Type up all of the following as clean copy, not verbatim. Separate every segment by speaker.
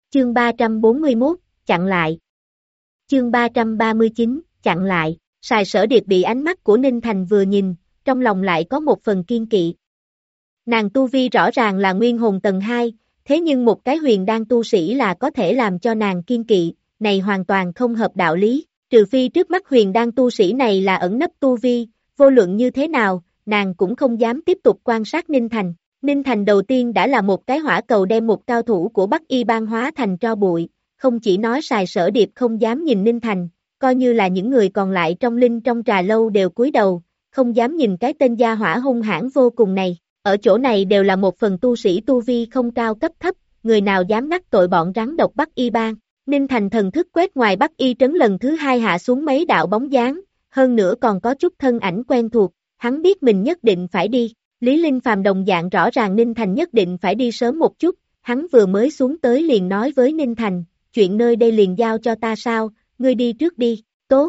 Speaker 1: Chương 341, chặn lại. Chương 339, chặn lại. Sài Sở Điệp bị ánh mắt của Ninh Thành vừa nhìn, trong lòng lại có một phần kiên kỵ. Nàng tu vi rõ ràng là nguyên hồn tầng 2, thế nhưng một cái huyền đan tu sĩ là có thể làm cho nàng kiên kỵ, này hoàn toàn không hợp đạo lý, trừ phi trước mắt huyền đan tu sĩ này là ẩn nấp tu vi, vô luận như thế nào, nàng cũng không dám tiếp tục quan sát Ninh Thành. Ninh Thành đầu tiên đã là một cái hỏa cầu đem một cao thủ của Bắc Y Bang hóa thành tro bụi, không chỉ nói Sài Sở Điệp không dám nhìn Ninh Thành, coi như là những người còn lại trong linh trong trà lâu đều cúi đầu, không dám nhìn cái tên gia hỏa hung hãn vô cùng này. Ở chỗ này đều là một phần tu sĩ tu vi không cao cấp thấp, người nào dám đắc tội bọn rắn độc Bắc Y Bang. Ninh Thành thần thức quét ngoài Bắc Y trấn lần thứ hai hạ xuống mấy đạo bóng dáng, hơn nữa còn có chút thân ảnh quen thuộc, hắn biết mình nhất định phải đi. Lý Linh Phàm đồng dạng rõ ràng Ninh Thành nhất định phải đi sớm một chút, hắn vừa mới xuống tới liền nói với Ninh Thành, chuyện nơi đây liền giao cho ta sao, ngươi đi trước đi, tốt.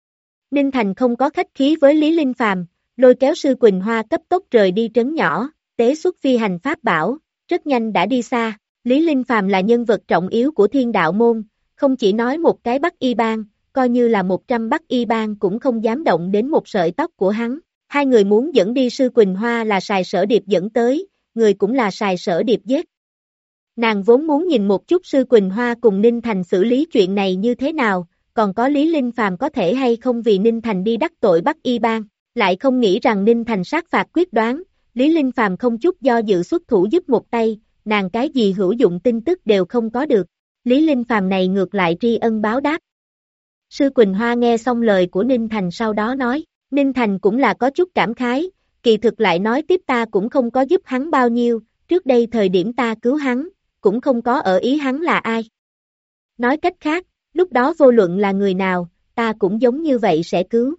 Speaker 1: Ninh Thành không có khách khí với Lý Linh Phàm, lôi kéo Sư Quỳnh Hoa cấp tốc rời đi trấn nhỏ, tế xuất phi hành pháp bảo, rất nhanh đã đi xa. Lý Linh Phàm là nhân vật trọng yếu của Thiên Đạo Môn, không chỉ nói một cái Bắc Y Bang, coi như là 100 Bắc Y Bang cũng không dám động đến một sợi tóc của hắn. Hai người muốn dẫn đi Sư Quỳnh Hoa là Sài Sở Điệp dẫn tới, người cũng là Sài Sở Điệp giết. Nàng vốn muốn nhìn một chút Sư Quỳnh Hoa cùng Ninh Thành xử lý chuyện này như thế nào, còn có Lý Linh Phàm có thể hay không vì Ninh Thành đi đắc tội Bắc Y Bang, lại không nghĩ rằng Ninh Thành sát phạt quyết đoán, Lý Linh Phàm không chút do dự xuất thủ giúp một tay, nàng cái gì hữu dụng tin tức đều không có được. Lý Linh Phàm này ngược lại tri ân báo đáp. Sư Quỳnh Hoa nghe xong lời của Ninh Thành sau đó nói, Ninh Thành cũng là có chút cảm khái, kỳ thực lại nói tiếp ta cũng không có giúp hắn bao nhiêu, trước đây thời điểm ta cứu hắn, cũng không có ở ý hắn là ai. Nói cách khác, lúc đó vô luận là người nào, ta cũng giống như vậy sẽ cứu.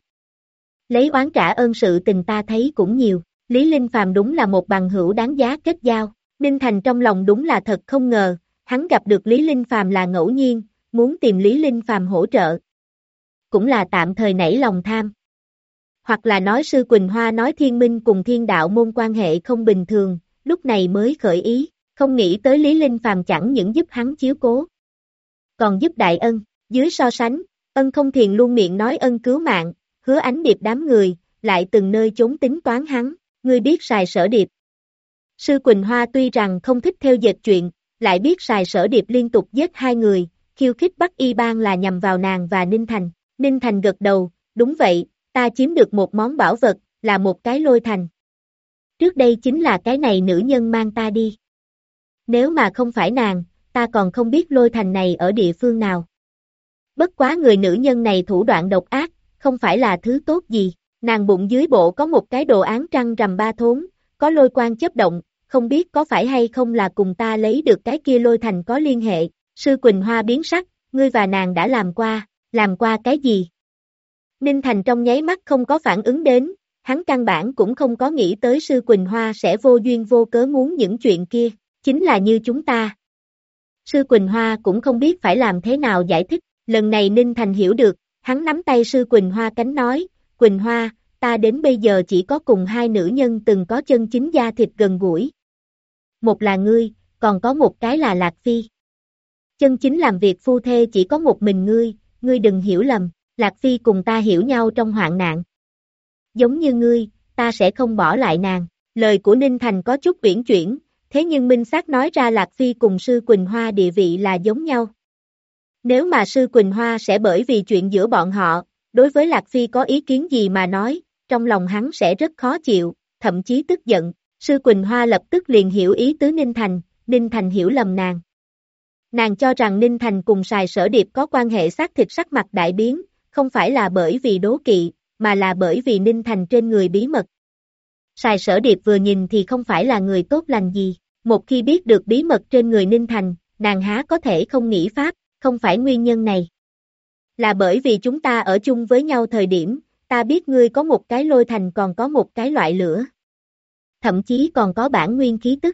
Speaker 1: Lấy oán trả ơn sự tình ta thấy cũng nhiều, Lý Linh Phàm đúng là một bằng hữu đáng giá kết giao. Ninh Thành trong lòng đúng là thật không ngờ, hắn gặp được Lý Linh Phàm là ngẫu nhiên, muốn tìm Lý Linh Phàm hỗ trợ. Cũng là tạm thời nảy lòng tham. Hoặc là nói Sư Quỳnh Hoa nói Thiên Minh cùng Thiên Đạo Môn quan hệ không bình thường, lúc này mới khởi ý, không nghĩ tới Lý Linh Phàm chẳng những giúp hắn chiếu cố, còn giúp đại ân, dưới so sánh, Ân Không Thiền luôn miệng nói ân cứu mạng, Hứa Ánh Điệp đám người, lại từng nơi chốn tính toán hắn, ngươi biết Sài Sở Điệp. Sư Quỳnh Hoa tuy rằng không thích theo dệt chuyện, lại biết Sài Sở Điệp liên tục giết hai người, khiêu khích Bắc Y Bang là nhằm vào nàng và Ninh Thành. Ninh Thành gật đầu, đúng vậy, ta chiếm được một món bảo vật, là một cái lôi thành. Trước đây chính là cái này nữ nhân mang ta đi. Nếu mà không phải nàng, ta còn không biết lôi thành này ở địa phương nào. Bất quá người nữ nhân này thủ đoạn độc ác, không phải là thứ tốt gì. Nàng bụng dưới bộ có một cái đồ án trăng rằm ba thốn, có lôi quang chớp động, không biết có phải hay không là cùng ta lấy được cái kia lôi thành có liên hệ. Sư Quỳnh Hoa biến sắc, ngươi và nàng đã làm qua cái gì? Ninh Thành trong nháy mắt không có phản ứng đến, hắn căn bản cũng không có nghĩ tới Sư Quỳnh Hoa sẽ vô duyên vô cớ muốn những chuyện kia, chính là như chúng ta. Sư Quỳnh Hoa cũng không biết phải làm thế nào giải thích, lần này Ninh Thành hiểu được, hắn nắm tay Sư Quỳnh Hoa cánh nói, Quỳnh Hoa, ta đến bây giờ chỉ có cùng hai nữ nhân từng có chân chính da thịt gần gũi. Một là ngươi, còn có một cái là Lạc Phi. Chân chính làm việc phu thê chỉ có một mình ngươi đừng hiểu lầm, Lạc Phi cùng ta hiểu nhau trong hoạn nạn. Giống như ngươi, ta sẽ không bỏ lại nàng. Lời của Ninh Thành có chút uyển chuyển, thế nhưng minh xác nói ra Lạc Phi cùng Sư Quỳnh Hoa địa vị là giống nhau. Nếu mà Sư Quỳnh Hoa sẽ bởi vì chuyện giữa bọn họ, đối với Lạc Phi có ý kiến gì mà nói, trong lòng hắn sẽ rất khó chịu, thậm chí tức giận. Sư Quỳnh Hoa lập tức liền hiểu ý tứ Ninh Thành hiểu lầm nàng. Nàng cho rằng Ninh Thành cùng Sài Sở Điệp có quan hệ xác thịt sắc mặt đại biến, không phải là bởi vì đố kỵ, mà là bởi vì Ninh Thành trên người bí mật. Sài Sở Điệp vừa nhìn thì không phải là người tốt lành gì, một khi biết được bí mật trên người Ninh Thành, nàng há có thể không nghĩ pháp, không phải nguyên nhân này. Là bởi vì chúng ta ở chung với nhau thời điểm, ta biết ngươi có một cái lôi thành còn có một cái loại lửa. Thậm chí còn có bản nguyên khí tức.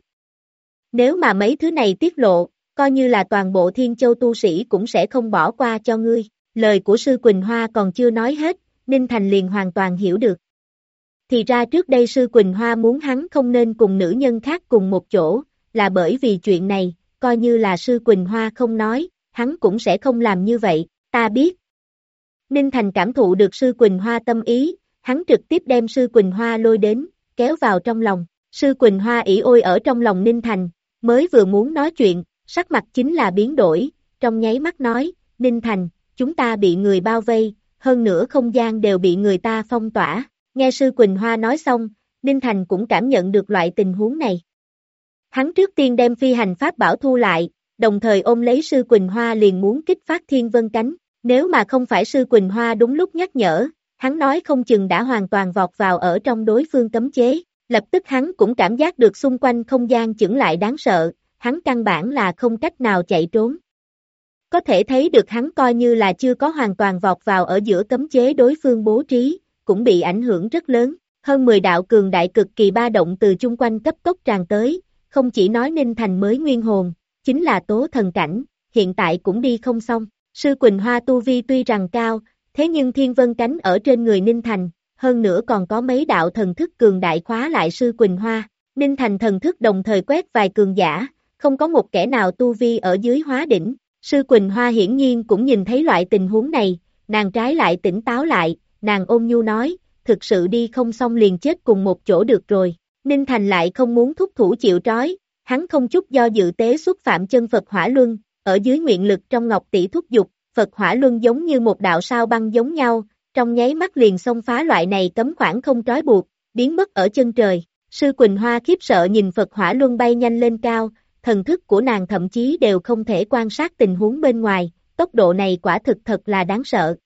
Speaker 1: Nếu mà mấy thứ này tiết lộ, coi như là toàn bộ Thiên Châu tu sĩ cũng sẽ không bỏ qua cho ngươi. Lời của Sư Quỳnh Hoa còn chưa nói hết, Ninh Thành liền hoàn toàn hiểu được. Thì ra trước đây Sư Quỳnh Hoa muốn hắn không nên cùng nữ nhân khác cùng một chỗ, là bởi vì chuyện này, coi như là Sư Quỳnh Hoa không nói, hắn cũng sẽ không làm như vậy, ta biết. Ninh Thành cảm thụ được Sư Quỳnh Hoa tâm ý, hắn trực tiếp đem Sư Quỳnh Hoa lôi đến, kéo vào trong lòng. Sư Quỳnh Hoa ỉ ôi ở trong lòng Ninh Thành, mới vừa muốn nói chuyện, sắc mặt chính là biến đổi, trong nháy mắt nói, Ninh Thành, chúng ta bị người bao vây, hơn nữa không gian đều bị người ta phong tỏa. Nghe Sư Quỳnh Hoa nói xong, Ninh Thành cũng cảm nhận được loại tình huống này. Hắn trước tiên đem phi hành pháp bảo thu lại, đồng thời ôm lấy Sư Quỳnh Hoa liền muốn kích phát Thiên Vân Cánh, nếu mà không phải Sư Quỳnh Hoa đúng lúc nhắc nhở, hắn nói không chừng đã hoàn toàn vọt vào ở trong đối phương cấm chế, lập tức hắn cũng cảm giác được xung quanh không gian chững lại đáng sợ, hắn căn bản là không cách nào chạy trốn. Có thể thấy được hắn coi như là chưa có hoàn toàn vọt vào ở giữa cấm chế đối phương bố trí, cũng bị ảnh hưởng rất lớn, hơn 10 đạo cường đại cực kỳ ba động từ chung quanh cấp tốc tràn tới, không chỉ nói Ninh Thành mới nguyên hồn, chính là tố thần cảnh, hiện tại cũng đi không xong. Sư Quỳnh Hoa tu vi tuy rằng cao, thế nhưng Thiên Vân Cánh ở trên người Ninh Thành, hơn nữa còn có mấy đạo thần thức cường đại khóa lại Sư Quỳnh Hoa. Ninh Thành thần thức đồng thời quét vài cường giả, không có một kẻ nào tu vi ở dưới hóa đỉnh. Sư Quỳnh Hoa hiển nhiên cũng nhìn thấy loại tình huống này, nàng trái lại tỉnh táo lại, nàng ôn nhu nói, thực sự đi không xong liền chết cùng một chỗ được rồi. Ninh Thành lại không muốn thúc thủ chịu trói, hắn không chút do dự tế xuất Phạm Chân Phật Hỏa Luân, ở dưới nguyện lực trong ngọc tỷ thúc dục, Phật Hỏa Luân giống như một đạo sao băng giống nhau, trong nháy mắt liền xông phá loại này cấm khoảng không trói buộc, biến mất ở chân trời. Sư Quỳnh Hoa khiếp sợ nhìn Phật Hỏa Luân bay nhanh lên cao, thần thức của nàng thậm chí đều không thể quan sát tình huống bên ngoài, tốc độ này quả thực thật là đáng sợ.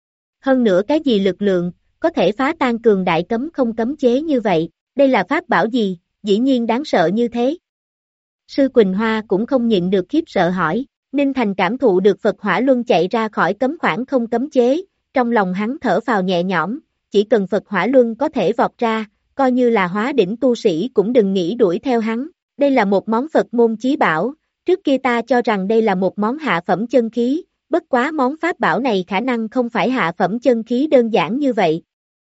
Speaker 1: Hơn nữa cái gì lực lượng, có thể phá tan cường đại cấm không cấm chế như vậy, đây là pháp bảo gì, dĩ nhiên đáng sợ như thế. Sư Quỳnh Hoa cũng không nhịn được khiếp sợ hỏi, Ninh Thành cảm thụ được Phật Hỏa Luân chạy ra khỏi cấm khoảng không cấm chế, trong lòng hắn thở phào nhẹ nhõm, chỉ cần Phật Hỏa Luân có thể vọt ra, coi như là hóa đỉnh tu sĩ cũng đừng nghĩ đuổi theo hắn. Đây là một món Phật môn chí bảo, trước kia ta cho rằng đây là một món hạ phẩm chân khí, bất quá món pháp bảo này khả năng không phải hạ phẩm chân khí đơn giản như vậy.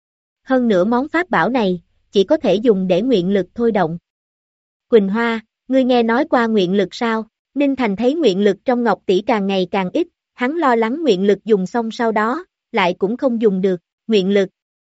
Speaker 1: Hơn nữa món pháp bảo này, chỉ có thể dùng để nguyện lực thôi động. Quỳnh Hoa, ngươi nghe nói qua nguyện lực sao? Ninh Thành thấy nguyện lực trong ngọc tỷ càng ngày càng ít, hắn lo lắng nguyện lực dùng xong sau đó, lại cũng không dùng được, nguyện lực.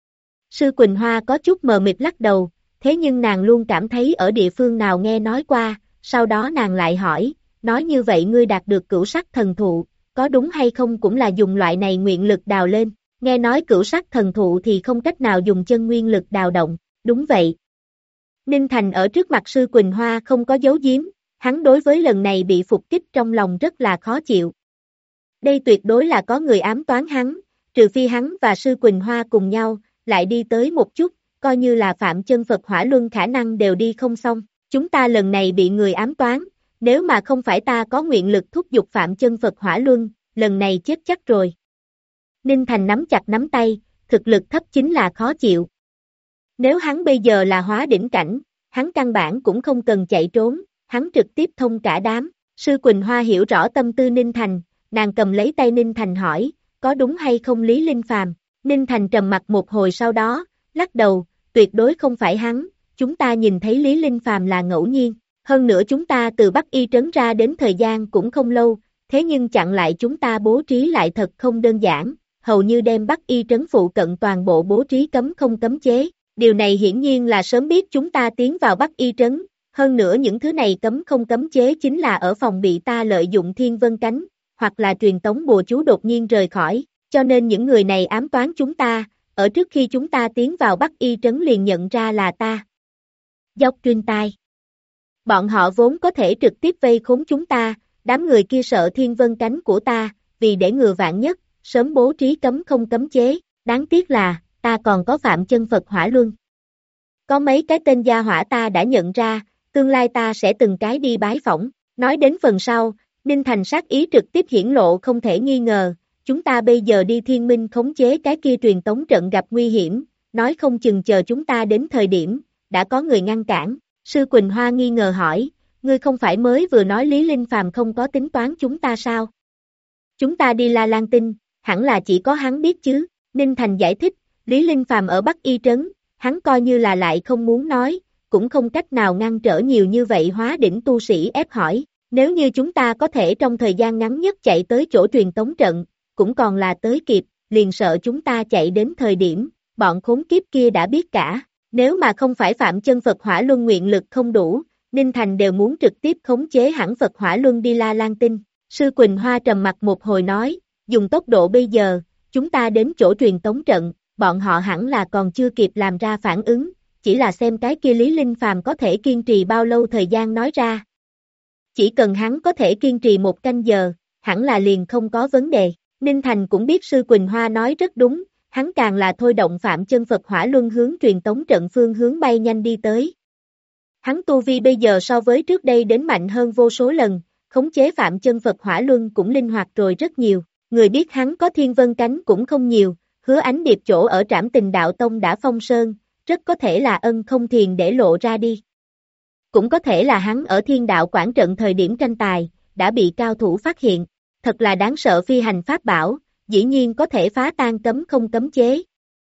Speaker 1: Sư Quỳnh Hoa có chút mờ mịt lắc đầu, thế nhưng nàng luôn cảm thấy ở địa phương nào nghe nói qua, sau đó nàng lại hỏi, nói như vậy ngươi đạt được cửu sắc thần thụ, có đúng hay không cũng là dùng loại này nguyện lực đào lên, nghe nói cửu sắc thần thụ thì không cách nào dùng chân nguyên lực đào động, đúng vậy. Ninh Thành ở trước mặt Sư Quỳnh Hoa không có giấu giếm, hắn đối với lần này bị phục kích trong lòng rất là khó chịu. Đây tuyệt đối là có người ám toán hắn, trừ phi hắn và Sư Quỳnh Hoa cùng nhau, lại đi tới một chút, coi như là Phạm Chân Phật Hỏa Luân khả năng đều đi không xong, chúng ta lần này bị người ám toán, nếu mà không phải ta có nguyện lực thúc giục Phạm Chân Phật Hỏa Luân, lần này chết chắc rồi. Ninh Thành nắm chặt nắm tay, thực lực thấp chính là khó chịu. Nếu hắn bây giờ là hóa đỉnh cảnh, hắn căn bản cũng không cần chạy trốn, hắn trực tiếp thông cả đám. Sư Quỳnh Hoa hiểu rõ tâm tư Ninh Thành, nàng cầm lấy tay Ninh Thành hỏi, có đúng hay không Lý Linh Phàm? Ninh Thành trầm mặt một hồi sau đó, lắc đầu, tuyệt đối không phải hắn, chúng ta nhìn thấy Lý Linh Phàm là ngẫu nhiên, hơn nữa chúng ta từ Bắc Y Trấn ra đến thời gian cũng không lâu, thế nhưng chặn lại chúng ta bố trí lại thật không đơn giản, hầu như đem Bắc Y Trấn phụ cận toàn bộ bố trí cấm không cấm chế, điều này hiển nhiên là sớm biết chúng ta tiến vào Bắc Y Trấn, hơn nữa những thứ này cấm không cấm chế chính là ở phòng bị ta lợi dụng Thiên Vân Cánh, hoặc là truyền tống bùa chú đột nhiên rời khỏi, cho nên những người này ám toán chúng ta, ở trước khi chúng ta tiến vào Bắc Y Trấn liền nhận ra là ta. Dốc truyền tai. Bọn họ vốn có thể trực tiếp vây khốn chúng ta, đám người kia sợ Thiên Vân Cánh của ta, vì để ngừa vạn nhất, sớm bố trí cấm không cấm chế, đáng tiếc là, ta còn có Phạm Chân Phật Hỏa Luân. Có mấy cái tên gia hỏa ta đã nhận ra, tương lai ta sẽ từng cái đi bái phỏng, nói đến phần sau, Ninh Thành sát ý trực tiếp hiển lộ không thể nghi ngờ, chúng ta bây giờ đi Thiên Minh khống chế cái kia truyền tống trận gặp nguy hiểm, nói không chừng chờ chúng ta đến thời điểm, đã có người ngăn cản. Sư Quỳnh Hoa nghi ngờ hỏi, ngươi không phải mới vừa nói Lý Linh Phàm không có tính toán chúng ta sao? Chúng ta đi La Lan Tinh, hẳn là chỉ có hắn biết chứ, Ninh Thành giải thích, Lý Linh Phàm ở Bắc Y Trấn, hắn coi như là lại không muốn nói, cũng không cách nào ngăn trở nhiều như vậy hóa đỉnh tu sĩ ép hỏi, Nếu như chúng ta có thể trong thời gian ngắn nhất chạy tới chỗ truyền tống trận, cũng còn là tới kịp, liền sợ chúng ta chạy đến thời điểm, bọn khốn kiếp kia đã biết cả. Nếu mà không phải Phạm Chân Phật Hỏa Luân nguyện lực không đủ, Ninh Thành đều muốn trực tiếp khống chế hẳn Phật Hỏa Luân đi La Lan Tinh. Sư Quỳnh Hoa trầm mặt một hồi nói, dùng tốc độ bây giờ, chúng ta đến chỗ truyền tống trận, bọn họ hẳn là còn chưa kịp làm ra phản ứng, chỉ là xem cái kia Lý Linh Phàm có thể kiên trì bao lâu thời gian nói ra. Chỉ cần hắn có thể kiên trì 1 canh giờ, hẳn là liền không có vấn đề. Ninh Thành cũng biết Sư Quỳnh Hoa nói rất đúng, hắn càng là thôi động Phạm Chân Phật Hỏa Luân hướng truyền tống trận phương hướng bay nhanh đi tới. Hắn tu vi bây giờ so với trước đây đến mạnh hơn vô số lần, khống chế Phạm Chân Phật Hỏa Luân cũng linh hoạt rồi rất nhiều, người biết hắn có thiên vân cánh cũng không nhiều, Hứa Ánh Điệp chỗ ở Trảm Tình Đạo Tông đã phong sơn, rất có thể là ân không thiền để lộ ra đi. Cũng có thể là hắn ở Thiên Đạo Quảng trận thời điểm tranh tài, đã bị cao thủ phát hiện, thật là đáng sợ phi hành pháp bảo, dĩ nhiên có thể phá tan cấm không cấm chế.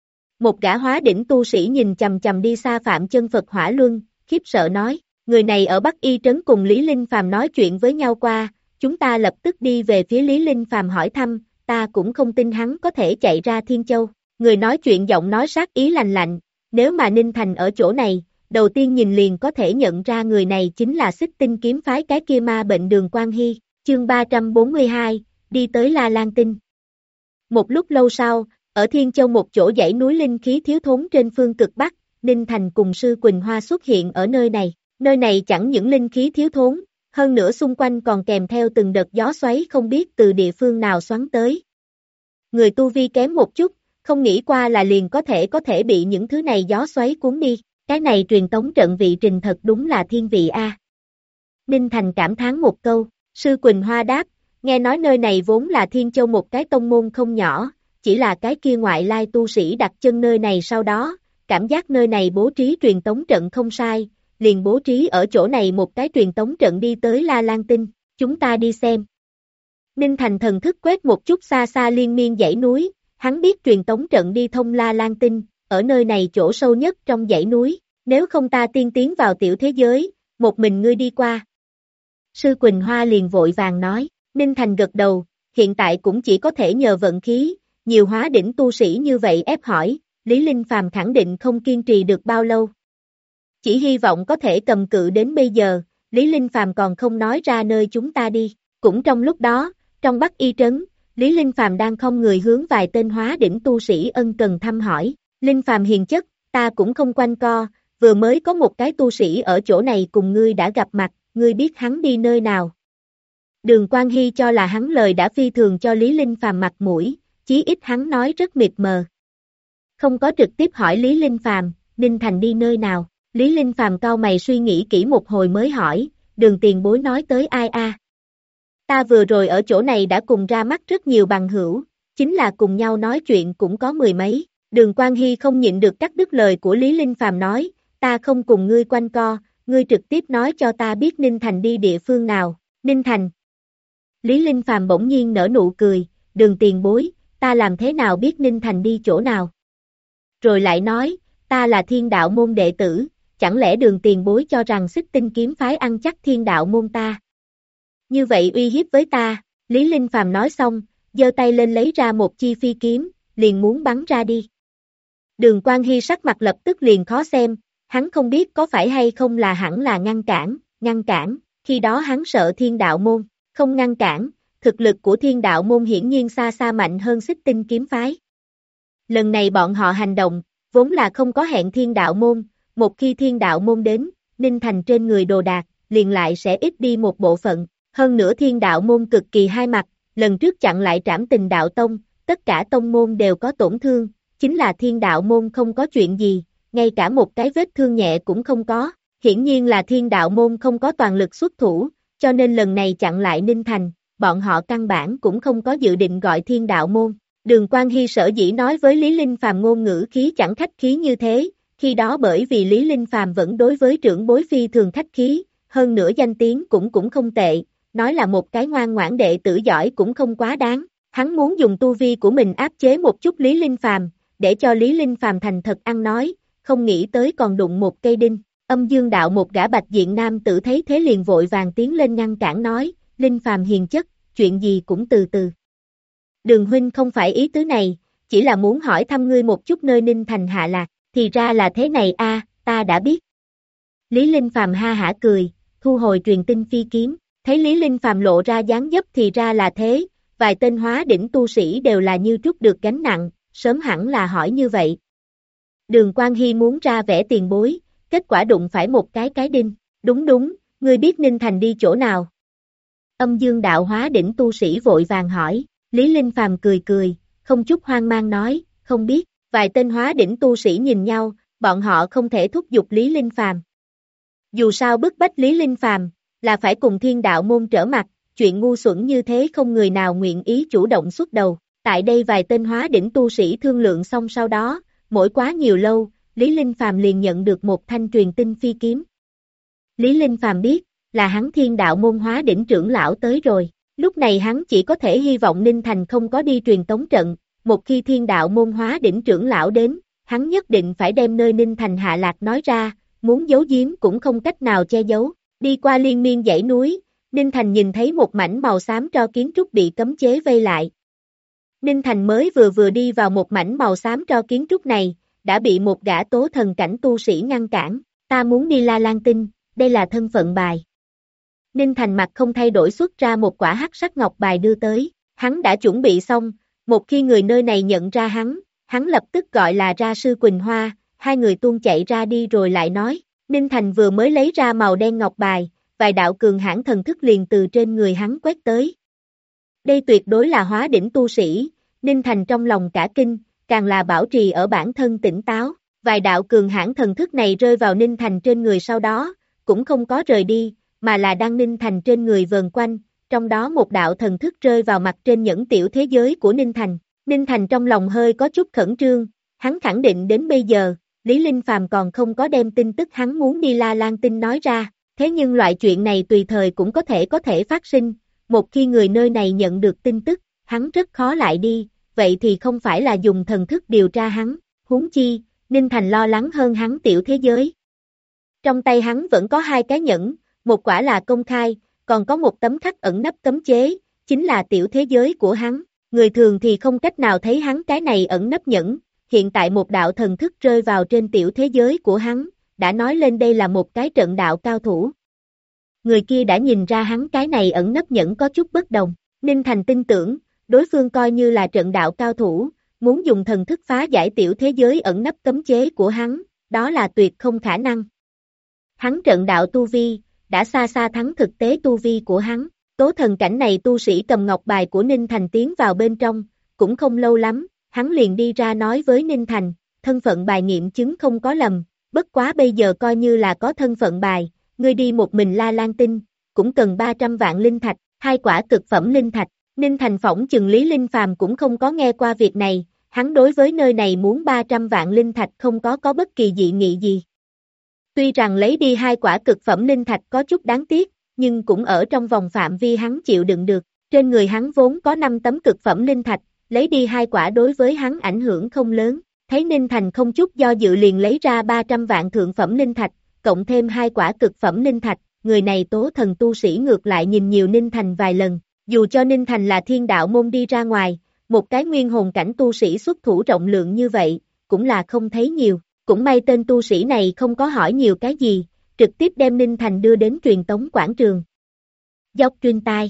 Speaker 1: Một gã hóa đỉnh tu sĩ nhìn chầm chầm đi xa Phạm Chân Phật Hỏa Luân, khiếp sợ nói, người này ở Bắc Y Trấn cùng Lý Linh Phàm nói chuyện với nhau qua, chúng ta lập tức đi về phía Lý Linh Phàm hỏi thăm, ta cũng không tin hắn có thể chạy ra Thiên Châu. Người nói chuyện giọng nói sát ý lành lạnh, nếu mà Ninh Thành ở chỗ này, đầu tiên nhìn liền có thể nhận ra người này chính là Xích Tinh kiếm phái cái kia ma bệnh Đường Quan Hy, chương 342, đi tới La Lan Tinh. Một lúc lâu sau, ở Thiên Châu một chỗ dãy núi linh khí thiếu thốn trên phương cực Bắc, Ninh Thành cùng Sư Quỳnh Hoa xuất hiện ở nơi này chẳng những linh khí thiếu thốn, hơn nữa xung quanh còn kèm theo từng đợt gió xoáy không biết từ địa phương nào xoắn tới. Người tu vi kém một chút, không nghĩ qua là liền có thể bị những thứ này gió xoáy cuốn đi, cái này truyền tống trận vị trình thật đúng là thiên vị a. Ninh Thành cảm thán một câu, Sư Quỳnh Hoa đáp, nghe nói nơi này vốn là Thiên Châu một cái tông môn không nhỏ, chỉ là cái kia ngoại lai tu sĩ đặt chân nơi này sau đó, cảm giác nơi này bố trí truyền tống trận không sai, liền bố trí ở chỗ này một cái truyền tống trận đi tới La Lan Tinh, chúng ta đi xem. Ninh Thành thần thức quét một chút xa xa liên miên dãy núi, hắn biết truyền tống trận đi thông La Lan Tinh, ở nơi này chỗ sâu nhất trong dãy núi, nếu không ta tiên tiến vào tiểu thế giới, một mình ngươi đi qua. Sư Quỳnh Hoa liền vội vàng nói, Ninh Thành gật đầu, hiện tại cũng chỉ có thể nhờ vận khí, nhiều hóa đỉnh tu sĩ như vậy ép hỏi, Lý Linh Phàm khẳng định không kiên trì được bao lâu. Chỉ hy vọng có thể cầm cự đến bây giờ, Lý Linh Phàm còn không nói ra nơi chúng ta đi, cũng trong lúc đó, trong Bắc Y Trấn, Lý Linh Phàm đang không người hướng vài tên hóa đỉnh tu sĩ ân cần thăm hỏi, Linh Phàm hiền chất, ta cũng không quanh co, vừa mới có một cái tu sĩ ở chỗ này cùng ngươi đã gặp mặt, ngươi biết hắn đi nơi nào. Đường Quan Hy cho là hắn lời đã phi thường cho Lý Linh Phàm mặt mũi, chí ít hắn nói rất mịt mờ. Không có trực tiếp hỏi Lý Linh Phàm, Ninh Thành đi nơi nào, Lý Linh Phàm cau mày suy nghĩ kỹ một hồi mới hỏi, Đường tiền bối nói tới ai a? Ta vừa rồi ở chỗ này đã cùng ra mắt rất nhiều bằng hữu, chính là cùng nhau nói chuyện cũng có 10 mấy. Đường Quan Hy không nhịn được cắt đứt lời của Lý Linh Phàm nói, ta không cùng ngươi quanh co, ngươi trực tiếp nói cho ta biết Ninh Thành đi địa phương nào, Ninh Thành. Lý Linh Phàm bỗng nhiên nở nụ cười, Đường tiền bối, ta làm thế nào biết Ninh Thành đi chỗ nào? Rồi lại nói, ta là Thiên Đạo môn đệ tử, chẳng lẽ Đường tiền bối cho rằng Xích Tinh kiếm phái ăn chắc Thiên Đạo môn ta? Như vậy uy hiếp với ta, Lý Linh Phàm nói xong, giơ tay lên lấy ra một chi phi kiếm, liền muốn bắn ra đi. Đường Quan Hy sắc mặt lập tức liền khó xem, hắn không biết có phải hay không là hẳn là ngăn cản, khi đó hắn sợ Thiên Đạo môn, không ngăn cản, thực lực của Thiên Đạo môn hiển nhiên xa xa mạnh hơn Xích Tinh kiếm phái. Lần này bọn họ hành động, vốn là không có hẹn Thiên Đạo môn, một khi Thiên Đạo môn đến, Ninh Thành trên người đồ đạc, liền lại sẽ ít đi một bộ phận, hơn nữa Thiên Đạo môn cực kỳ hai mặt, lần trước chặn lại Trảm Tình Đạo Tông, tất cả tông môn đều có tổn thương, chính là Thiên Đạo môn không có chuyện gì, ngay cả một cái vết thương nhẹ cũng không có, hiển nhiên là Thiên Đạo môn không có toàn lực xuất thủ, cho nên lần này chặn lại Ninh Thành, bọn họ căn bản cũng không có dự định gọi Thiên Đạo môn. Đường Quan Hy sở dĩ nói với Lý Linh Phàm ngôn ngữ khí chẳng khách khí như thế, khi đó bởi vì Lý Linh Phàm vẫn đối với trưởng bối phi thường khách khí, hơn nữa danh tiếng cũng không tệ, nói là một cái ngoan ngoãn đệ tử giỏi cũng không quá đáng, hắn muốn dùng tu vi của mình áp chế một chút Lý Linh Phàm, để cho Lý Linh Phàm thành thật ăn nói, không nghĩ tới còn đụng một cây đinh, Âm Dương Đạo một gã bạch diện nam tử thấy thế liền vội vàng tiến lên ngăn cản nói, Linh Phàm hiền chất, chuyện gì cũng từ từ. Đường huynh không phải ý tứ này, chỉ là muốn hỏi thăm ngươi một chút nơi Ninh Thành hạ lạc, thì ra là thế này a, ta đã biết. Lý Linh Phàm ha hả cười, thu hồi truyền tin phi kiếm, thấy Lý Linh Phàm lộ ra dáng dấp thì ra là thế, vài tên hóa đỉnh tu sĩ đều là như trút được gánh nặng, sớm hẳn là hỏi như vậy. Đường Quang Hy muốn ra vẻ tiền bối, kết quả đụng phải một cái đinh, đúng, ngươi biết Ninh Thành đi chỗ nào? Âm Dương Đạo hóa đỉnh tu sĩ vội vàng hỏi, Lý Linh Phàm cười, không chút hoang mang nói, không biết, vài tên hóa đỉnh tu sĩ nhìn nhau, bọn họ không thể thúc giục Lý Linh Phàm. Dù sao bức bách Lý Linh Phàm, là phải cùng Thiên Đạo môn trở mặt, chuyện ngu xuẩn như thế không người nào nguyện ý chủ động xuất đầu. Tại đây vài tên hóa đỉnh tu sĩ thương lượng xong sau đó, mỗi quá nhiều lâu, Lý Linh Phàm liền nhận được một thanh truyền tin phi kiếm. Lý Linh Phàm biết, là hắn Thiên Đạo môn hóa đỉnh trưởng lão tới rồi, lúc này hắn chỉ có thể hy vọng Ninh Thành không có đi truyền tống trận, một khi Thiên Đạo môn hóa đỉnh trưởng lão đến, hắn nhất định phải đem nơi Ninh Thành hạ lạc nói ra, muốn giấu giếm cũng không cách nào che giấu. Đi qua liên miên dãy núi, Ninh Thành nhìn thấy một mảnh màu xám tro kiến trúc bị cấm chế vây lại. Ninh Thành mới vừa đi vào một mảnh màu xám tro kiến trúc này, đã bị một gã tố thần cảnh tu sĩ ngăn cản, ta muốn đi La Lan Tinh, đây là thân phận bài. Ninh Thành mặt không thay đổi xuất ra một quả hắc sắc ngọc bài đưa tới, hắn đã chuẩn bị xong, một khi người nơi này nhận ra hắn lập tức gọi là ra sư Quỳnh Hoa, hai người tuôn chạy ra đi rồi lại nói, Ninh Thành vừa mới lấy ra màu đen ngọc bài, vài đạo cường hãn thần thức liền từ trên người hắn quét tới. Đây tuyệt đối là hóa đỉnh tu sĩ, Ninh Thành trong lòng cả kinh, càng là bảo trì ở bản thân tỉnh táo, vài đạo cường hãn thần thức này rơi vào Ninh Thành trên người sau đó, cũng không có rời đi, mà là đang Ninh Thành trên người vờn quanh, trong đó một đạo thần thức rơi vào mặt trên nhẫn tiểu thế giới của Ninh Thành. Ninh Thành trong lòng hơi có chút khẩn trương, hắn khẳng định đến bây giờ, Lý Linh Phàm còn không có đem tin tức hắn muốn đi La Lan Tinh nói ra, thế nhưng loại chuyện này tùy thời cũng có thể phát sinh, một khi người nơi này nhận được tin tức, hắn rất khó lại đi, vậy thì không phải là dùng thần thức điều tra hắn, huống chi, Ninh Thành lo lắng hơn hắn tiểu thế giới. Trong tay hắn vẫn có hai cái nhẫn, một quả là công khai, còn có một tấm khắc ẩn nấp cấm chế, chính là tiểu thế giới của hắn, người thường thì không cách nào thấy hắn cái này ẩn nấp nhẫn, hiện tại một đạo thần thức rơi vào trên tiểu thế giới của hắn, đã nói lên đây là một cái trận đạo cao thủ. Người kia đã nhìn ra hắn cái này ẩn nấp nhẫn có chút bất đồng, Ninh Thành tin tưởng, đối phương coi như là trận đạo cao thủ, muốn dùng thần thức phá giải tiểu thế giới ẩn nấp cấm chế của hắn, đó là tuyệt không khả năng. Hắn trận đạo tu vi, đã xa xa thắng thực tế tu vi của hắn, tố thần cảnh này tu sĩ cầm ngọc bài của Ninh Thành tiến vào bên trong, cũng không lâu lắm, hắn liền đi ra nói với Ninh Thành, thân phận bài nghiệm chứng không có lầm, bất quá bây giờ coi như là có thân phận bài, ngươi đi một mình La Lan Tinh, cũng cần 300 vạn linh thạch, 2 quả cực phẩm linh thạch. Ninh Thành phỏng chừng Lý Linh Phàm cũng không có nghe qua việc này, hắn đối với nơi này muốn 300 vạn linh thạch không có bất kỳ dị nghị gì. Tuy rằng lấy đi 2 quả cực phẩm linh thạch có chút đáng tiếc, nhưng cũng ở trong vòng phạm vi hắn chịu đựng được, trên người hắn vốn có 5 tấm cực phẩm linh thạch, lấy đi 2 quả đối với hắn ảnh hưởng không lớn, thấy Ninh Thành không chút do dự liền lấy ra 300 vạn thượng phẩm linh thạch, cộng thêm 2 quả cực phẩm linh thạch, người này tố thần tu sĩ ngược lại nhìn nhiều Ninh Thành vài lần, dù cho Ninh Thành là Thiên Đạo môn đi ra ngoài, một cái nguyên hồn cảnh tu sĩ xuất thủ rộng lượng như vậy, cũng là không thấy nhiều, cũng may tên tu sĩ này không có hỏi nhiều cái gì, trực tiếp đem Ninh Thành đưa đến truyền tống quảng trường. Dốc truyền tai.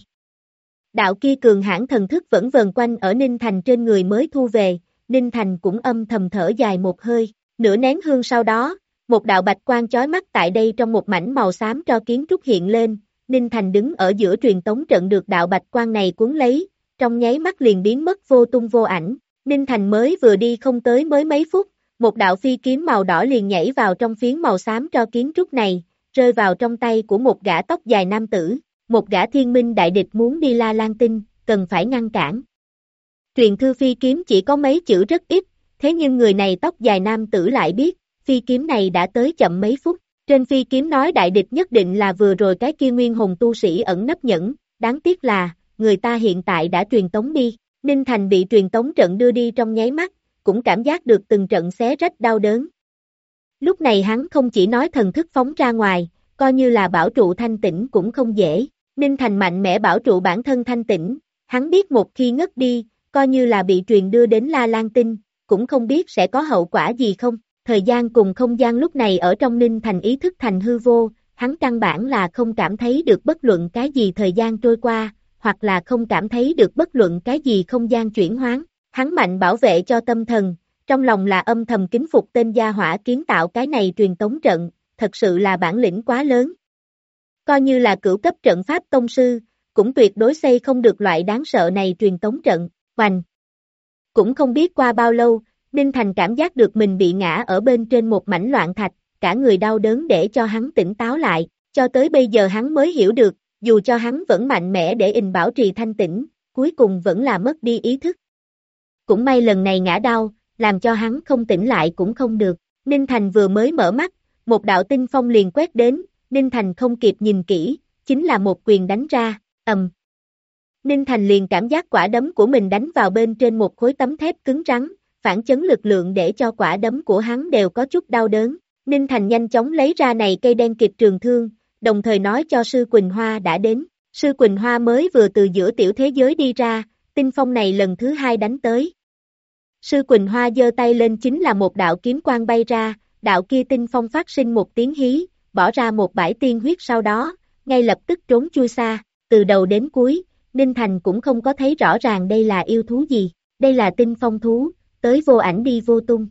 Speaker 1: Đạo kia cường hãn thần thức vẫn vần quanh ở Ninh Thành trên người mới thu về, Ninh Thành cũng âm thầm thở dài một hơi, nửa nén hương sau đó, một đạo bạch quang chói mắt tại đây trong một mảnh màu xám tro kiến trúc hiện lên, Ninh Thành đứng ở giữa truyền tống trận được đạo bạch quang này cuốn lấy, trong nháy mắt liền biến mất vô tung vô ảnh, Ninh Thành mới vừa đi không tới mới mấy phút, một đạo phi kiếm màu đỏ liền nhảy vào trong phiến màu xám tro kiến trúc này, rơi vào trong tay của một gã tóc dài nam tử, một gã thiên minh đại địch muốn đi La Lan Tinh, cần phải ngăn cản. Truyền thư phi kiếm chỉ có mấy chữ rất ít, thế nhưng người này tóc dài nam tử lại biết, phi kiếm này đã tới chậm mấy phút, trên phi kiếm nói đại địch nhất định là vừa rồi cái kia nguyên hồn tu sĩ ẩn nấp nhẫn, đáng tiếc là, người ta hiện tại đã truyền tống đi, Ninh Thành bị truyền tống trận đưa đi trong nháy mắt, cũng cảm giác được từng trận xé rách đau đớn. Lúc này hắn không chỉ nói thần thức phóng ra ngoài, coi như là bảo trụ thanh tĩnh cũng không dễ. Ninh Thành mạnh mẽ bảo trụ bản thân thanh tĩnh, hắn biết một khi ngất đi, coi như là bị truyền đưa đến La Lan Tinh, cũng không biết sẽ có hậu quả gì không. Thời gian cùng không gian lúc này ở trong Ninh Thành ý thức thành hư vô, hắn căn bản là không cảm thấy được bất luận cái gì thời gian trôi qua, hoặc là không cảm thấy được bất luận cái gì không gian chuyển hoán. Hắn mạnh bảo vệ cho tâm thần, trong lòng là âm thầm kính phục tên gia hỏa kiến tạo cái này truyền tống trận, thật sự là bản lĩnh quá lớn. Coi như là cửu cấp trận pháp tông sư, cũng tuyệt đối xây không được loại đáng sợ này truyền tống trận, hoành. Cũng không biết qua bao lâu, Ninh Thành cảm giác được mình bị ngã ở bên trên một mảnh loạn thạch, cả người đau đớn để cho hắn tỉnh táo lại, cho tới bây giờ hắn mới hiểu được, dù cho hắn vẫn mạnh mẽ để bảo trì thanh tĩnh, cuối cùng vẫn là mất đi ý thức. Cũng may lần này ngã đau, làm cho hắn không tỉnh lại cũng không được. Ninh Thành vừa mới mở mắt, một đạo tinh phong liền quét đến, Ninh Thành không kịp nhìn kỹ, chính là một quyền đánh ra, ầm. Ninh Thành liền cảm giác quả đấm của mình đánh vào bên trên một khối tấm thép cứng rắn, phản chấn lực lượng để cho quả đấm của hắn đều có chút đau đớn. Ninh Thành nhanh chóng lấy ra này cây đen kịt trường thương, đồng thời nói cho Sư Quỳnh Hoa đã đến. Sư Quỳnh Hoa mới vừa từ giữa tiểu thế giới đi ra, tinh phong này lần thứ hai đánh tới. Sư Quỳnh Hoa giơ tay lên chính là một đạo kiếm quang bay ra, đạo kia tinh phong phát sinh một tiếng hí, bỏ ra một bãi tiên huyết sau đó, ngay lập tức trốn chui xa, từ đầu đến cuối, Ninh Thành cũng không có thấy rõ ràng đây là yêu thú gì, đây là tinh phong thú, tới vô ảnh đi vô tung.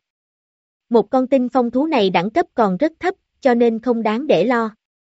Speaker 1: Một con tinh phong thú này đẳng cấp còn rất thấp, cho nên không đáng để lo.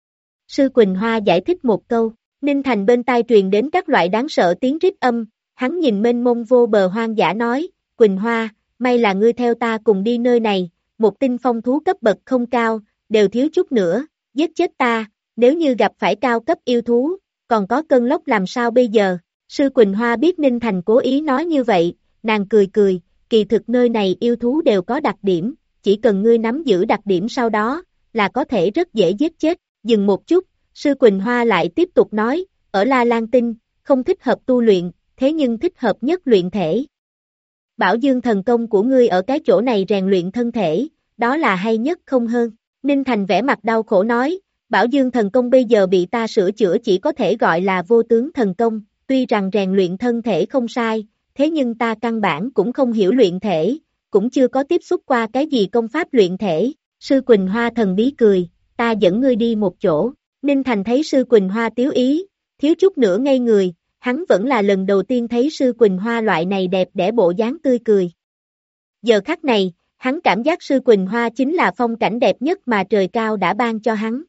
Speaker 1: Sư Quỳnh Hoa giải thích một câu, Ninh Thành bên tai truyền đến các loại đáng sợ tiếng rít âm, hắn nhìn mênh mông vô bờ hoang dã nói, Quỳnh Hoa, may là ngươi theo ta cùng đi nơi này, một tinh phong thú cấp bậc không cao, đều thiếu chút nữa, giết chết ta, nếu như gặp phải cao cấp yêu thú, còn có cơn lốc làm sao bây giờ? Sư Quỳnh Hoa biết Ninh Thành cố ý nói như vậy, nàng cười cười, kỳ thực nơi này yêu thú đều có đặc điểm, chỉ cần ngươi nắm giữ đặc điểm sau đó, là có thể rất dễ giết chết. Dừng một chút, Sư Quỳnh Hoa lại tiếp tục nói, ở La Lan Tinh, không thích hợp tu luyện, thế nhưng thích hợp nhất luyện thể. Bảo Dương thần công của ngươi ở cái chỗ này rèn luyện thân thể, đó là hay nhất không hơn. Ninh Thành vẻ mặt đau khổ nói, Bảo Dương thần công bây giờ bị ta sửa chữa chỉ có thể gọi là vô tướng thần công, tuy rằng rèn luyện thân thể không sai, thế nhưng ta căn bản cũng không hiểu luyện thể, cũng chưa có tiếp xúc qua cái gì công pháp luyện thể. Sư Quỳnh Hoa thần bí cười, ta dẫn ngươi đi một chỗ. Ninh Thành thấy Sư Quỳnh Hoa tiếu ý, thiếu chút nữa ngây người, hắn vẫn là lần đầu tiên thấy Sư Quỳnh Hoa loại này đẹp đẽ bộ dáng tươi cười. Giờ khắc này, hắn cảm giác Sư Quỳnh Hoa chính là phong cảnh đẹp nhất mà trời cao đã ban cho hắn.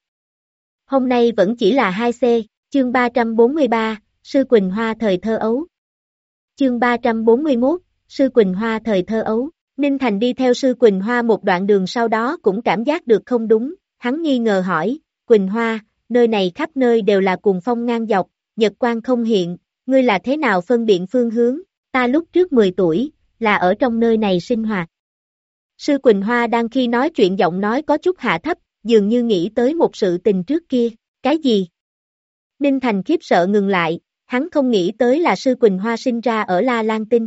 Speaker 1: Hôm nay vẫn chỉ là 2C, chương 343, Sư Quỳnh Hoa thời thơ ấu. Chương 341, Sư Quỳnh Hoa thời thơ ấu. Ninh Thành đi theo Sư Quỳnh Hoa một đoạn đường sau đó cũng cảm giác được không đúng, hắn nghi ngờ hỏi, Quỳnh Hoa, nơi này khắp nơi đều là cuồng phong ngang dọc, nhật quang không hiện, ngươi là thế nào phân biện phương hướng, ta lúc trước 10 tuổi, là ở trong nơi này sinh hoạt. Sư Quỳnh Hoa đang khi nói chuyện giọng nói có chút hạ thấp, dường như nghĩ tới một sự tình trước kia, cái gì? Ninh Thành khiếp sợ ngừng lại, hắn không nghĩ tới là Sư Quỳnh Hoa sinh ra ở La Lan Tinh.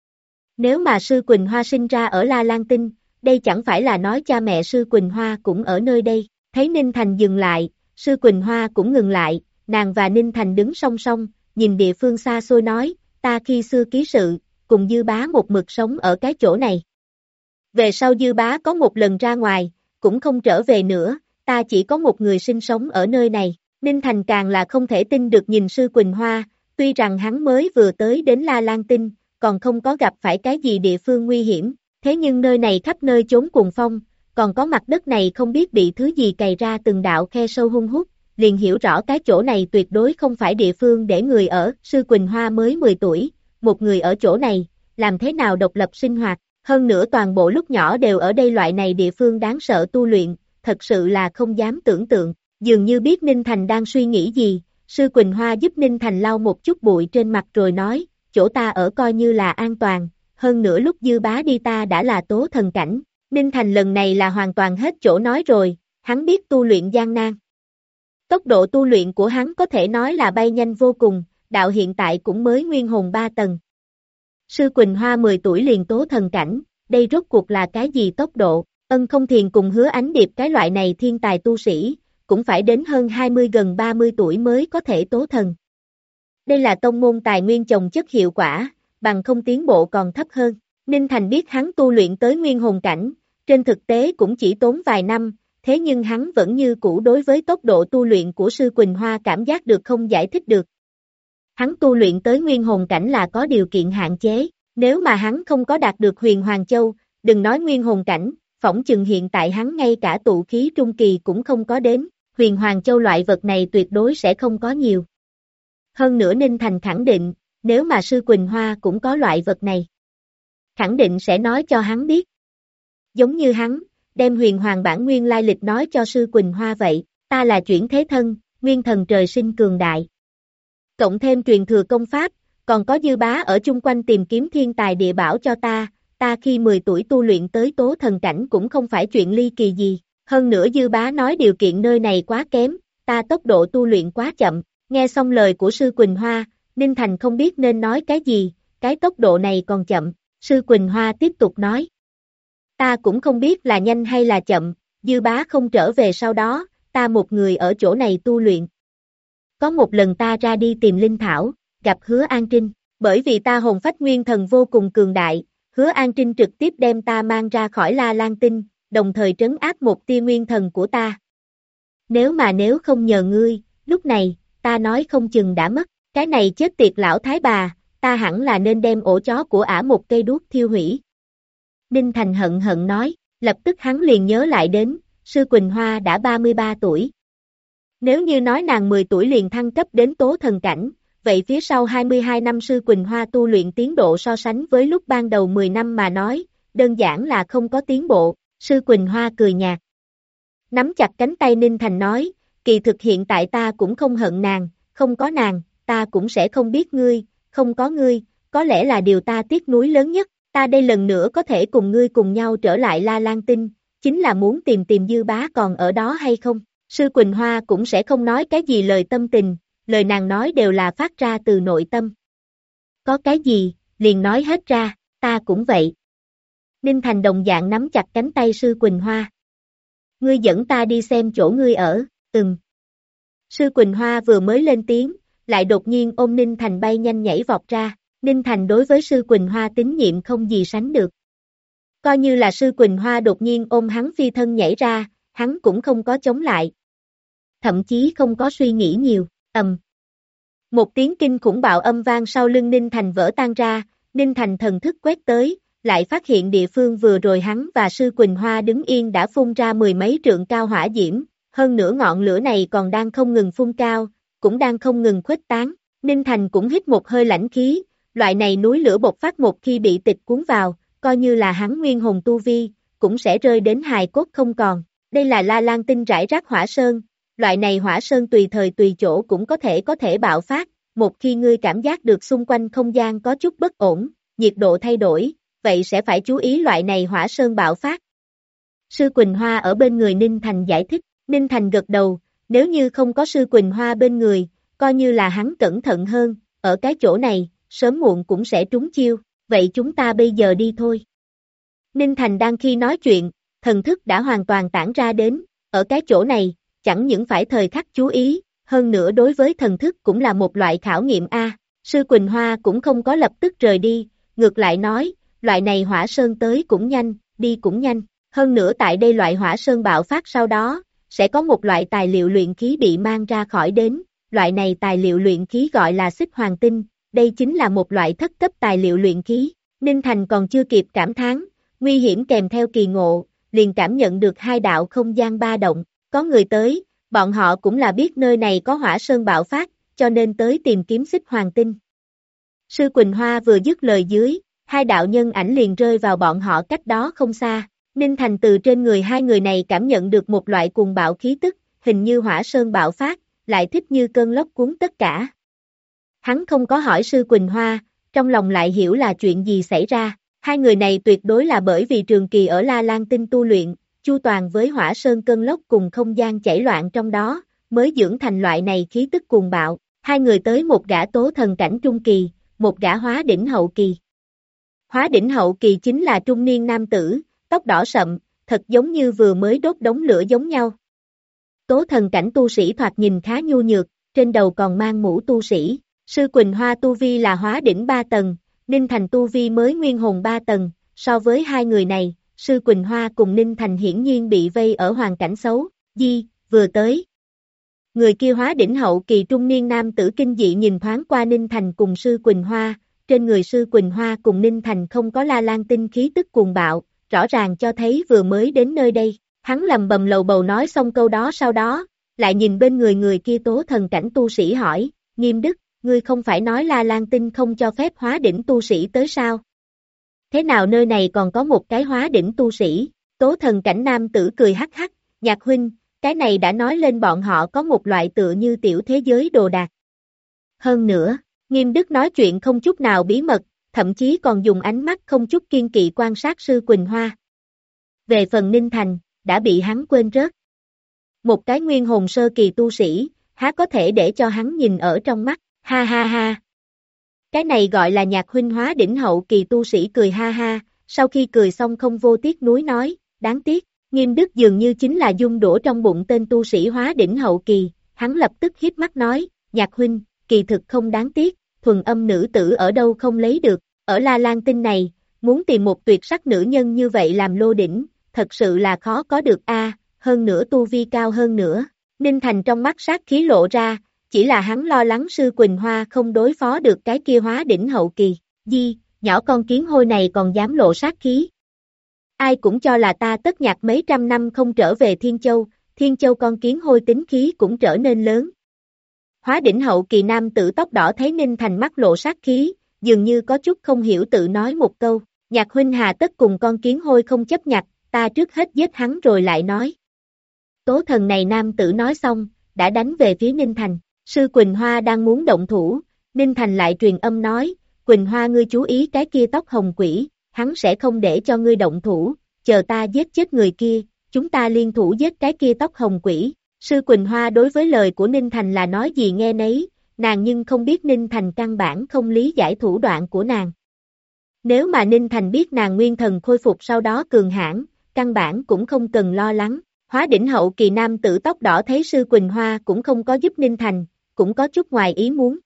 Speaker 1: Nếu mà Sư Quỳnh Hoa sinh ra ở La Lan Tinh, đây chẳng phải là nói cha mẹ Sư Quỳnh Hoa cũng ở nơi đây, thấy Ninh Thành dừng lại, Sư Quỳnh Hoa cũng ngừng lại, nàng và Ninh Thành đứng song song, nhìn địa phương xa xôi nói, ta khi xưa ký sự, cùng Dư Bá một mực sống ở cái chỗ này. Về sau Dư Bá có một lần ra ngoài, cũng không trở về nữa, ta chỉ có một người sinh sống ở nơi này. Ninh Thành càng là không thể tin được nhìn Sư Quỳnh Hoa, tuy rằng hắn mới vừa tới đến La Lan Tinh, còn không có gặp phải cái gì địa phương nguy hiểm, thế nhưng nơi này khắp nơi chốn cuồng phong, còn có mặt đất này không biết bị thứ gì cày ra từng đạo khe sâu hun hút, liền hiểu rõ cái chỗ này tuyệt đối không phải địa phương để người ở. Sư Quỳnh Hoa mới 10 tuổi, một người ở chỗ này, làm thế nào độc lập sinh hoạt, hơn nữa toàn bộ lúc nhỏ đều ở đây loại này địa phương đáng sợ tu luyện, thật sự là không dám tưởng tượng. Dường như biết Ninh Thành đang suy nghĩ gì, Sư Quỳnh Hoa giúp Ninh Thành lau một chút bụi trên mặt rồi nói, chỗ ta ở coi như là an toàn, hơn nữa lúc Dư Bá đi ta đã là tố thần cảnh. Ninh Thành lần này là hoàn toàn hết chỗ nói rồi, hắn biết tu luyện gian nan. Tốc độ tu luyện của hắn có thể nói là bay nhanh vô cùng, đạo hiện tại cũng mới nguyên hồn 3 tầng. Sư Quỳnh Hoa 10 tuổi liền tố thần cảnh, đây rốt cuộc là cái gì tốc độ? Ân Không Thiền cùng Hứa Ánh Điệp cái loại này thiên tài tu sĩ, cũng phải đến hơn 20 gần 30 tuổi mới có thể tố thần. Đây là tông môn tài nguyên chồng chất hiệu quả, bằng không tiến bộ còn thấp hơn. Ninh Thành biết hắn tu luyện tới nguyên hồn cảnh, trên thực tế cũng chỉ tốn vài năm, thế nhưng hắn vẫn như cũ đối với tốc độ tu luyện của sư Quỳnh Hoa cảm giác được không giải thích được. Hắn tu luyện tới nguyên hồn cảnh là có điều kiện hạn chế, nếu mà hắn không có đạt được Huyền Hoàng Châu, đừng nói nguyên hồn cảnh, phỏng chừng hiện tại hắn ngay cả tụ khí trung kỳ cũng không có đến, Huyền Hoàng Châu loại vật này tuyệt đối sẽ không có nhiều. Hơn nữa Ninh Thành khẳng định, nếu mà sư Quỳnh Hoa cũng có loại vật này, khẳng định sẽ nói cho hắn biết. Giống như hắn, đem Huyền Hoàng bản nguyên lai lịch nói cho sư Quỳnh Hoa vậy, ta là chuyển thế thân, nguyên thần trời sinh cường đại. Cộng thêm truyền thừa công pháp, còn có Dư Bá ở chung quanh tìm kiếm thiên tài địa bảo cho ta khi 10 tuổi tu luyện tới tố thần cảnh cũng không phải chuyện ly kỳ gì, hơn nữa Dư Bá nói điều kiện nơi này quá kém, ta tốc độ tu luyện quá chậm, nghe xong lời của sư Quỳnh Hoa, Ninh Thành không biết nên nói cái gì, cái tốc độ này còn chậm, sư Quỳnh Hoa tiếp tục nói. Ta cũng không biết là nhanh hay là chậm, Dư Bá không trở về sau đó, ta một người ở chỗ này tu luyện. Có một lần ta ra đi tìm linh thảo, gặp Hứa An Trinh, bởi vì ta hồn phách nguyên thần vô cùng cường đại, Hứa An Trinh trực tiếp đem ta mang ra khỏi La Lan Tinh, đồng thời trấn áp một tia nguyên thần của ta. Nếu không nhờ ngươi, lúc này, ta nói không chừng đã mất, cái này chết tiệt lão thái bà, ta hẳn là nên đem ổ chó của ả một cây đuốc thiêu hủy. Ninh Thành hận hận nói, lập tức hắn liền nhớ lại đến, sư Quỳnh Hoa đã 33 tuổi. Nếu như nói nàng 10 tuổi liền thăng cấp đến tố thần cảnh, vậy phía sau 22 năm sư Quỳnh Hoa tu luyện tiến độ so sánh với lúc ban đầu 10 năm mà nói, đơn giản là không có tiến bộ, sư Quỳnh Hoa cười nhạt. Nắm chặt cánh tay Ninh Thành nói, kỳ thực hiện tại ta cũng không hận nàng, không có nàng, ta cũng sẽ không biết ngươi, không có ngươi, có lẽ là điều ta tiếc nuối lớn nhất, ta đây lần nữa có thể cùng ngươi cùng nhau trở lại La Lan Tinh, chính là muốn tìm Dư Bá còn ở đó hay không, sư Quỳnh Hoa cũng sẽ không nói cái gì lời tâm tình, lời nàng nói đều là phát ra từ nội tâm. Có cái gì, liền nói hết ra, ta cũng vậy. Ninh Thành đồng dạng nắm chặt cánh tay sư Quỳnh Hoa. Ngươi dẫn ta đi xem chỗ ngươi ở, Sư Quỳnh Hoa vừa mới lên tiếng, lại đột nhiên ôm Ninh Thành bay nhanh nhảy vọt ra, Ninh Thành đối với sư Quỳnh Hoa tín nhiệm không gì sánh được. Coi như là sư Quỳnh Hoa đột nhiên ôm hắn phi thân nhảy ra, hắn cũng không có chống lại. Thậm chí không có suy nghĩ nhiều, Một tiếng kinh khủng bạo âm vang sau lưng Ninh Thành vỡ tan ra, Ninh Thành thần thức quét tới, lại phát hiện địa phương vừa rồi hắn và sư Quỳnh Hoa đứng yên đã phun ra 10 mấy trượng cao hỏa diễm, hơn nữa ngọn lửa này còn đang không ngừng phun cao, cũng đang không ngừng khuếch tán, Ninh Thành cũng hít một hơi lãnh khí, loại này núi lửa bộc phát một khi bị tịch cuốn vào, coi như là hắn nguyên hồn tu vi, cũng sẽ rơi đến hài cốt không còn, đây là La Lan Tinh rải rác hỏa sơn, loại này hỏa sơn tùy thời tùy chỗ cũng có thể bạo phát, một khi ngươi cảm giác được xung quanh không gian có chút bất ổn, nhiệt độ thay đổi, vậy sẽ phải chú ý loại này hỏa sơn bạo phát. Sư Quỳnh Hoa ở bên người Ninh Thành giải thích, Ninh Thành gật đầu, nếu như không có sư Quỳnh Hoa bên người, coi như là hắn cẩn thận hơn, ở cái chỗ này, sớm muộn cũng sẽ trúng chiêu, vậy chúng ta bây giờ đi thôi. Ninh Thành đang khi nói chuyện, thần thức đã hoàn toàn tản ra đến, ở cái chỗ này, chẳng những phải thời khắc chú ý, hơn nữa đối với thần thức cũng là một loại khảo nghiệm a. Sư Quỳnh Hoa cũng không có lập tức rời đi, ngược lại nói, loại này hỏa sơn tới cũng nhanh, đi cũng nhanh, hơn nữa tại đây loại hỏa sơn bạo phát sau đó, sẽ có một loại tài liệu luyện khí bị mang ra khỏi đến, loại này tài liệu luyện khí gọi là xích hoàng tinh, đây chính là một loại thất cấp tài liệu luyện khí. Ninh Thành còn chưa kịp cảm thán, nguy hiểm kèm theo kỳ ngộ, liền cảm nhận được hai đạo không gian ba động, có người tới, bọn họ cũng là biết nơi này có hỏa sơn bạo phát, cho nên tới tìm kiếm xích hoàng tinh. Sư Quỳnh Hoa vừa dứt lời dưới, hai đạo nhân ảnh liền rơi vào bọn họ cách đó không xa, Ninh Thành từ trên người hai người này cảm nhận được một loại cuồng bạo khí tức, hình như hỏa sơn bạo phát, lại thích như cơn lốc cuốn tất cả. Hắn không có hỏi sư Quỳnh Hoa, trong lòng lại hiểu là chuyện gì xảy ra, hai người này tuyệt đối là bởi vì trường kỳ ở La Lan Tinh tu luyện, chu toàn với hỏa sơn cơn lốc cùng không gian chảy loạn trong đó, mới dưỡng thành loại này khí tức cuồng bạo, hai người tới một gã tố thần cảnh trung kỳ, một gã hóa đỉnh hậu kỳ. Hóa đỉnh hậu kỳ chính là trung niên nam tử, tóc đỏ sậm, thật giống như vừa mới đốt đống lửa giống nhau. Tố thần cảnh tu sĩ thoạt nhìn khá nhu nhược, trên đầu còn mang mũ tu sĩ, Sư Quỳnh Hoa tu vi là hóa đỉnh 3 tầng, Ninh Thành tu vi mới nguyên hồn 3 tầng, so với hai người này, Sư Quỳnh Hoa cùng Ninh Thành hiển nhiên bị vây ở hoàn cảnh xấu, vừa tới. Người kia hóa đỉnh hậu kỳ trung niên nam tử kinh dị nhìn thoáng qua Ninh Thành cùng Sư Quỳnh Hoa, trên người Sư Quỳnh Hoa cùng Ninh Thành không có La Lan tinh khí tức cuồng bạo, rõ ràng cho thấy vừa mới đến nơi đây, hắn lầm bầm lầu bầu nói xong câu đó sau đó, lại nhìn bên người kia tố thần cảnh tu sĩ hỏi, Nghiêm Đức, ngươi không phải nói La Lan tinh không cho phép hóa đỉnh tu sĩ tới sao? Thế nào nơi này còn có một cái hóa đỉnh tu sĩ? Tố thần cảnh nam tử cười hắc hắc, Nhạc huynh, cái này đã nói lên bọn họ có một loại tựa như tiểu thế giới đồ đạc. Hơn nữa, Nghiêm Đức nói chuyện không chút nào bí mật, thậm chí còn dùng ánh mắt không chút kiên kỵ quan sát Sư Quỳnh Hoa. Về phần Ninh Thành, đã bị hắn quên rớt. Một cái nguyên hồn sơ kỳ tu sĩ, há có thể để cho hắn nhìn ở trong mắt, ha ha ha. Cái này gọi là Nhạc huynh hóa đỉnh hậu kỳ tu sĩ cười ha ha, sau khi cười xong không vô tiếc nuối nói, đáng tiếc, Nghiêm Đức dường như chính là dung đũa trong bụng tên tu sĩ hóa đỉnh hậu kỳ, hắn lập tức híp mắt nói, Nhạc huynh, kỳ thực không đáng tiếc, thuần âm nữ tử ở đâu không lấy được, ở La Lan tinh này, muốn tìm một tuyệt sắc nữ nhân như vậy làm lô đỉnh, thật sự là khó có được a. Hơn nữa tu vi cao hơn nữa. Ninh Thành trong mắt sát khí lộ ra, chỉ là hắn lo lắng Sư Quỳnh Hoa không đối phó được cái kia hóa đỉnh hậu kỳ, nhỏ con kiến hôi này còn dám lộ sát khí. Ai cũng cho là ta Tất Nhạc mấy trăm năm không trở về Thiên Châu con kiến hôi tính khí cũng trở nên lớn. Hóa đỉnh hậu kỳ nam tử tóc đỏ thấy Ninh Thành mắt lộ sát khí, dường như có chút không hiểu tự nói một câu, Nhạc huynh hà tất cùng con kiến hôi không chấp nhặt, ta trước hết giết hắn rồi lại nói. Tố thần này nam tử nói xong, đã đánh về phía Ninh Thành, Sư Quỳnh Hoa đang muốn động thủ, Ninh Thành lại truyền âm nói, Quỳnh Hoa ngươi chú ý cái kia tóc hồng quỷ, hắn sẽ không để cho ngươi động thủ, chờ ta giết chết người kia, chúng ta liên thủ giết cái kia tóc hồng quỷ. Sư Quỳnh Hoa đối với lời của Ninh Thành là nói gì nghe nấy, nàng nhưng không biết Ninh Thành căn bản không lý giải thủ đoạn của nàng. Nếu mà Ninh Thành biết nàng nguyên thần khôi phục sau đó cường hãn, căn bản cũng không cần lo lắng. Hóa đỉnh hậu kỳ nam tử tóc đỏ thấy Sư Quỳnh Hoa cũng không có giúp Ninh Thành, cũng có chút ngoài ý muốn.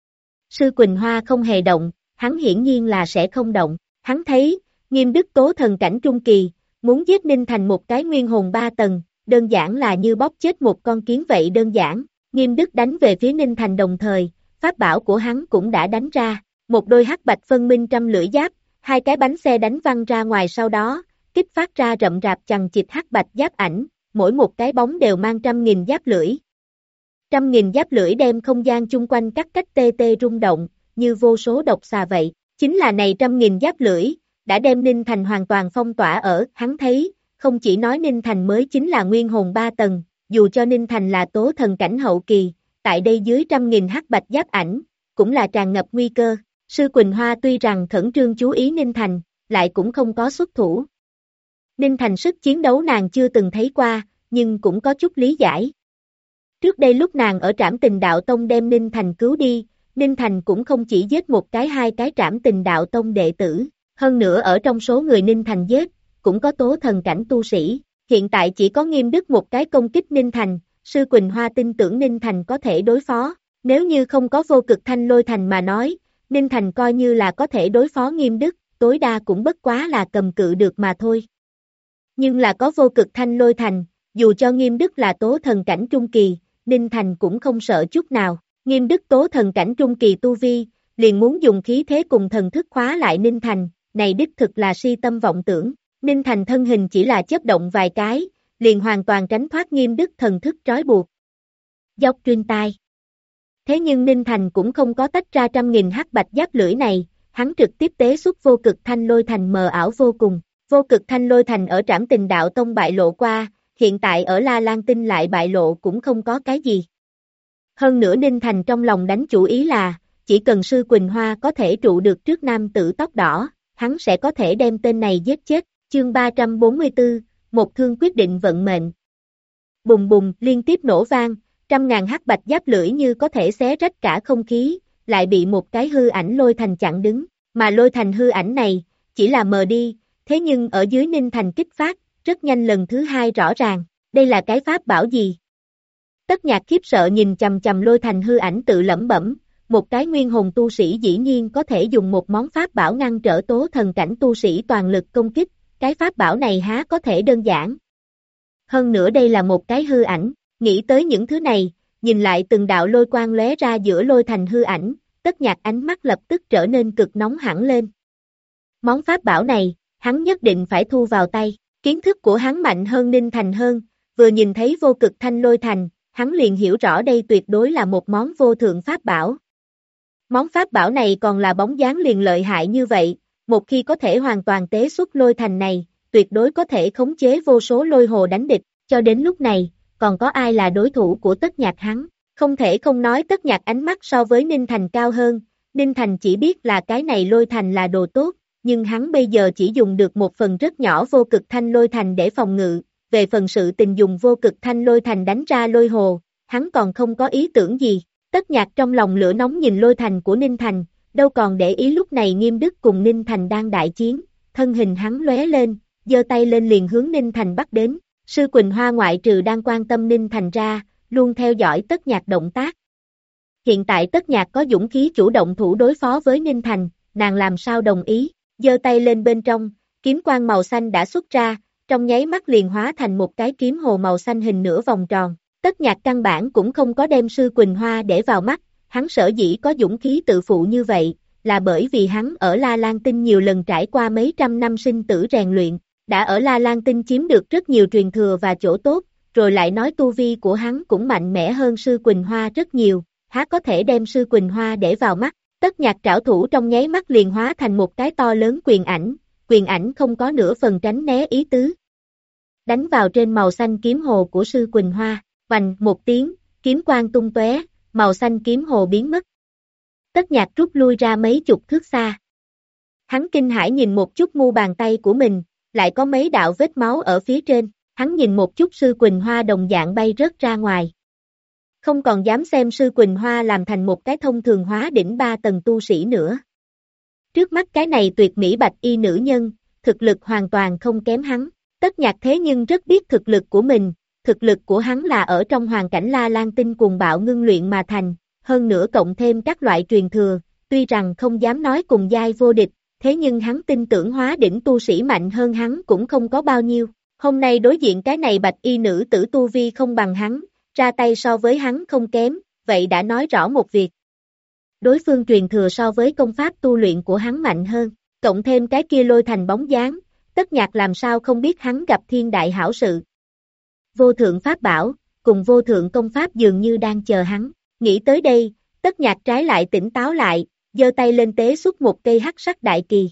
Speaker 1: Sư Quỳnh Hoa không hề động, hắn hiển nhiên là sẽ không động, hắn thấy, Nghiêm Đức tố thần cảnh trung kỳ, muốn giết Ninh Thành một cái nguyên hồn 3 tầng, đơn giản là như bóp chết một con kiến vậy đơn giản, Nghiêm Đức đánh về phía Ninh Thành đồng thời, pháp bảo của hắn cũng đã đánh ra, một đôi hắc bạch phân minh trăm lưỡi giáp, hai cái bánh xe đánh văng ra ngoài sau đó, kích phát ra rậm rạp chằng chịt hắc bạch giáp ảnh, mỗi một cái bóng đều mang 100.000 giáp lưỡi. 100.000 giáp lưỡi đem không gian chung quanh cắt cách tê tê rung động, như vô số độc xà vậy, chính là này 100.000 giáp lưỡi, đã đem Ninh Thành hoàn toàn phong tỏa ở, hắn thấy, không chỉ nói Ninh Thành mới chính là nguyên hồn 3 tầng, dù cho Ninh Thành là tố thần cảnh hậu kỳ, tại đây dưới 100.000 hắc bạch giáp ảnh, cũng là tràn ngập nguy cơ. Sư Quỳnh Hoa tuy rằng khẩn trương chú ý Ninh Thành, lại cũng không có xuất thủ. Ninh Thành sức chiến đấu nàng chưa từng thấy qua, nhưng cũng có chút lý giải. Trước đây lúc nàng ở Trảm Tình Đạo Tông đem Ninh Thành cứu đi, Ninh Thành cũng không chỉ giết một cái hai cái Trảm Tình Đạo Tông đệ tử, hơn nữa ở trong số người Ninh Thành giết, cũng có tố thần cảnh tu sĩ, hiện tại chỉ có Nghiêm Đức một cái công kích Ninh Thành, Sư Quỳnh Hoa tin tưởng Ninh Thành có thể đối phó, nếu như không có vô cực thanh lôi thành mà nói, Ninh Thành coi như là có thể đối phó Nghiêm Đức, tối đa cũng bất quá là cầm cự được mà thôi. Nhưng là có vô cực thanh lôi thành, dù cho Nghiêm Đức là tố thần cảnh trung kỳ, Ninh Thành cũng không sợ chút nào, Nghiêm Đức tố thần cảnh trung kỳ tu vi, liền muốn dùng khí thế cùng thần thức khóa lại Ninh Thành, này đích thực là si tâm vọng tưởng, Ninh Thành thân hình chỉ là chớp động vài cái, liền hoàn toàn tránh thoát Nghiêm Đức thần thức trói buộc. Dốc truyền tai. Thế nhưng Ninh Thành cũng không có tách ra 100.000 hắc bạch giáp lưỡi này, hắn trực tiếp tế xuất vô cực thanh lôi thành mờ ảo vô cùng. Vô cực thanh lôi thành ở Trảm Tình Đạo Tông bại lộ qua, hiện tại ở La Lan Tinh lại bại lộ cũng không có cái gì. Hơn nữa Ninh Thành trong lòng đánh chủ ý là, chỉ cần Sư Quỳnh Hoa có thể trụ được trước nam tử tóc đỏ, hắn sẽ có thể đem tên này giết chết. Chương 344, một thương quyết định vận mệnh. Bùng bùng liên tiếp nổ vang, 100.000 hắc bạch giáp lưỡi như có thể xé rách cả không khí, lại bị một cái hư ảnh lôi thành chặn đứng, mà lôi thành hư ảnh này, chỉ là mờ đi. Thế nhưng ở dưới Ninh Thành kích phát, rất nhanh lần thứ hai rõ ràng, đây là cái pháp bảo gì? Tất Nhạc khiếp sợ nhìn chằm chằm Lôi Thành hư ảnh tự lẩm bẩm, một cái nguyên hồn tu sĩ dĩ nhiên có thể dùng một món pháp bảo ngăn trở tố thần cảnh tu sĩ toàn lực công kích, cái pháp bảo này há có thể đơn giản. Hơn nữa đây là một cái hư ảnh, nghĩ tới những thứ này, nhìn lại từng đạo lôi quang lóe ra giữa Lôi Thành hư ảnh, Tất Nhạc ánh mắt lập tức trở nên cực nóng hẳn lên. Món pháp bảo này, hắn nhất định phải thu vào tay, kiến thức của hắn mạnh hơn Ninh Thành hơn, vừa nhìn thấy vô cực thanh lôi thành, hắn liền hiểu rõ đây tuyệt đối là một món vô thượng pháp bảo. Món pháp bảo này còn là bóng dáng liền lợi hại như vậy, một khi có thể hoàn toàn tế xuất lôi thành này, tuyệt đối có thể khống chế vô số lôi hồ đánh địch, cho đến lúc này, còn có ai là đối thủ của Tất Nhạc hắn, không thể không nói Tất Nhạc ánh mắt so với Ninh Thành cao hơn, Ninh Thành chỉ biết là cái này lôi thành là đồ tốt, nhưng hắn bây giờ chỉ dùng được một phần rất nhỏ vô cực thanh lôi thành để phòng ngự, về phần sự tình dùng vô cực thanh lôi thành đánh ra lôi hồ, hắn còn không có ý tưởng gì. Tất Nhạc trong lòng lửa nóng nhìn lôi thành của Ninh Thành, đâu còn để ý lúc này Nghiêm Đức cùng Ninh Thành đang đại chiến, thân hình hắn lóe lên, giơ tay lên liền hướng Ninh Thành bắt đến, Sư Quỳnh Hoa ngoại trừ đang quan tâm Ninh Thành ra, luôn theo dõi Tất Nhạc động tác. Hiện tại Tất Nhạc có dũng khí chủ động thủ đối phó với Ninh Thành, nàng làm sao đồng ý, giơ tay lên bên trong, kiếm quang màu xanh đã xuất ra, trong nháy mắt liền hóa thành một cái kiếm hồ màu xanh hình nửa vòng tròn. Tất Nhạc căn bản cũng không có đem Sư Quỳnh Hoa để vào mắt, hắn sở dĩ có dũng khí tự phụ như vậy, là bởi vì hắn ở La Lan Tinh nhiều lần trải qua mấy trăm năm sinh tử rèn luyện, đã ở La Lan Tinh chiếm được rất nhiều truyền thừa và chỗ tốt, rồi lại nói tu vi của hắn cũng mạnh mẽ hơn Sư Quỳnh Hoa rất nhiều, há có thể đem Sư Quỳnh Hoa để vào mắt. Tất Nhạc trảo thủ trong nháy mắt liền hóa thành một cái to lớn quyền ảnh không có nửa phần tránh né ý tứ. Đánh vào trên màu xanh kiếm hồ của Sư Quỳnh Hoa. Vành một tiếng, kiếm quang tung tóe, màu xanh kiếm hồ biến mất. Tất Nhạc rút lui ra mấy chục thước xa. Hắn kinh hãi nhìn một chút mu bàn tay của mình, lại có mấy đạo vết máu ở phía trên, hắn nhìn một chút Sư Quỳnh Hoa đồng dạng bay rớt ra ngoài. Không còn dám xem Sư Quỳnh Hoa làm thành một cái thông thường hóa đỉnh 3 tầng tu sĩ nữa. Trước mắt cái này tuyệt mỹ bạch y nữ nhân, thực lực hoàn toàn không kém hắn. Tất Nhạc thế nhưng rất biết thực lực của mình. Thực lực của hắn là ở trong hoàn cảnh La Lan Tinh cuồng bạo ngưng luyện mà thành, hơn nữa cộng thêm các loại truyền thừa, tuy rằng không dám nói cùng giai vô địch, thế nhưng hắn tin tưởng hóa đỉnh tu sĩ mạnh hơn hắn cũng không có bao nhiêu. Hôm nay đối diện cái này bạch y nữ tử tu vi không bằng hắn, ra tay so với hắn không kém, vậy đã nói rõ một việc. Đối phương truyền thừa so với công pháp tu luyện của hắn mạnh hơn, cộng thêm cái kia lôi thành bóng dáng, Tất Nhạc làm sao không biết hắn gặp thiên đại hảo sự. Vô thượng pháp bảo, cùng vô thượng công pháp dường như đang chờ hắn, nghĩ tới đây, Tất Nhạc trái lại tỉnh táo lại, giơ tay lên tế xuất một cây hắc sắc đại kỳ,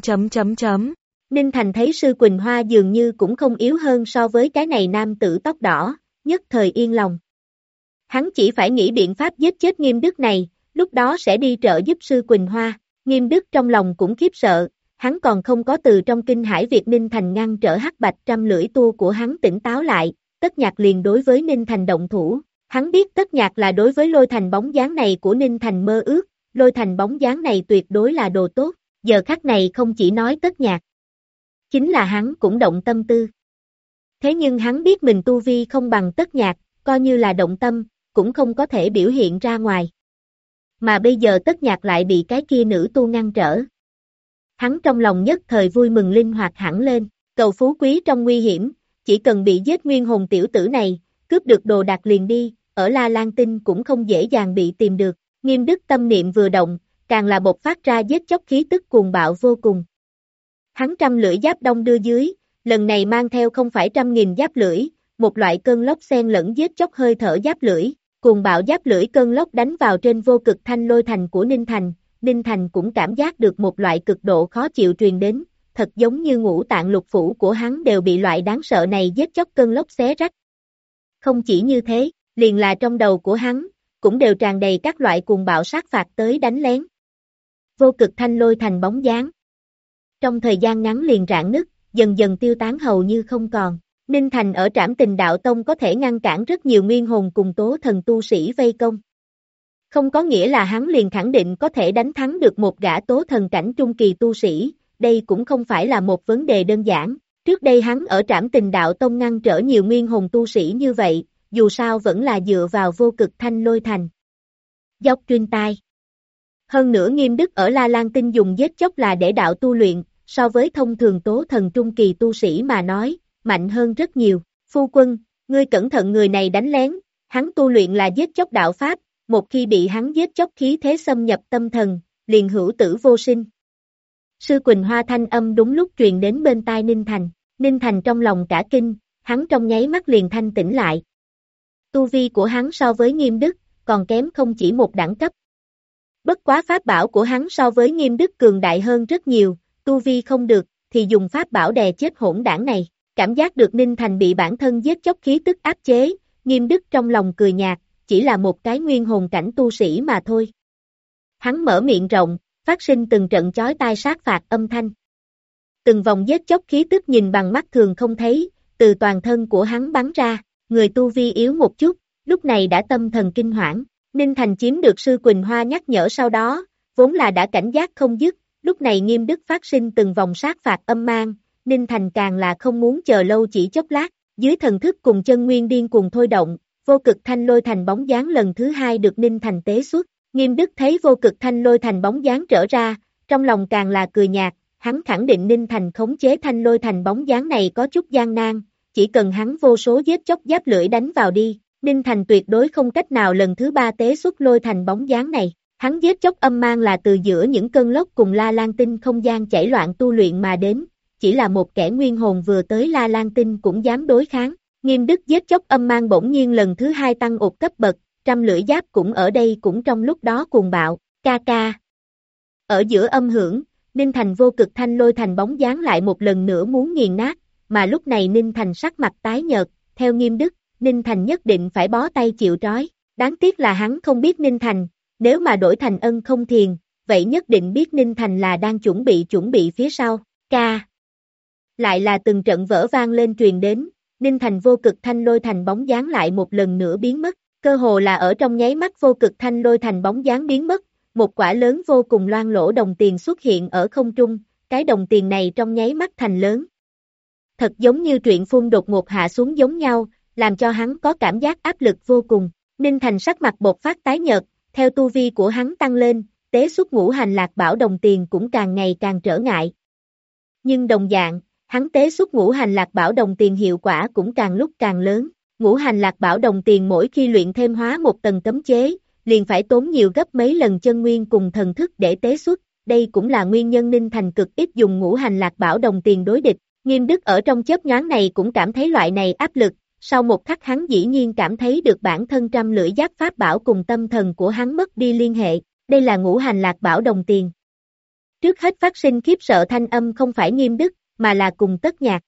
Speaker 1: Ninh Thành thấy Sư Quỳnh Hoa dường như cũng không yếu hơn so với cái này nam tử tóc đỏ, nhất thời yên lòng. Hắn chỉ phải nghĩ biện pháp giết chết Nghiêm Đức này, lúc đó sẽ đi trợ giúp Sư Quỳnh Hoa, Nghiêm Đức trong lòng cũng khiếp sợ, hắn còn không có từ trong kinh hải việc Ninh Thành ngăn trở hắc bạch trăm lưỡi tu của hắn tỉnh táo lại. Tất Nhạc liền đối với Ninh Thành động thủ, hắn biết Tất Nhạc là đối với lôi thành bóng dáng này của Ninh Thành mơ ước, lôi thành bóng dáng này tuyệt đối là đồ tốt, giờ khắc này không chỉ nói Tất Nhạc, chính là hắn cũng động tâm tư. Thế nhưng hắn biết mình tu vi không bằng Tất Nhạc, coi như là động tâm, cũng không có thể biểu hiện ra ngoài. Mà bây giờ Tất Nhạc lại bị cái kia nữ tu ngăn trở. Hắn trong lòng nhất thời vui mừng linh hoạt hẳn lên, cầu phú quý trong nguy hiểm. Chỉ cần bị giết nguyên hồn tiểu tử này, cướp được đồ đạc liền đi, ở La Lan Tinh cũng không dễ dàng bị tìm được. Nghiêm Đức tâm niệm vừa động, càng là bộc phát ra giết chóc khí tức cuồng bạo vô cùng. Hắn trăm lưỡi giáp đông đưa dưới, lần này mang theo không phải 100.000 giáp lưỡi, một loại cơn lốc xen lẫn giết chóc hơi thở giáp lưỡi, cuồng bạo giáp lưỡi cơn lốc đánh vào trên vô cực thanh lôi thành của Ninh Thành cũng cảm giác được một loại cực độ khó chịu truyền đến. Thật giống như ngũ tạng lục phủ của hắn đều bị loại đáng sợ này giết chóc cơn lốc xé rách. Không chỉ như thế, liền là trong đầu của hắn, cũng đều tràn đầy các loại cuồng bạo sát phạt tới đánh lén. Vô cực thanh lôi thành bóng dáng. Trong thời gian ngắn liền rạn nứt, dần dần tiêu tán hầu như không còn. Ninh Thành ở Trảm Tình Đạo Tông có thể ngăn cản rất nhiều nguyên hồn cùng tố thần tu sĩ vây công. Không có nghĩa là hắn liền khẳng định có thể đánh thắng được một gã tố thần cảnh trung kỳ tu sĩ. Đây cũng không phải là một vấn đề đơn giản, Trước đây hắn ở Trảm Tình Đạo Tông ngăn trở nhiều nguyên hồn tu sĩ như vậy, dù sao vẫn là dựa vào vô cực thanh lôi thành. Dốc truyền tai. Hơn nữa Nghiêm Đức ở La Lan Tinh dùng giết chóc là để đạo tu luyện, so với thông thường tố thần trung kỳ tu sĩ mà nói, mạnh hơn rất nhiều. Phu quân, ngươi cẩn thận người này đánh lén, hắn tu luyện là giết chóc đạo pháp, một khi bị hắn giết chóc khí thế xâm nhập tâm thần, liền hữu tử vô sinh. Sư Quỳnh Hoa thanh âm đúng lúc truyền đến bên tai Ninh Thành. Ninh Thành trong lòng cả kinh, hắn trong nháy mắt liền thanh tỉnh lại. Tu vi của hắn so với Nghiêm Đức, còn kém không chỉ một đẳng cấp. Bất quá pháp bảo của hắn so với Nghiêm Đức cường đại hơn rất nhiều, tu vi không được, thì dùng pháp bảo đè chết hỗn đảng này. Cảm giác được Ninh Thành bị bản thân giết chóc khí tức áp chế, Nghiêm Đức trong lòng cười nhạt, chỉ là một cái nguyên hồn cảnh tu sĩ mà thôi. Hắn mở miệng rộng, phát sinh từng trận chói tai sát phạt âm thanh. Từng vòng giết chóc khí tức nhìn bằng mắt thường không thấy, từ toàn thân của hắn bắn ra, người tu vi yếu một chút, lúc này đã tâm thần kinh hoảng. Ninh Thành chiếm được sư Quỳnh Hoa nhắc nhở sau đó, vốn là đã cảnh giác không dứt, lúc này Nghiêm Đức phát sinh từng vòng sát phạt âm mang, Ninh Thành càng là không muốn chờ lâu chỉ chốc lát, dưới thần thức cùng chân nguyên điên cuồng thôi động, vô cực thanh lôi thành bóng dáng lần thứ hai được Ninh Thành tế xuất. Nghiêm Đức thấy vô cực thanh lôi thành bóng dáng trở ra, trong lòng càng là cười nhạt, hắn khẳng định Ninh Thành khống chế thanh lôi thành bóng dáng này có chút gian nan, chỉ cần hắn vô số giết chóc giáp lưỡi đánh vào đi, Ninh Thành tuyệt đối không cách nào lần thứ ba tế xuất lôi thành bóng dáng này. Hắn giết chóc âm mang là từ giữa những cơn lốc cùng La Lan Tinh không gian chảy loạn tu luyện mà đến, chỉ là một kẻ nguyên hồn vừa tới La Lan Tinh cũng dám đối kháng. Nghiêm Đức giết chóc âm mang bỗng nhiên lần thứ hai tăng ột cấp bậc, trăm lưỡi giáp cũng ở đây cũng trong lúc đó cuồng bạo, ca ca. Ở giữa âm hưởng, Ninh Thành vô cực thanh lôi thành bóng dáng lại một lần nữa muốn nghiền nát, mà lúc này Ninh Thành sắc mặt tái nhợt, theo Nghiêm Đức, Ninh Thành nhất định phải bó tay chịu trói, đáng tiếc là hắn không biết Ninh Thành, nếu mà đổi thành Ân Không Thiền, vậy nhất định biết Ninh Thành là đang chuẩn bị phía sau, ca. Lại là từng trận vỡ vang lên truyền đến, Ninh Thành vô cực thanh lôi thành bóng dáng lại một lần nữa biến mất, cơ hồ là ở trong nháy mắt vô cực thanh lôi thành bóng dáng biến mất, một quả lớn vô cùng loang lỗ đồng tiền xuất hiện ở không trung, cái đồng tiền này trong nháy mắt thành lớn. Thật giống như truyện phun đột ngột hạ xuống giống nhau, làm cho hắn có cảm giác áp lực vô cùng. Ninh Thành sắc mặt bột phát tái nhợt, theo tu vi của hắn tăng lên, tế xuất ngũ hành lạc bảo đồng tiền cũng càng ngày càng trở ngại. Nhưng đồng dạng, hắn tế xuất ngũ hành lạc bảo đồng tiền hiệu quả cũng càng lúc càng lớn. Ngũ hành lạc bảo đồng tiền mỗi khi luyện thêm hóa một tầng cấm chế, liền phải tốn nhiều gấp mấy lần chân nguyên cùng thần thức để tế xuất. Đây cũng là nguyên nhân Ninh Thành cực ít dùng ngũ hành lạc bảo đồng tiền đối địch. Nghiêm Đức ở trong chớp nhoáng này cũng cảm thấy loại này áp lực, sau một khắc hắn dĩ nhiên cảm thấy được bản thân trăm lưỡi giáp pháp bảo cùng tâm thần của hắn mất đi liên hệ, đây là ngũ hành lạc bảo đồng tiền. Trước hết phát sinh khiếp sợ thanh âm không phải Nghiêm Đức, mà là cùng Tất Nhạc.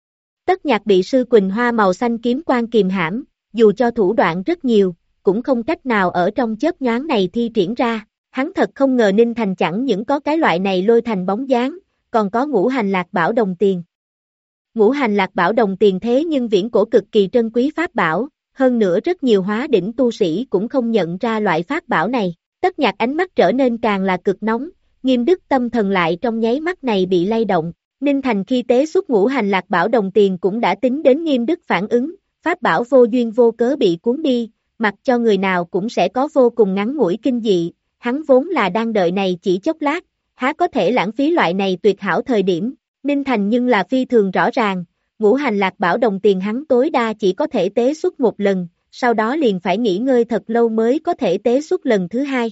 Speaker 1: Tất Nhạc bị sư Quỳnh Hoa màu xanh kiếm quan kìm hãm, dù cho thủ đoạn rất nhiều, cũng không cách nào ở trong chớp nhoáng này thi triển ra, hắn thật không ngờ Ninh Thành chẳng những có cái loại này lôi thành bóng dáng, còn có ngũ hành lạc bảo đồng tiền. Ngũ hành lạc bảo đồng tiền thế nhưng viễn cổ cực kỳ trân quý pháp bảo, hơn nữa rất nhiều hóa đỉnh tu sĩ cũng không nhận ra loại pháp bảo này. Tất Nhạc ánh mắt trở nên càng là cực nóng, Nghiêm Đức tâm thần lại trong nháy mắt này bị lay động. Ninh Thành khi tế xuất ngũ hành lạc bảo đồng tiền cũng đã tính đến Nghiêm Đức phản ứng, pháp bảo vô duyên vô cớ bị cuốn đi, mặc cho người nào cũng sẽ có vô cùng ngắn ngủi kinh dị, hắn vốn là đang đợi này chỉ chốc lát, há có thể lãng phí loại này tuyệt hảo thời điểm. Ninh Thành nhưng là phi thường rõ ràng, ngũ hành lạc bảo đồng tiền hắn tối đa chỉ có thể tế xuất một lần, sau đó liền phải nghỉ ngơi thật lâu mới có thể tế xuất lần thứ hai.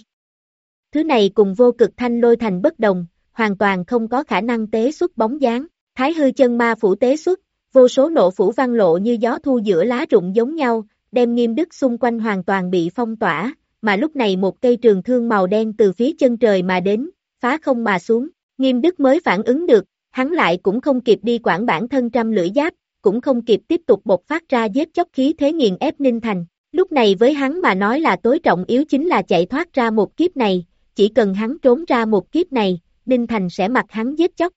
Speaker 1: Thứ này cùng vô cực thanh lôi thành bất đồng, hoàn toàn không có khả năng tế xuất bóng dáng, Thái hư chân ma phủ tế xuất, vô số nộ phủ văn lộ như gió thu giữa lá rụng giống nhau, đem Nghiêm Đức xung quanh hoàn toàn bị phong tỏa, mà lúc này một cây trường thương màu đen từ phía chân trời mà đến, phá không mà xuống, Nghiêm Đức mới phản ứng được, hắn lại cũng không kịp đi quản bản thân trăm lưỡi giáp, cũng không kịp tiếp tục bộc phát ra giết chóc khí thế nghiền ép Ninh Thành, lúc này với hắn mà nói là tối trọng yếu chính là chạy thoát ra một kiếp này, chỉ cần hắn trốn ra một kiếp này, Ninh Thành sẽ mặc hắn giết chóc.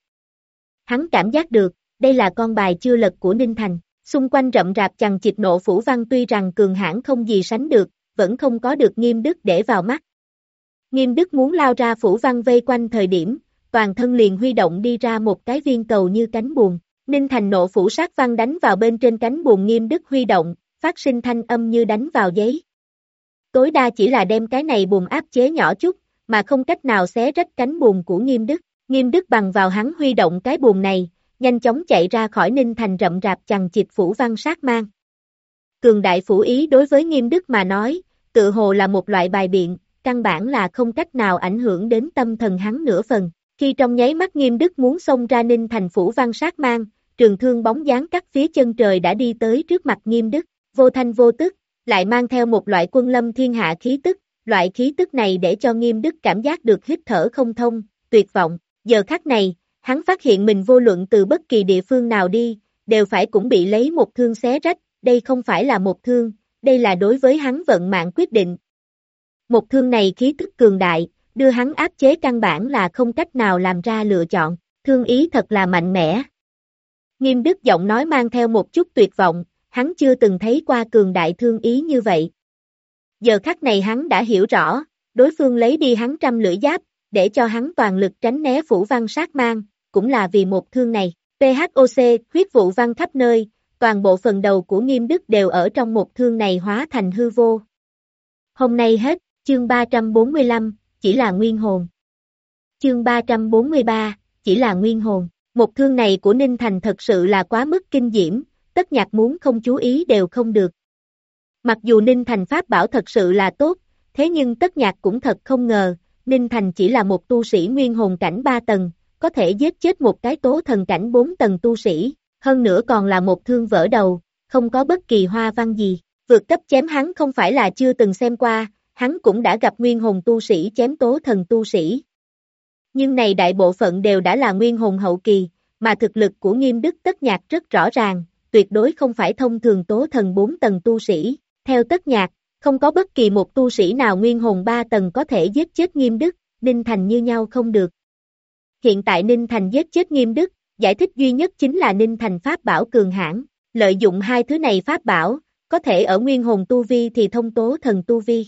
Speaker 1: Hắn cảm giác được, đây là con bài chưa lật của Ninh Thành, xung quanh rậm rạp chằng chịt nộ phủ văn tuy rằng cường hãn không gì sánh được, vẫn không có được Nghiêm Đức để vào mắt. Nghiêm Đức muốn lao ra phủ văn vây quanh thời điểm, toàn thân liền huy động đi ra một cái viên cầu như cánh buồm, Ninh Thành nộ phủ sát văn đánh vào bên trên cánh buồm Nghiêm Đức huy động, phát sinh thanh âm như đánh vào giấy. Tối đa chỉ là đem cái này buồm áp chế nhỏ chút, mà không cách nào xé rách cánh buồm của Nghiêm Đức. Nghiêm Đức bằng vào hắn huy động cái buồm này, nhanh chóng chạy ra khỏi Ninh Thành rậm rạp chằng chịt phủ văn sát mang. Cường đại phủ ý đối với Nghiêm Đức mà nói, tự hồ là một loại bài biện, căn bản là không cách nào ảnh hưởng đến tâm thần hắn nửa phần. Khi trong nháy mắt Nghiêm Đức muốn xông ra Ninh Thành phủ văn sát mang, trường thương bóng dáng cắt phía chân trời đã đi tới trước mặt Nghiêm Đức, vô thanh vô tức, lại mang theo một loại quân lâm thiên hạ khí tức, loại khí tức này để cho Nghiêm Đức cảm giác được hít thở không thông, tuyệt vọng. Giờ khắc này, hắn phát hiện mình vô luận từ bất kỳ địa phương nào đi, đều phải cũng bị lấy một thương xé rách, đây không phải là một thương, đây là đối với hắn vận mạng quyết định. Một thương này khí tức cường đại, đưa hắn áp chế căn bản là không cách nào làm ra lựa chọn, thương ý thật là mạnh mẽ. Nghiêm Đức giọng nói mang theo một chút tuyệt vọng, hắn chưa từng thấy qua cường đại thương ý như vậy. Giờ khắc này hắn đã hiểu rõ, đối phương lấy đi hắn trăm lưỡi giáp, để cho hắn toàn lực tránh né phủ văn sát mang, cũng là vì một thương này. PHOC, huyết vụ văng khắp nơi, toàn bộ phần đầu của Nghiêm Đức đều ở trong một thương này hóa thành hư vô. Hôm nay hết, chương 345, chỉ là nguyên hồn. Chương 343, chỉ là nguyên hồn. Một thương này của Ninh Thành thật sự là quá mức kinh diễm, Tất Nhạc muốn không chú ý đều không được. Mặc dù Ninh Thành pháp bảo thật sự là tốt, thế nhưng Tất Nhạc cũng thật không ngờ, Ninh Thành chỉ là một tu sĩ nguyên hồn cảnh 3 tầng, có thể giết chết một cái tố thần cảnh 4 tầng tu sĩ, hơn nữa còn là một thương vỡ đầu, không có bất kỳ hoa văn gì. Vượt cấp chém hắn không phải là chưa từng xem qua, hắn cũng đã gặp nguyên hồn tu sĩ chém tố thần tu sĩ. Nhưng này đại bộ phận đều đã là nguyên hồn hậu kỳ, mà thực lực của Nghiêm Đức Tất Nhạc rất rõ ràng, tuyệt đối không phải thông thường tố thần 4 tầng tu sĩ. Theo Tất Nhạc, không có bất kỳ một tu sĩ nào nguyên hồn 3 tầng có thể giết chết Nghiêm Đức, Ninh Thành như nhau không được. Hiện tại Ninh Thành giết chết Nghiêm Đức, giải thích duy nhất chính là Ninh Thành pháp bảo cường hãn, lợi dụng hai thứ này pháp bảo, có thể ở nguyên hồn tu vi thì thông tố thần tu vi.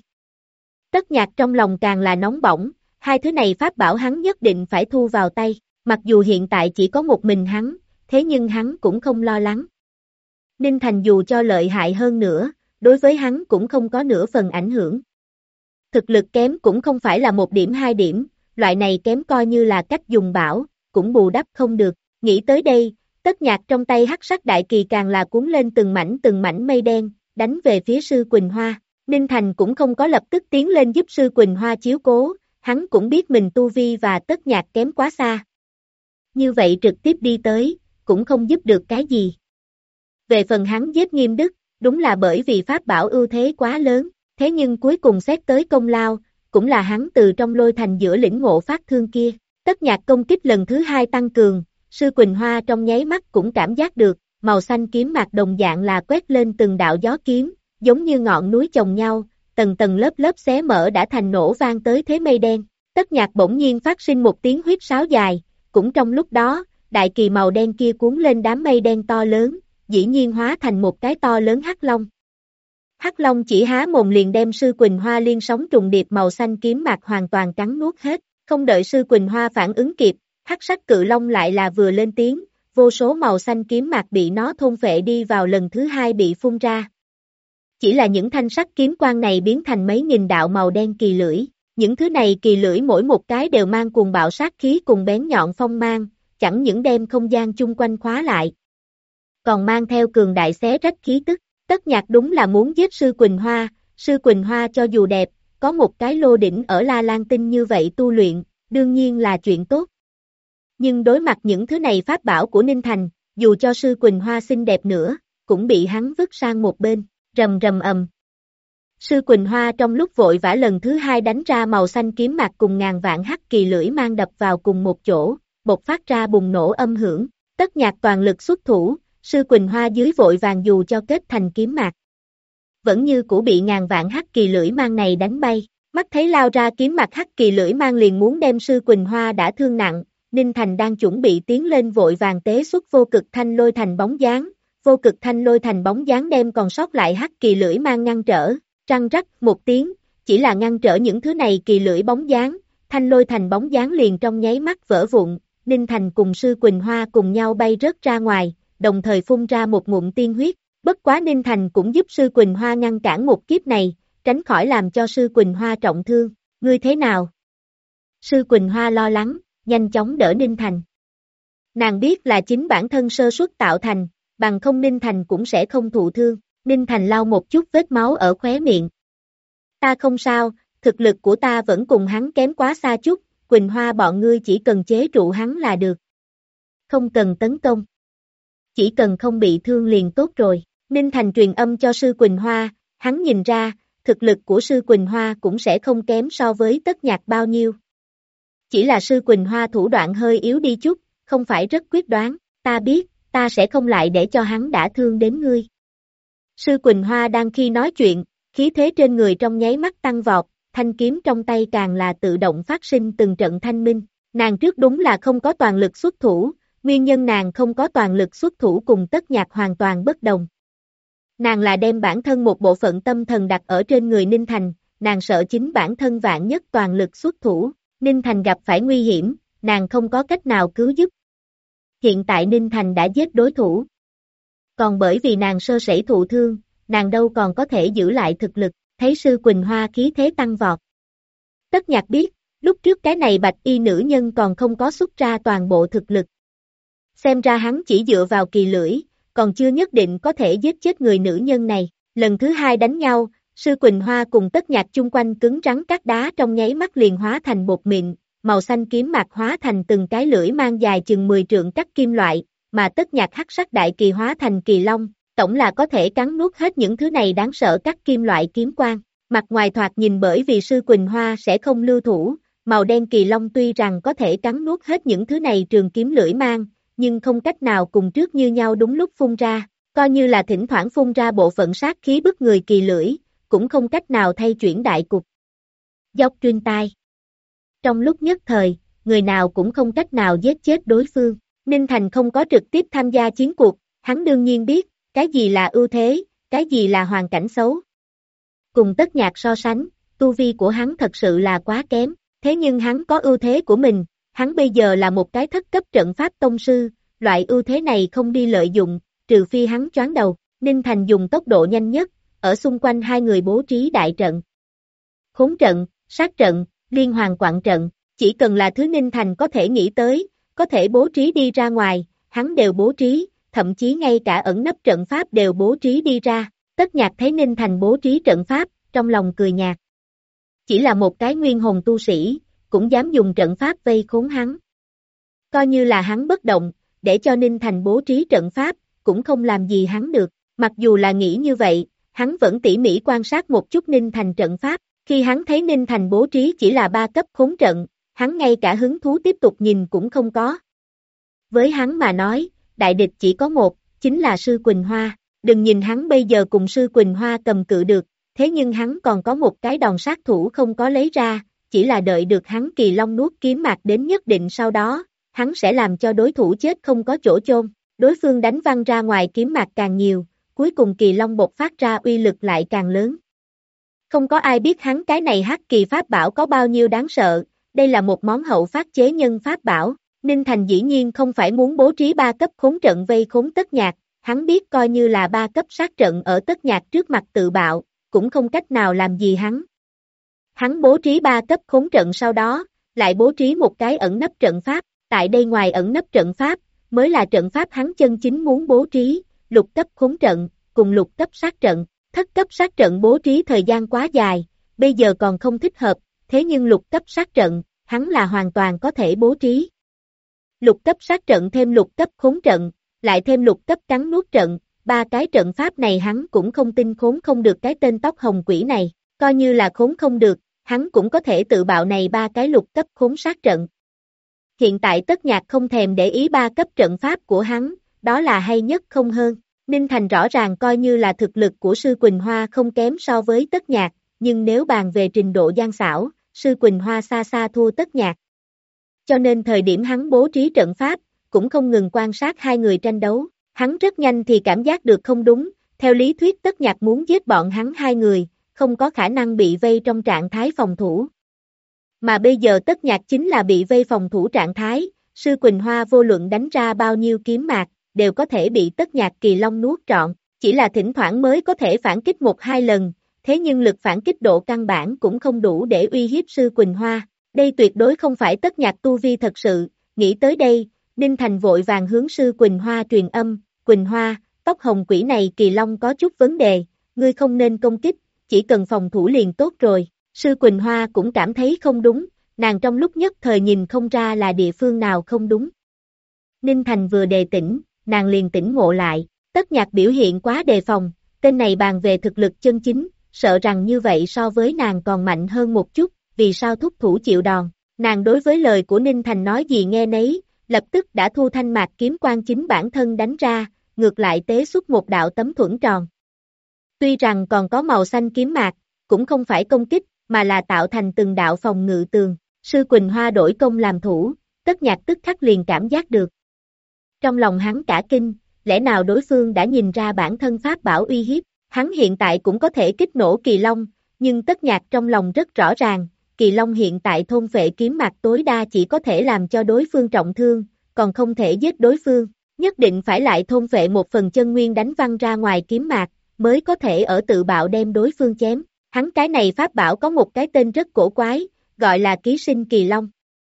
Speaker 1: Tất Nhạc trong lòng càng là nóng bỏng, hai thứ này pháp bảo hắn nhất định phải thu vào tay, mặc dù hiện tại chỉ có một mình hắn, thế nhưng hắn cũng không lo lắng. Ninh Thành dù cho lợi hại hơn nữa, đối với hắn cũng không có nửa phần ảnh hưởng. Thực lực kém cũng không phải là 1 điểm 2 điểm, loại này kém coi như là cách dùng bảo, cũng bù đắp không được. Nghĩ tới đây, Tất Nhạc trong tay hắc sắc đại kỳ càng là cuốn lên từng mảnh mây đen, đánh về phía Sư Quỳnh Hoa. Ninh Thành cũng không có lập tức tiến lên giúp Sư Quỳnh Hoa chiếu cố, hắn cũng biết mình tu vi và Tất Nhạc kém quá xa. Như vậy trực tiếp đi tới, cũng không giúp được cái gì. Về phần hắn giết Nghiêm Đức, đúng là bởi vì pháp bảo ưu thế quá lớn, thế nhưng cuối cùng xét tới công lao, cũng là hắn từ trong lôi thành giữa lĩnh ngộ phát thương kia. Tất Nhạc công kích lần thứ 2 tăng cường, Sư Quỳnh Hoa trong nháy mắt cũng cảm giác được, màu xanh kiếm mạc đồng dạng là quét lên từng đạo gió kiếm, giống như ngọn núi chồng nhau, tầng tầng lớp lớp xé mở đã thành nổ vang tới thế mây đen. Tất Nhạc bỗng nhiên phát sinh một tiếng huýt sáo dài, cũng trong lúc đó, đại kỳ màu đen kia cuốn lên đám mây đen to lớn, dĩ nhiên hóa thành một cái to lớn hắc long. Hắc long chỉ há mồm liền đem Sư Quỳnh Hoa liên sóng trùng điệp màu xanh kiếm mạc hoàn toàn cắn nuốt hết, không đợi Sư Quỳnh Hoa phản ứng kịp, hắc sắc cự long lại là vừa lên tiếng, vô số màu xanh kiếm mạc bị nó thôn phệ đi vào lần thứ 2 bị phun ra. Chỉ là những thanh sắc kiếm quang này biến thành mấy nghìn đạo màu đen kỳ lưỡi, những thứ này kỳ lưỡi mỗi một cái đều mang cuồng bạo sát khí cùng bén nhọn phong mang, chẳng những đem không gian chung quanh khóa lại, còn mang theo cường đại xé rách khí tức. Tất Nhạc đúng là muốn giết Sư Quỳnh Hoa, Sư Quỳnh Hoa cho dù đẹp, có một cái lô đỉnh ở La Lan Tinh như vậy tu luyện, đương nhiên là chuyện tốt. Nhưng đối mặt những thứ này pháp bảo của Ninh Thành, dù cho Sư Quỳnh Hoa xinh đẹp nữa, cũng bị hắn vứt sang một bên, rầm rầm ầm. Sư Quỳnh Hoa trong lúc vội vã lần thứ 2 đánh ra màu xanh kiếm mạc cùng ngàn vạn hắc kỳ lưỡi mang đập vào cùng một chỗ, bộc phát ra bùng nổ âm hưởng. Tất Nhạc toàn lực xuất thủ, Sư Quỳnh Hoa dưới vội vàng dù cho kết thành kiếm mạc, vẫn như cũ bị ngàn vạn hắc kỳ lưỡi mang này đánh bay. Mắt thấy lao ra kiếm mạc hắc kỳ lưỡi mang liền muốn đem Sư Quỳnh Hoa đã thương nặng, Ninh Thành đang chuẩn bị tiến lên vội vàng tế xuất vô cực thanh lôi thành bóng dáng, vô cực thanh lôi thành bóng dáng đem còn sót lại hắc kỳ lưỡi mang ngăn trở, răng rắc một tiếng, chỉ là ngăn trở những thứ này kỳ lưỡi bóng dáng, thanh lôi thành bóng dáng liền trong nháy mắt vỡ vụn, Ninh Thành cùng Sư Quỳnh Hoa cùng nhau bay rớt ra ngoài, đồng thời phun ra một ngụm tiên huyết. Bất quá Ninh Thành cũng giúp Sư Quỳnh Hoa ngăn cản một kiếp này, tránh khỏi làm cho Sư Quỳnh Hoa trọng thương. Ngươi thế nào? Sư Quỳnh Hoa lo lắng, nhanh chóng đỡ Ninh Thành. Nàng biết là chính bản thân sơ suất tạo thành, bằng không Ninh Thành cũng sẽ không thụ thương. Ninh Thành lau một chút vết máu ở khóe miệng. Ta không sao, thực lực của ta vẫn cùng hắn kém quá xa chút, Quỳnh Hoa bọn ngươi chỉ cần chế trụ hắn là được. Không cần tấn công. Chỉ cần không bị thương liền tốt rồi. Ninh Thành truyền âm cho Sư Quỳnh Hoa, hắn nhìn ra, thực lực của Sư Quỳnh Hoa cũng sẽ không kém so với Tất Nhạc bao nhiêu. Chỉ là Sư Quỳnh Hoa thủ đoạn hơi yếu đi chút, không phải rất quyết đoán, ta biết, ta sẽ không lại để cho hắn đả thương đến ngươi. Sư Quỳnh Hoa đang khi nói chuyện, khí thế trên người trong nháy mắt tăng vọt, thanh kiếm trong tay càng là tự động phát sinh từng trận thanh minh. Nàng trước đúng là không có toàn lực xuất thủ, nguyên nhân nàng không có toàn lực xuất thủ cùng Tất Nhạc hoàn toàn bất đồng. Nàng là đem bản thân một bộ phận tâm thần đặt ở trên người Ninh Thành, nàng sợ chính bản thân vạn nhất toàn lực xuất thủ, Ninh Thành gặp phải nguy hiểm, nàng không có cách nào cứu giúp. Hiện tại Ninh Thành đã giết đối thủ. Còn bởi vì nàng sơ sẩy thụ thương, nàng đâu còn có thể giữ lại thực lực, thấy Sư Quỳnh Hoa khí thế tăng vọt. Tất Nhạc biết, lúc trước cái này bạch y nữ nhân còn không có xuất ra toàn bộ thực lực. Xem ra hắn chỉ dựa vào kỳ lưỡi, còn chưa nhất định có thể giết chết người nữ nhân này. Lần thứ hai đánh nhau, Sư Quỳnh Hoa cùng Tất Nhạc chung quanh cứng rắn cắt đá trong nháy mắt liền hóa thành bột mịn, màu xanh kiếm mạc hóa thành từng cái lưỡi mang dài chừng 10 trượng cắt kim loại, mà Tất Nhạc hắc sắc đại kỳ hóa thành kỳ long, tổng là có thể cắn nuốt hết những thứ này đáng sợ cắt kim loại kiếm quang. Mặt ngoài thoạt nhìn bởi vì Sư Quỳnh Hoa sẽ không lưu thủ, màu đen kỳ long tuy rằng có thể cắn nuốt hết những thứ này trường kiếm lưỡi mang, nhưng không cách nào cùng trước như nhau đúng lúc phun ra, coi như là thỉnh thoảng phun ra bộ phận sát khí bức người kỳ lưỡi, cũng không cách nào thay chuyển đại cục. Dốc truyền tai. Trong lúc nhất thời, người nào cũng không cách nào giết chết đối phương. Ninh Thành không có trực tiếp tham gia chiến cuộc, hắn đương nhiên biết, cái gì là ưu thế, cái gì là hoàn cảnh xấu. Cùng Tất Nhạc so sánh, tu vi của hắn thật sự là quá kém, thế nhưng hắn có ưu thế của mình, hắn bây giờ là một cái thất cấp trận pháp tông sư, loại ưu thế này không đi lợi dụng, trừ phi hắn choáng đầu. Ninh Thành dùng tốc độ nhanh nhất, ở xung quanh hai người bố trí đại trận. Khốn trận, sát trận, liên hoàn quặng trận, chỉ cần là thứ Ninh Thành có thể nghĩ tới, có thể bố trí đi ra ngoài, hắn đều bố trí, thậm chí ngay cả ẩn nấp trận pháp đều bố trí đi ra. Tất Nhạc thấy Ninh Thành bố trí trận pháp, trong lòng cười nhạt. Chỉ là một cái nguyên hồn tu sĩ, cũng dám dùng trận pháp vây khốn hắn. Coi như là hắn bất động, để cho Ninh Thành bố trí trận pháp, cũng không làm gì hắn được. Mặc dù là nghĩ như vậy, hắn vẫn tỉ mỉ quan sát một chút Ninh Thành trận pháp. Khi hắn thấy Ninh Thành bố trí chỉ là 3 cấp khốn trận, hắn ngay cả hứng thú tiếp tục nhìn cũng không có. Với hắn mà nói, đại địch chỉ có một, chính là Sư Quỳnh Hoa. Đừng nhìn hắn bây giờ cùng Sư Quỳnh Hoa cầm cự được, thế nhưng hắn còn có một cái đòn sát thủ không có lấy ra, chỉ là đợi được hắn kỳ long nuốt kiếm mạc đến nhất định sau đó, hắn sẽ làm cho đối thủ chết không có chỗ chôn. Đối phương đánh văng ra ngoài kiếm mạc càng nhiều, cuối cùng kỳ long bộc phát ra uy lực lại càng lớn. Không có ai biết hắn cái này hắc kỳ pháp bảo có bao nhiêu đáng sợ, đây là một món hậu phát chế nhân pháp bảo. Ninh Thành dĩ nhiên không phải muốn bố trí 3 cấp khốn trận vây khốn Tất Nhạc, hắn biết coi như là 3 cấp sát trận ở Tất Nhạc trước mặt tự bạo, cũng không cách nào làm gì hắn. Hắn bố trí 3 cấp khốn trận sau đó, lại bố trí một cái ẩn nấp trận pháp, tại đây ngoài ẩn nấp trận pháp, mới là trận pháp hắn chân chính muốn bố trí, lục cấp khốn trận, cùng lục cấp sát trận. Thất cấp sát trận bố trí thời gian quá dài, bây giờ còn không thích hợp, thế nhưng lục cấp sát trận, hắn là hoàn toàn có thể bố trí. Lục cấp sát trận thêm lục cấp khốn trận, lại thêm lục cấp cắn nuốt trận, 3 cái trận pháp này hắn cũng không tin khốn không được cái tên tóc hồng quỷ này, coi như là khốn không được, hắn cũng có thể tự bạo này 3 cái lục cấp khốn sát trận. Hiện tại Tất Nhạc không thèm để ý 3 cấp trận pháp của hắn, đó là hay nhất không hơn. Ninh Thành rõ ràng coi như là thực lực của Sư Quỳnh Hoa không kém so với Tất Nhạc, nhưng nếu bàn về trình độ gian xảo, Sư Quỳnh Hoa xa xa thua Tất Nhạc. Cho nên thời điểm hắn bố trí trận pháp, cũng không ngừng quan sát hai người tranh đấu, hắn rất nhanh thì cảm giác được không đúng, theo lý thuyết Tất Nhạc muốn giết bọn hắn hai người, không có khả năng bị vây trong trạng thái phòng thủ. Mà bây giờ Tất Nhạc chính là bị vây phòng thủ trạng thái, Sư Quỳnh Hoa vô luận đánh ra bao nhiêu kiếm mạc, đều có thể bị Tất Nhạc Kỳ Long nuốt trọn, chỉ là thỉnh thoảng mới có thể phản kích 1-2 lần, thế nhưng lực phản kích độ căn bản cũng không đủ để uy hiếp Sư Quỳnh Hoa, đây tuyệt đối không phải Tất Nhạc tu vi thật sự, nghĩ tới đây, Ninh Thành vội vàng hướng Sư Quỳnh Hoa truyền âm, Quỳnh Hoa, tóc hồng quỷ này Kỳ Long có chút vấn đề, ngươi không nên công kích, chỉ cần phòng thủ liền tốt rồi, Sư Quỳnh Hoa cũng cảm thấy không đúng, nàng trong lúc nhất thời nhìn không ra là địa phương nào không đúng. Ninh Thành vừa đề tỉnh, nàng liền tỉnh ngộ lại, Tất Nhạc biểu hiện quá đề phòng, tên này bàn về thực lực chân chính, sợ rằng như vậy so với nàng còn mạnh hơn một chút, vì sao thúc thủ chịu đòn, nàng đối với lời của Ninh Thành nói gì nghe nấy, lập tức đã thu thanh mạc kiếm quan chính bản thân đánh ra, ngược lại tế xuất một đạo tấm thuẫn tròn. Tuy rằng còn có màu xanh kiếm mạc, cũng không phải công kích, mà là tạo thành từng đạo phòng ngự tường, Sư Quỳnh Hoa đổi công làm thủ, Tất Nhạc tức khắc liền cảm giác được. Trong lòng hắn cả kinh, lẽ nào đối phương đã nhìn ra bản thân pháp bảo uy hiếp, hắn hiện tại cũng có thể kích nổ Kỳ Long, nhưng Tất Nhạc trong lòng rất rõ ràng, Kỳ Long hiện tại thôn phệ kiếm mạc tối đa chỉ có thể làm cho đối phương trọng thương, còn không thể giết đối phương, nhất định phải lại thôn phệ một phần chân nguyên đánh văng ra ngoài kiếm mạc, mới có thể ở tự bạo đem đối phương chém, hắn cái này pháp bảo có một cái tên rất cổ quái, gọi là ký sinh Kỳ Long.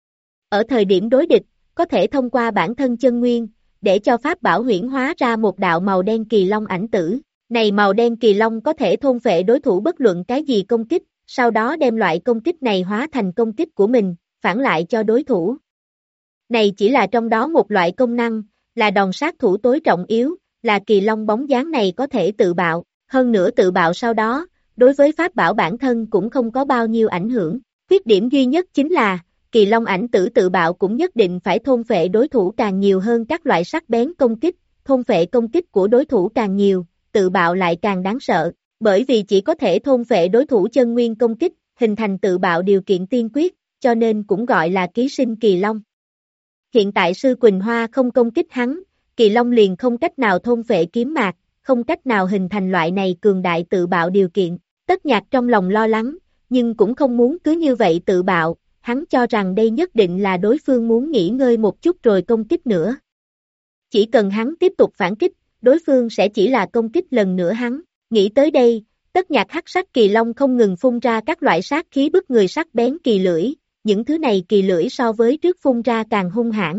Speaker 1: Ở thời điểm đối địch, có thể thông qua bản thân chân nguyên, để cho pháp bảo huyễn hóa ra một đạo màu đen Kỳ Long ảnh tử. Này màu đen Kỳ Long có thể thôn phệ đối thủ bất luận cái gì công kích, sau đó đem loại công kích này hóa thành công kích của mình, phản lại cho đối thủ. Này chỉ là trong đó một loại công năng, là đòn sát thủ tối trọng yếu, là Kỳ Long bóng dáng này có thể tự bạo, hơn nữa tự bạo sau đó, đối với pháp bảo bản thân cũng không có bao nhiêu ảnh hưởng. Khuyết điểm duy nhất chính là, Kỳ Long ảnh tử tự bạo cũng nhất định phải thôn phệ đối thủ càng nhiều hơn các loại sắc bén công kích, thôn phệ công kích của đối thủ càng nhiều, tự bạo lại càng đáng sợ, bởi vì chỉ có thể thôn phệ đối thủ chân nguyên công kích, hình thành tự bạo điều kiện tiên quyết, cho nên cũng gọi là ký sinh Kỳ Long. Hiện tại Sư Quỳnh Hoa không công kích hắn, Kỳ Long liền không cách nào thôn phệ kiếm mạc, không cách nào hình thành loại này cường đại tự bạo điều kiện. Tất Nhạc trong lòng lo lắng, nhưng cũng không muốn cứ như vậy tự bạo, hắn cho rằng đây nhất định là đối phương muốn nghỉ ngơi một chút rồi công kích nữa. Chỉ cần hắn tiếp tục phản kích, đối phương sẽ chỉ là công kích lần nữa hắn. Nghĩ tới đây, Tất Nhạc hắc sắc Kỳ Long không ngừng phun ra các loại sát khí bức người sắc bén kỳ lưỡi, những thứ này kỳ lưỡi so với trước phun ra càng hung hãn.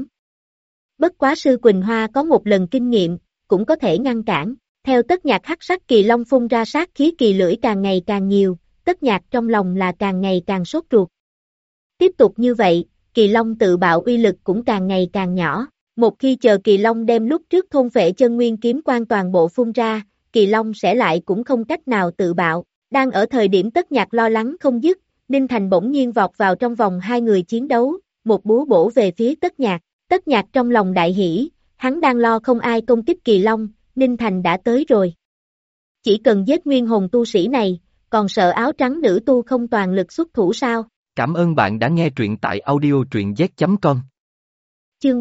Speaker 1: Bất quá Sư Quỳnh Hoa có một lần kinh nghiệm, cũng có thể ngăn cản. Theo Tất Nhạc hắc sắc Kỳ Long phun ra sát khí kỳ lưỡi càng ngày càng nhiều, Tất Nhạc trong lòng là càng ngày càng sốt ruột. Tiếp tục như vậy, Kỳ Long tự bạo uy lực cũng càng ngày càng nhỏ. Một khi chờ Kỳ Long đem lúc trước thôn phệ chân nguyên kiếm quan toàn bộ phun ra, Kỳ Long sẽ lại cũng không cách nào tự bạo. Đang ở thời điểm Tất Nhạc lo lắng không dứt, Ninh Thành bỗng nhiên vọt vào trong vòng hai người chiến đấu, một búa bổ về phía Tất Nhạc. Tất Nhạc trong lòng đại hỉ, hắn đang lo không ai công kích Kỳ Long, Ninh Thành đã tới rồi. Chỉ cần giết nguyên hồn tu sĩ này, còn sợ áo trắng nữ tu không toàn lực xuất thủ sao?
Speaker 2: Cảm ơn bạn đã nghe truyện tại audio truyện z.com.
Speaker 1: Chương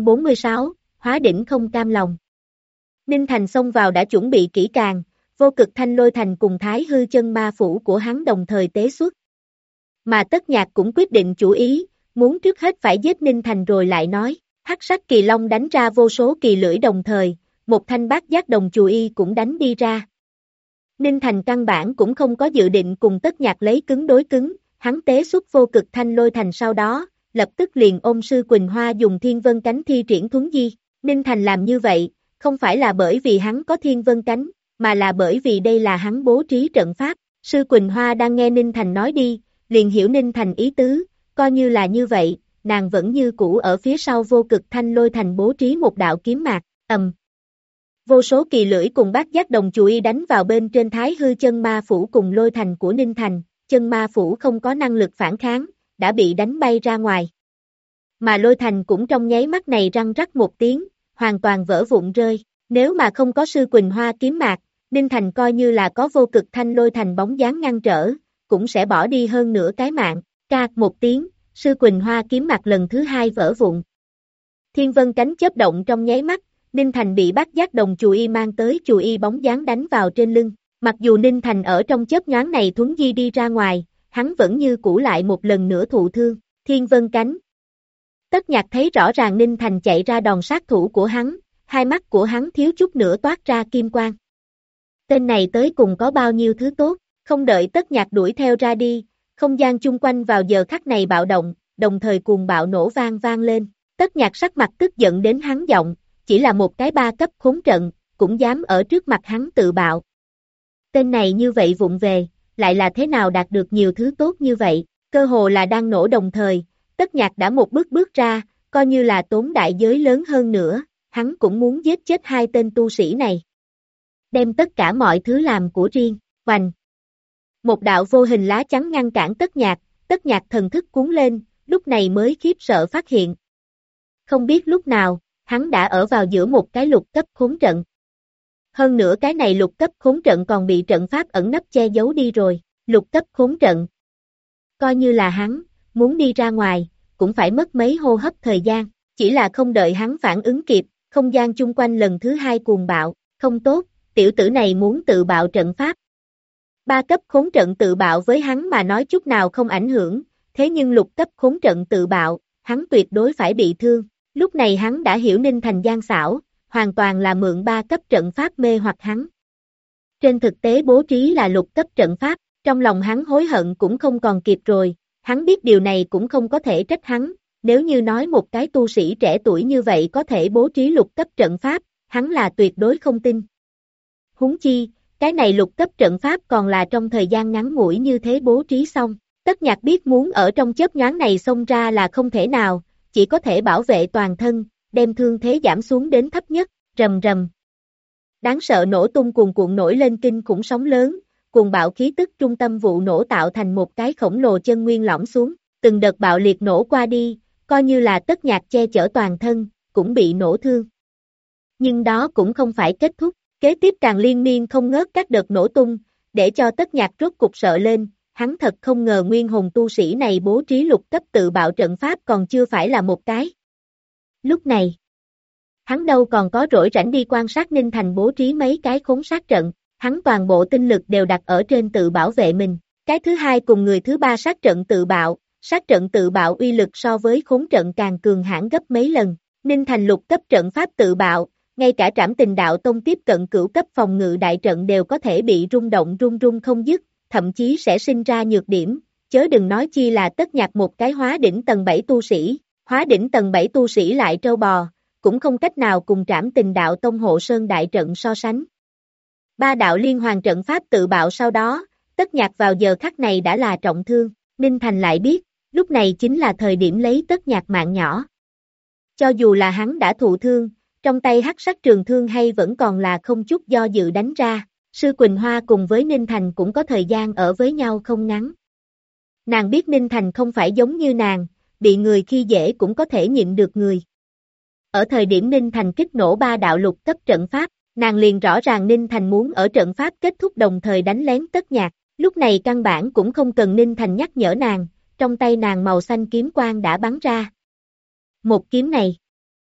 Speaker 1: 346, Hóa đỉnh không cam lòng. Ninh Thành xông vào đã chuẩn bị kỹ càng, vô cực thanh lôi thành cùng thái hư chân ma phủ của hắn đồng thời tế xuất. Mà Tất Nhạc cũng quyết định chủ ý, muốn trước hết phải giết Ninh Thành rồi lại nói, hắc sắc Kỳ Long đánh ra vô số kỳ lưỡi đồng thời, một thanh bát giác đồng chù y cũng đánh đi ra. Ninh Thành căn bản cũng không có dự định cùng Tất Nhạc lấy cứng đối cứng, hắn tế xuất vô cực thanh lôi thành sau đó, lập tức liền ôm Sư Quỳnh Hoa dùng thiên vân cánh thi triển thuấn di. Ninh Thành làm như vậy, không phải là bởi vì hắn có thiên vân cánh, mà là bởi vì đây là hắn bố trí trận pháp. Sư Quỳnh Hoa đang nghe Ninh Thành nói đi, liền hiểu Ninh Thành ý tứ, coi như là như vậy, nàng vẫn như cũ ở phía sau vô cực thanh lôi thành bố trí một đạo kiếm mạc, vô số kỳ lưỡi cùng bát giác đồng chùy đánh vào bên trên thái hư chân ma phủ cùng lôi thành của Ninh Thành, chân ma phủ không có năng lực phản kháng, đã bị đánh bay ra ngoài. Mà lôi thành cũng trong nháy mắt này răng rắc một tiếng, hoàn toàn vỡ vụn rơi, nếu mà không có Sư Quỳnh Hoa kiếm mạc, Ninh Thành coi như là có vô cực thanh lôi thành bóng dáng ngăn trở, cũng sẽ bỏ đi hơn nửa cái mạng, cạc một tiếng, Sư Quỳnh Hoa kiếm mạc lần thứ hai vỡ vụn. Thiên vân cánh chớp động trong nháy mắt, Ninh Thành bị bát giác đồng chù y mang tới chù y bóng dáng đánh vào trên lưng. Mặc dù Ninh Thành ở trong chớp nhoáng này thuấn di đi ra ngoài, hắn vẫn như cũ lại một lần nữa thụ thương. Thiên vân cánh. Tất Nhạc thấy rõ ràng Ninh Thành chạy ra đòn sát thủ của hắn, hai mắt của hắn thiếu chút nữa toát ra kim quang. Tên này tới cùng có bao nhiêu thứ tốt, không đợi Tất Nhạc đuổi theo ra đi, không gian chung quanh vào giờ khắc này bạo động, đồng thời cuồng bạo nổ vang lên. Tất Nhạc sắc mặt tức giận đến hắn giọng, chỉ là một cái 3 cấp khốn trận, cũng dám ở trước mặt hắn tự bạo. Tên này như vậy vụng về, lại là thế nào đạt được nhiều thứ tốt như vậy, cơ hồ là đang nổ đồng thời, Tất Nhạc đã một bước ra, coi như là tốn đại giới lớn hơn nữa, hắn cũng muốn giết chết hai tên tu sĩ này. Đem tất cả mọi thứ làm của riêng, hoành. Một đạo vô hình lá chắn ngăn cản Tất Nhạc thần thức cuốn lên, lúc này mới khiếp sợ phát hiện. Không biết lúc nào, hắn đã ở vào giữa một cái lục cấp khốn trận. Hơn nữa cái này lục cấp khốn trận còn bị trận pháp ẩn nấp che giấu đi rồi, lục cấp khốn trận. Coi như là hắn, muốn đi ra ngoài, cũng phải mất mấy hô hấp thời gian, chỉ là không đợi hắn phản ứng kịp, không gian chung quanh lần thứ hai cuồng bạo, không tốt, tiểu tử này muốn tự bạo trận pháp. 3 cấp khốn trận tự bạo với hắn mà nói chút nào không ảnh hưởng, thế nhưng lục cấp khốn trận tự bạo, hắn tuyệt đối phải bị thương. Lúc này hắn đã hiểu Ninh Thành gian xảo, hoàn toàn là mượn 3 cấp trận pháp mê hoặc hắn. Trên thực tế bố trí là lục cấp trận pháp, trong lòng hắn hối hận cũng không còn kịp rồi, hắn biết điều này cũng không có thể trách hắn, nếu như nói một cái tu sĩ trẻ tuổi như vậy có thể bố trí lục cấp trận pháp, hắn là tuyệt đối không tin. Huống chi, cái này lục cấp trận pháp còn là trong thời gian ngắn ngủi như thế bố trí xong, Tất Nhạc biết muốn ở trong chớp nhoáng này xông ra là không thể nào, chỉ có thể bảo vệ toàn thân, đem thương thế giảm xuống đến thấp nhất, rầm rầm. Đáng sợ nổ tung cuồn cuộn nổi lên kinh khủng sóng lớn, cuồng bạo khí tức trung tâm vụ nổ tạo thành một cái khổng lồ chân nguyên lõm xuống, từng đợt bạo liệt nổ qua đi, coi như là Tất Nhạc che chở toàn thân, cũng bị nổ thương. Nhưng đó cũng không phải kết thúc, kế tiếp càng liên miên không ngớt các đợt nổ tung, để cho Tất Nhạc rốt cục sợ lên, hắn thật không ngờ nguyên hồn tu sĩ này bố trí lục cấp tự bạo trận pháp còn chưa phải là một cái. Lúc này, hắn đâu còn có rỗi rảnh đi quan sát Ninh Thành bố trí mấy cái khốn sát trận, hắn toàn bộ tinh lực đều đặt ở trên tự bảo vệ mình. Cái thứ hai cùng người thứ ba sát trận tự bạo uy lực so với khốn trận càng cường hãn gấp mấy lần. Ninh Thành lục cấp trận pháp tự bạo, ngay cả Trảm Tình Đạo Tông tiếp cận cửu cấp phòng ngự đại trận đều có thể bị rung động rung không dứt, thậm chí sẽ sinh ra nhược điểm, chớ đừng nói chi là Tất Nhạc một cái hóa đỉnh tầng 7 tu sĩ, hóa đỉnh tầng 7 tu sĩ lại trâu bò, cũng không cách nào cùng Trảm Tình Đạo Tông hộ sơn đại trận so sánh. 3 đạo liên hoàn trận pháp tự bạo sau đó, Tất Nhạc vào giờ khắc này đã là trọng thương, Ninh Thành lại biết, lúc này chính là thời điểm lấy Tất Nhạc mạng nhỏ. Cho dù là hắn đã thụ thương, trong tay hắc sắc trường thương hay vẫn còn là không chút do dự đánh ra, Sư Quỳnh Hoa cùng với Ninh Thành cũng có thời gian ở với nhau không ngắn. Nàng biết Ninh Thành không phải giống như nàng, bị người khi dễ cũng có thể nhịn được người. Ở thời điểm Ninh Thành kích nổ 3 đạo lục cấp trận pháp, nàng liền rõ ràng Ninh Thành muốn ở trận pháp kết thúc đồng thời đánh lén Tất Nhạc, lúc này căn bản cũng không cần Ninh Thành nhắc nhở nàng, trong tay nàng màu xanh kiếm quang đã bắn ra. Một kiếm này,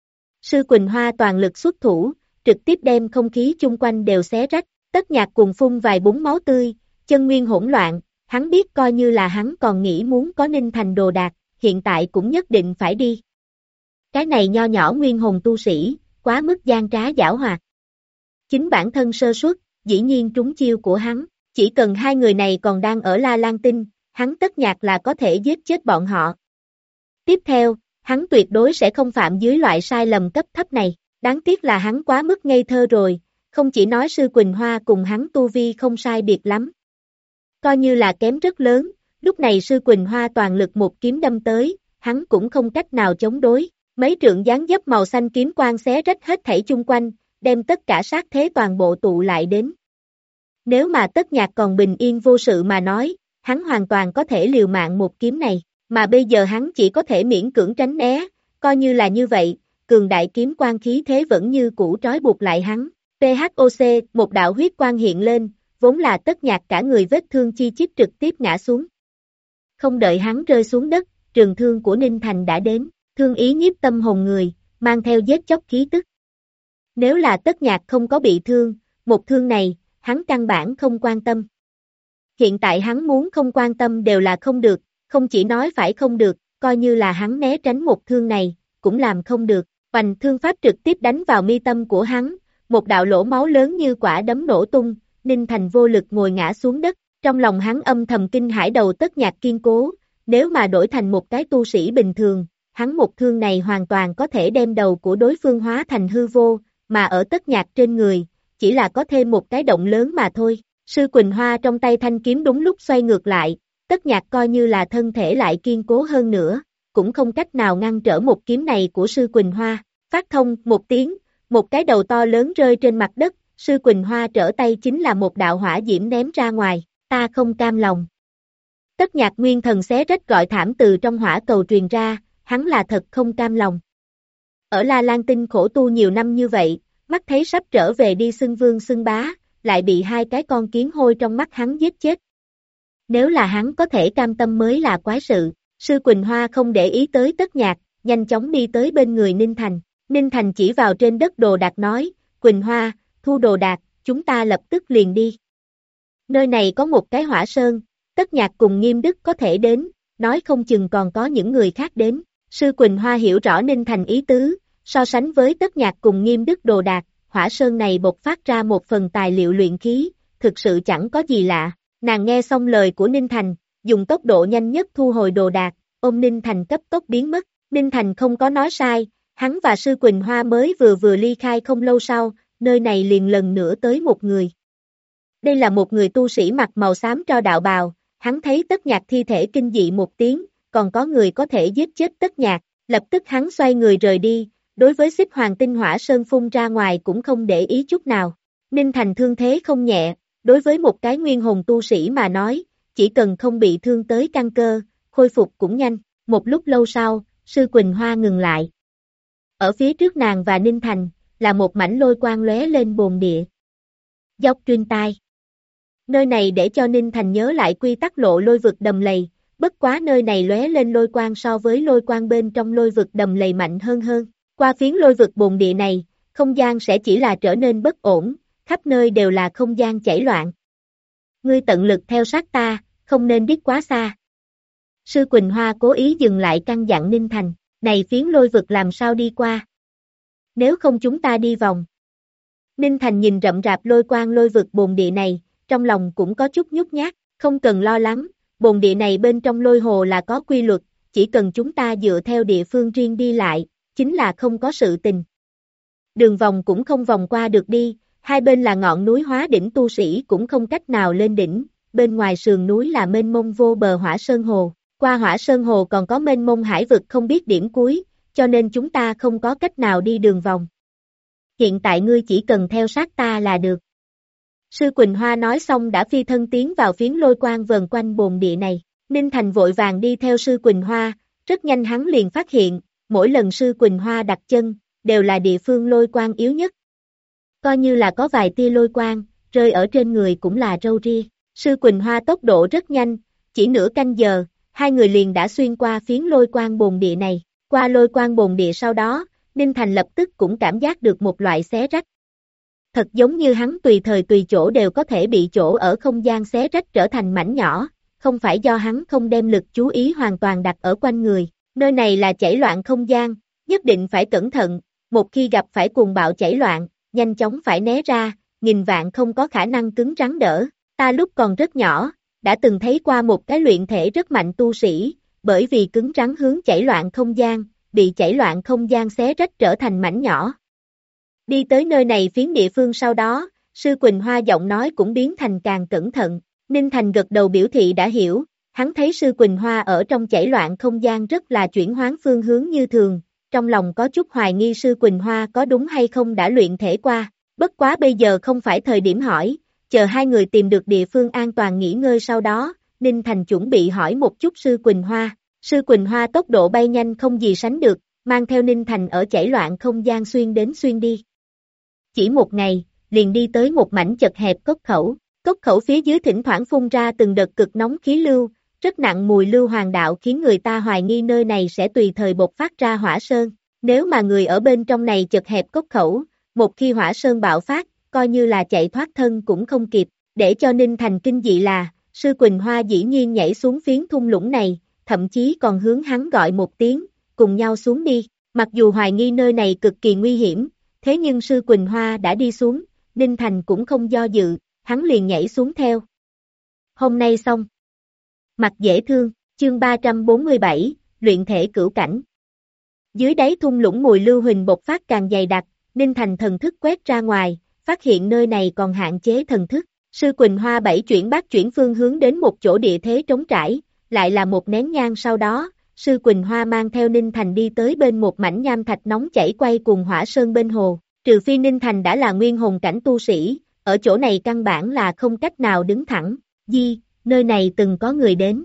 Speaker 1: Sư Quỳnh Hoa toàn lực xuất thủ, trực tiếp đem không khí chung quanh đều xé rách, Tất Nhạc cùng phun vài búng máu tươi, chân nguyên hỗn loạn, hắn biết coi như là hắn còn nghĩ muốn có Ninh Thành đồ đạc, hiện tại cũng nhất định phải đi. Cái này nho nhỏ nguyên hồn tu sĩ, quá mức gian trá giảo hoạt. Chính bản thân sơ suất, dĩ nhiên trúng chiêu của hắn, chỉ cần hai người này còn đang ở La Lan Tinh, hắn Tất Nhạc là có thể giết chết bọn họ. Tiếp theo, hắn tuyệt đối sẽ không phạm dưới loại sai lầm cấp thấp này, đáng tiếc là hắn quá mức ngây thơ rồi, không chỉ nói Sư Quỳnh Hoa cùng hắn tu vi không sai biệt lắm. Coi như là kém rất lớn, lúc này Sư Quỳnh Hoa toàn lực một kiếm đâm tới, hắn cũng không cách nào chống đối, mấy trượng dáng dấp màu xanh kiếm quang xé rách hết thảy chung quanh, đem tất cả sát thế toàn bộ tụ lại đến. Nếu mà Tất Nhạc còn bình yên vô sự mà nói, hắn hoàn toàn có thể liều mạng một kiếm này, mà bây giờ hắn chỉ có thể miễn cưỡng tránh né, coi như là như vậy, cường đại kiếm quang khí thế vẫn như cũ trói buộc lại hắn. PHOC, một đạo huyết quang hiện lên, vốn là Tất Nhạc cả người vết thương chi chít trực tiếp ngã xuống. Không đợi hắn rơi xuống đất, trường thương của Ninh Thành đã đến, thương ý nhiếp tâm hồn người, mang theo giết chóc khí tức. Nếu là Tất Nhạc không có bị thương, một thương này, hắn căn bản không quan tâm. Hiện tại hắn muốn không quan tâm đều là không được, không chỉ nói phải không được, coi như là hắn né tránh một thương này, cũng làm không được. Hoành thương pháp trực tiếp đánh vào mi tâm của hắn, một đạo lỗ máu lớn như quả đấm nổ tung, Ninh Thành vô lực ngồi ngã xuống đất, trong lòng hắn âm thầm kinh hãi đầu Tất Nhạc kiên cố, nếu mà đổi thành một cái tu sĩ bình thường, hắn một thương này hoàn toàn có thể đem đầu của đối phương hóa thành hư vô, mà ở Tất Nhạc trên người, chỉ là có thêm một cái động lớn mà thôi. Sư Quỳnh Hoa trong tay thanh kiếm đúng lúc xoay ngược lại, Tất Nhạc coi như là thân thể lại kiên cố hơn nữa, cũng không cách nào ngăn trở một kiếm này của Sư Quỳnh Hoa. Phát thông một tiếng, một cái đầu to lớn rơi trên mặt đất, Sư Quỳnh Hoa trở tay chính là một đạo hỏa diễm ném ra ngoài, ta không cam lòng. Tất Nhạc nguyên thần xé rách gọi thảm từ trong hỏa cầu truyền ra, hắn là thật không cam lòng. Ở La Lan Tinh khổ tu nhiều năm như vậy, mắt thấy sắp trở về đi xưng vương xưng bá, lại bị hai cái con kiến hôi trong mắt hắn giết chết. Nếu là hắn có thể cam tâm mới là quái sự. Sư Quỳnh Hoa không để ý tới Tất Nhạc, nhanh chóng đi tới bên người Ninh Thành. Ninh Thành chỉ vào trên đất đồ đạc nói, Quỳnh Hoa, thu đồ đạc, chúng ta lập tức liền đi. Nơi này có một cái hỏa sơn, Tất Nhạc cùng Nghiêm Đức có thể đến, nói không chừng còn có những người khác đến. Sư Quỳnh Hoa hiểu rõ Ninh Thành ý tứ, so sánh với Tất Nhạc cùng Nghiêm Đức đồ đạc, hỏa sơn này bộc phát ra một phần tài liệu luyện khí, thực sự chẳng có gì lạ. Nàng nghe xong lời của Ninh Thành, dùng tốc độ nhanh nhất thu hồi đồ đạc, ôm Ninh Thành cấp tốc biến mất. Ninh Thành không có nói sai, hắn và Sư Quỳnh Hoa mới vừa ly khai không lâu sau, nơi này liền lần nữa tới một người. Đây là một người tu sĩ mặc màu xám tro đạo bào, hắn thấy Tất Nhạc thi thể kinh dị một tiếng, còn có người có thể giết chết Tất Nhạc, lập tức hắn xoay người rời đi, đối với xích hoàng tinh hỏa sơn phun ra ngoài cũng không để ý chút nào. Ninh Thành thương thế không nhẹ, đối với một cái nguyên hồn tu sĩ mà nói, chỉ cần không bị thương tới căn cơ, khôi phục cũng nhanh. Một lúc lâu sau, Sư Quỳnh Hoa ngừng lại. Ở phía trước nàng và Ninh Thành, là một mảnh lôi quang lóe lên bồn địa. Dốc truyền tai. Nơi này để cho Ninh Thành nhớ lại quy tắc lộ lôi vực đầm lầy, bất quá nơi này lóe lên lôi quang so với lôi quang bên trong lôi vực đầm lầy mạnh hơn. Qua phiến lôi vực bồn địa này, không gian sẽ chỉ là trở nên bất ổn, khắp nơi đều là không gian chảy loạn. Ngươi tận lực theo sát ta, không nên đi quá xa. Sư Quỳnh Hoa cố ý dừng lại căn dặn Ninh Thành, này phiến lôi vực làm sao đi qua? Nếu không chúng ta đi vòng. Ninh Thành nhìn rậm rạp lôi quang lôi vực bồn địa này, trong lòng cũng có chút nhút nhát, không cần lo lắng, bồn địa này bên trong lôi hồ là có quy luật, chỉ cần chúng ta dựa theo địa phương riêng đi lại, chính là không có sự tình. Đường vòng cũng không vòng qua được đi, hai bên là ngọn núi hóa đỉnh tu sĩ cũng không cách nào lên đỉnh, bên ngoài sườn núi là mênh mông vô bờ hỏa sơn hồ, qua hỏa sơn hồ còn có mênh mông hải vực không biết điểm cuối, cho nên chúng ta không có cách nào đi đường vòng. Hiện tại ngươi chỉ cần theo sát ta là được. Sư Quỳnh Hoa nói xong đã phi thân tiến vào phiến lôi quang vờn quanh bồn địa này, Ninh Thành vội vàng đi theo Sư Quỳnh Hoa, rất nhanh hắn liền phát hiện, mỗi lần Sư Quỳnh Hoa đặt chân, đều là địa phương lôi quang yếu nhất. Coi như là có vài tia lôi quang, rơi ở trên người cũng là râu ria. Sư Quỳnh Hoa tốc độ rất nhanh, chỉ nửa canh giờ, hai người liền đã xuyên qua phiến lôi quang bồn địa này. Qua lôi quang bồn địa sau đó, Ninh Thành lập tức cũng cảm giác được một loại xé rách. Thật giống như hắn tùy thời tùy chỗ đều có thể bị chỗ ở không gian xé rách trở thành mảnh nhỏ, không phải do hắn không đem lực chú ý hoàn toàn đặt ở quanh người. Nơi này là chảy loạn không gian, nhất định phải cẩn thận, một khi gặp phải cuồng bạo chảy loạn, nhanh chóng phải né ra, nghìn vạn không có khả năng cứng rắn đỡ. Ta lúc còn rất nhỏ, đã từng thấy qua một cái luyện thể rất mạnh tu sĩ, bởi vì cứng rắn hướng chảy loạn không gian, bị chảy loạn không gian xé rách trở thành mảnh nhỏ. Đi tới nơi này phiến địa phương sau đó, Sư Quỳnh Hoa giọng nói cũng biến thành càng cẩn thận. Ninh Thành gật đầu biểu thị đã hiểu, hắn thấy Sư Quỳnh Hoa ở trong chảy loạn không gian rất là chuyển hoán phương hướng như thường, trong lòng có chút hoài nghi Sư Quỳnh Hoa có đúng hay không đã luyện thể qua, bất quá bây giờ không phải thời điểm hỏi, chờ hai người tìm được địa phương an toàn nghỉ ngơi sau đó, Ninh Thành chuẩn bị hỏi một chút Sư Quỳnh Hoa. Sư Quỳnh Hoa tốc độ bay nhanh không gì sánh được, mang theo Ninh Thành ở chảy loạn không gian xuyên đến xuyên đi. Chỉ một ngày, liền đi tới một mảnh chật hẹp cốc khẩu phía dưới thỉnh thoảng phun ra từng đợt cực nóng khí lưu, rất nặng mùi lưu hoàng đạo khiến người ta hoài nghi nơi này sẽ tùy thời bộc phát ra hỏa sơn. Nếu mà người ở bên trong này chật hẹp cốc khẩu, một khi hỏa sơn bạo phát, coi như là chạy thoát thân cũng không kịp, để cho Ninh Thành kinh dị là, Sư Quỳnh Hoa dĩ nhiên nhảy xuống phiến thung lũng này, thậm chí còn hướng hắn gọi một tiếng, cùng nhau xuống đi. Mặc dù hoài nghi nơi này cực kỳ nguy hiểm, thế nhưng Sư Quỳnh Hoa đã đi xuống, Ninh Thành cũng không do dự, hắn liền nhảy xuống theo. Hôm nay xong. Mặt dễ thương, chương 347, luyện thể cửu cảnh. Dưới đáy thung lũng mùi lưu huỳnh bộc phát càng dày đặc, Ninh Thành thần thức quét ra ngoài, phát hiện nơi này còn hạn chế thần thức. Sư Quỳnh Hoa bảy chuyển bát chuyển phương hướng đến một chỗ địa thế trống trải, lại là một nén nhang sau đó, Sư Quỳnh Hoa mang theo Ninh Thành đi tới bên một mảnh nham thạch nóng chảy quay cùng hỏa sơn bên hồ, trừ phi Ninh Thành đã là nguyên hồn cảnh tu sĩ, ở chỗ này căn bản là không cách nào đứng thẳng, nơi này từng có người đến.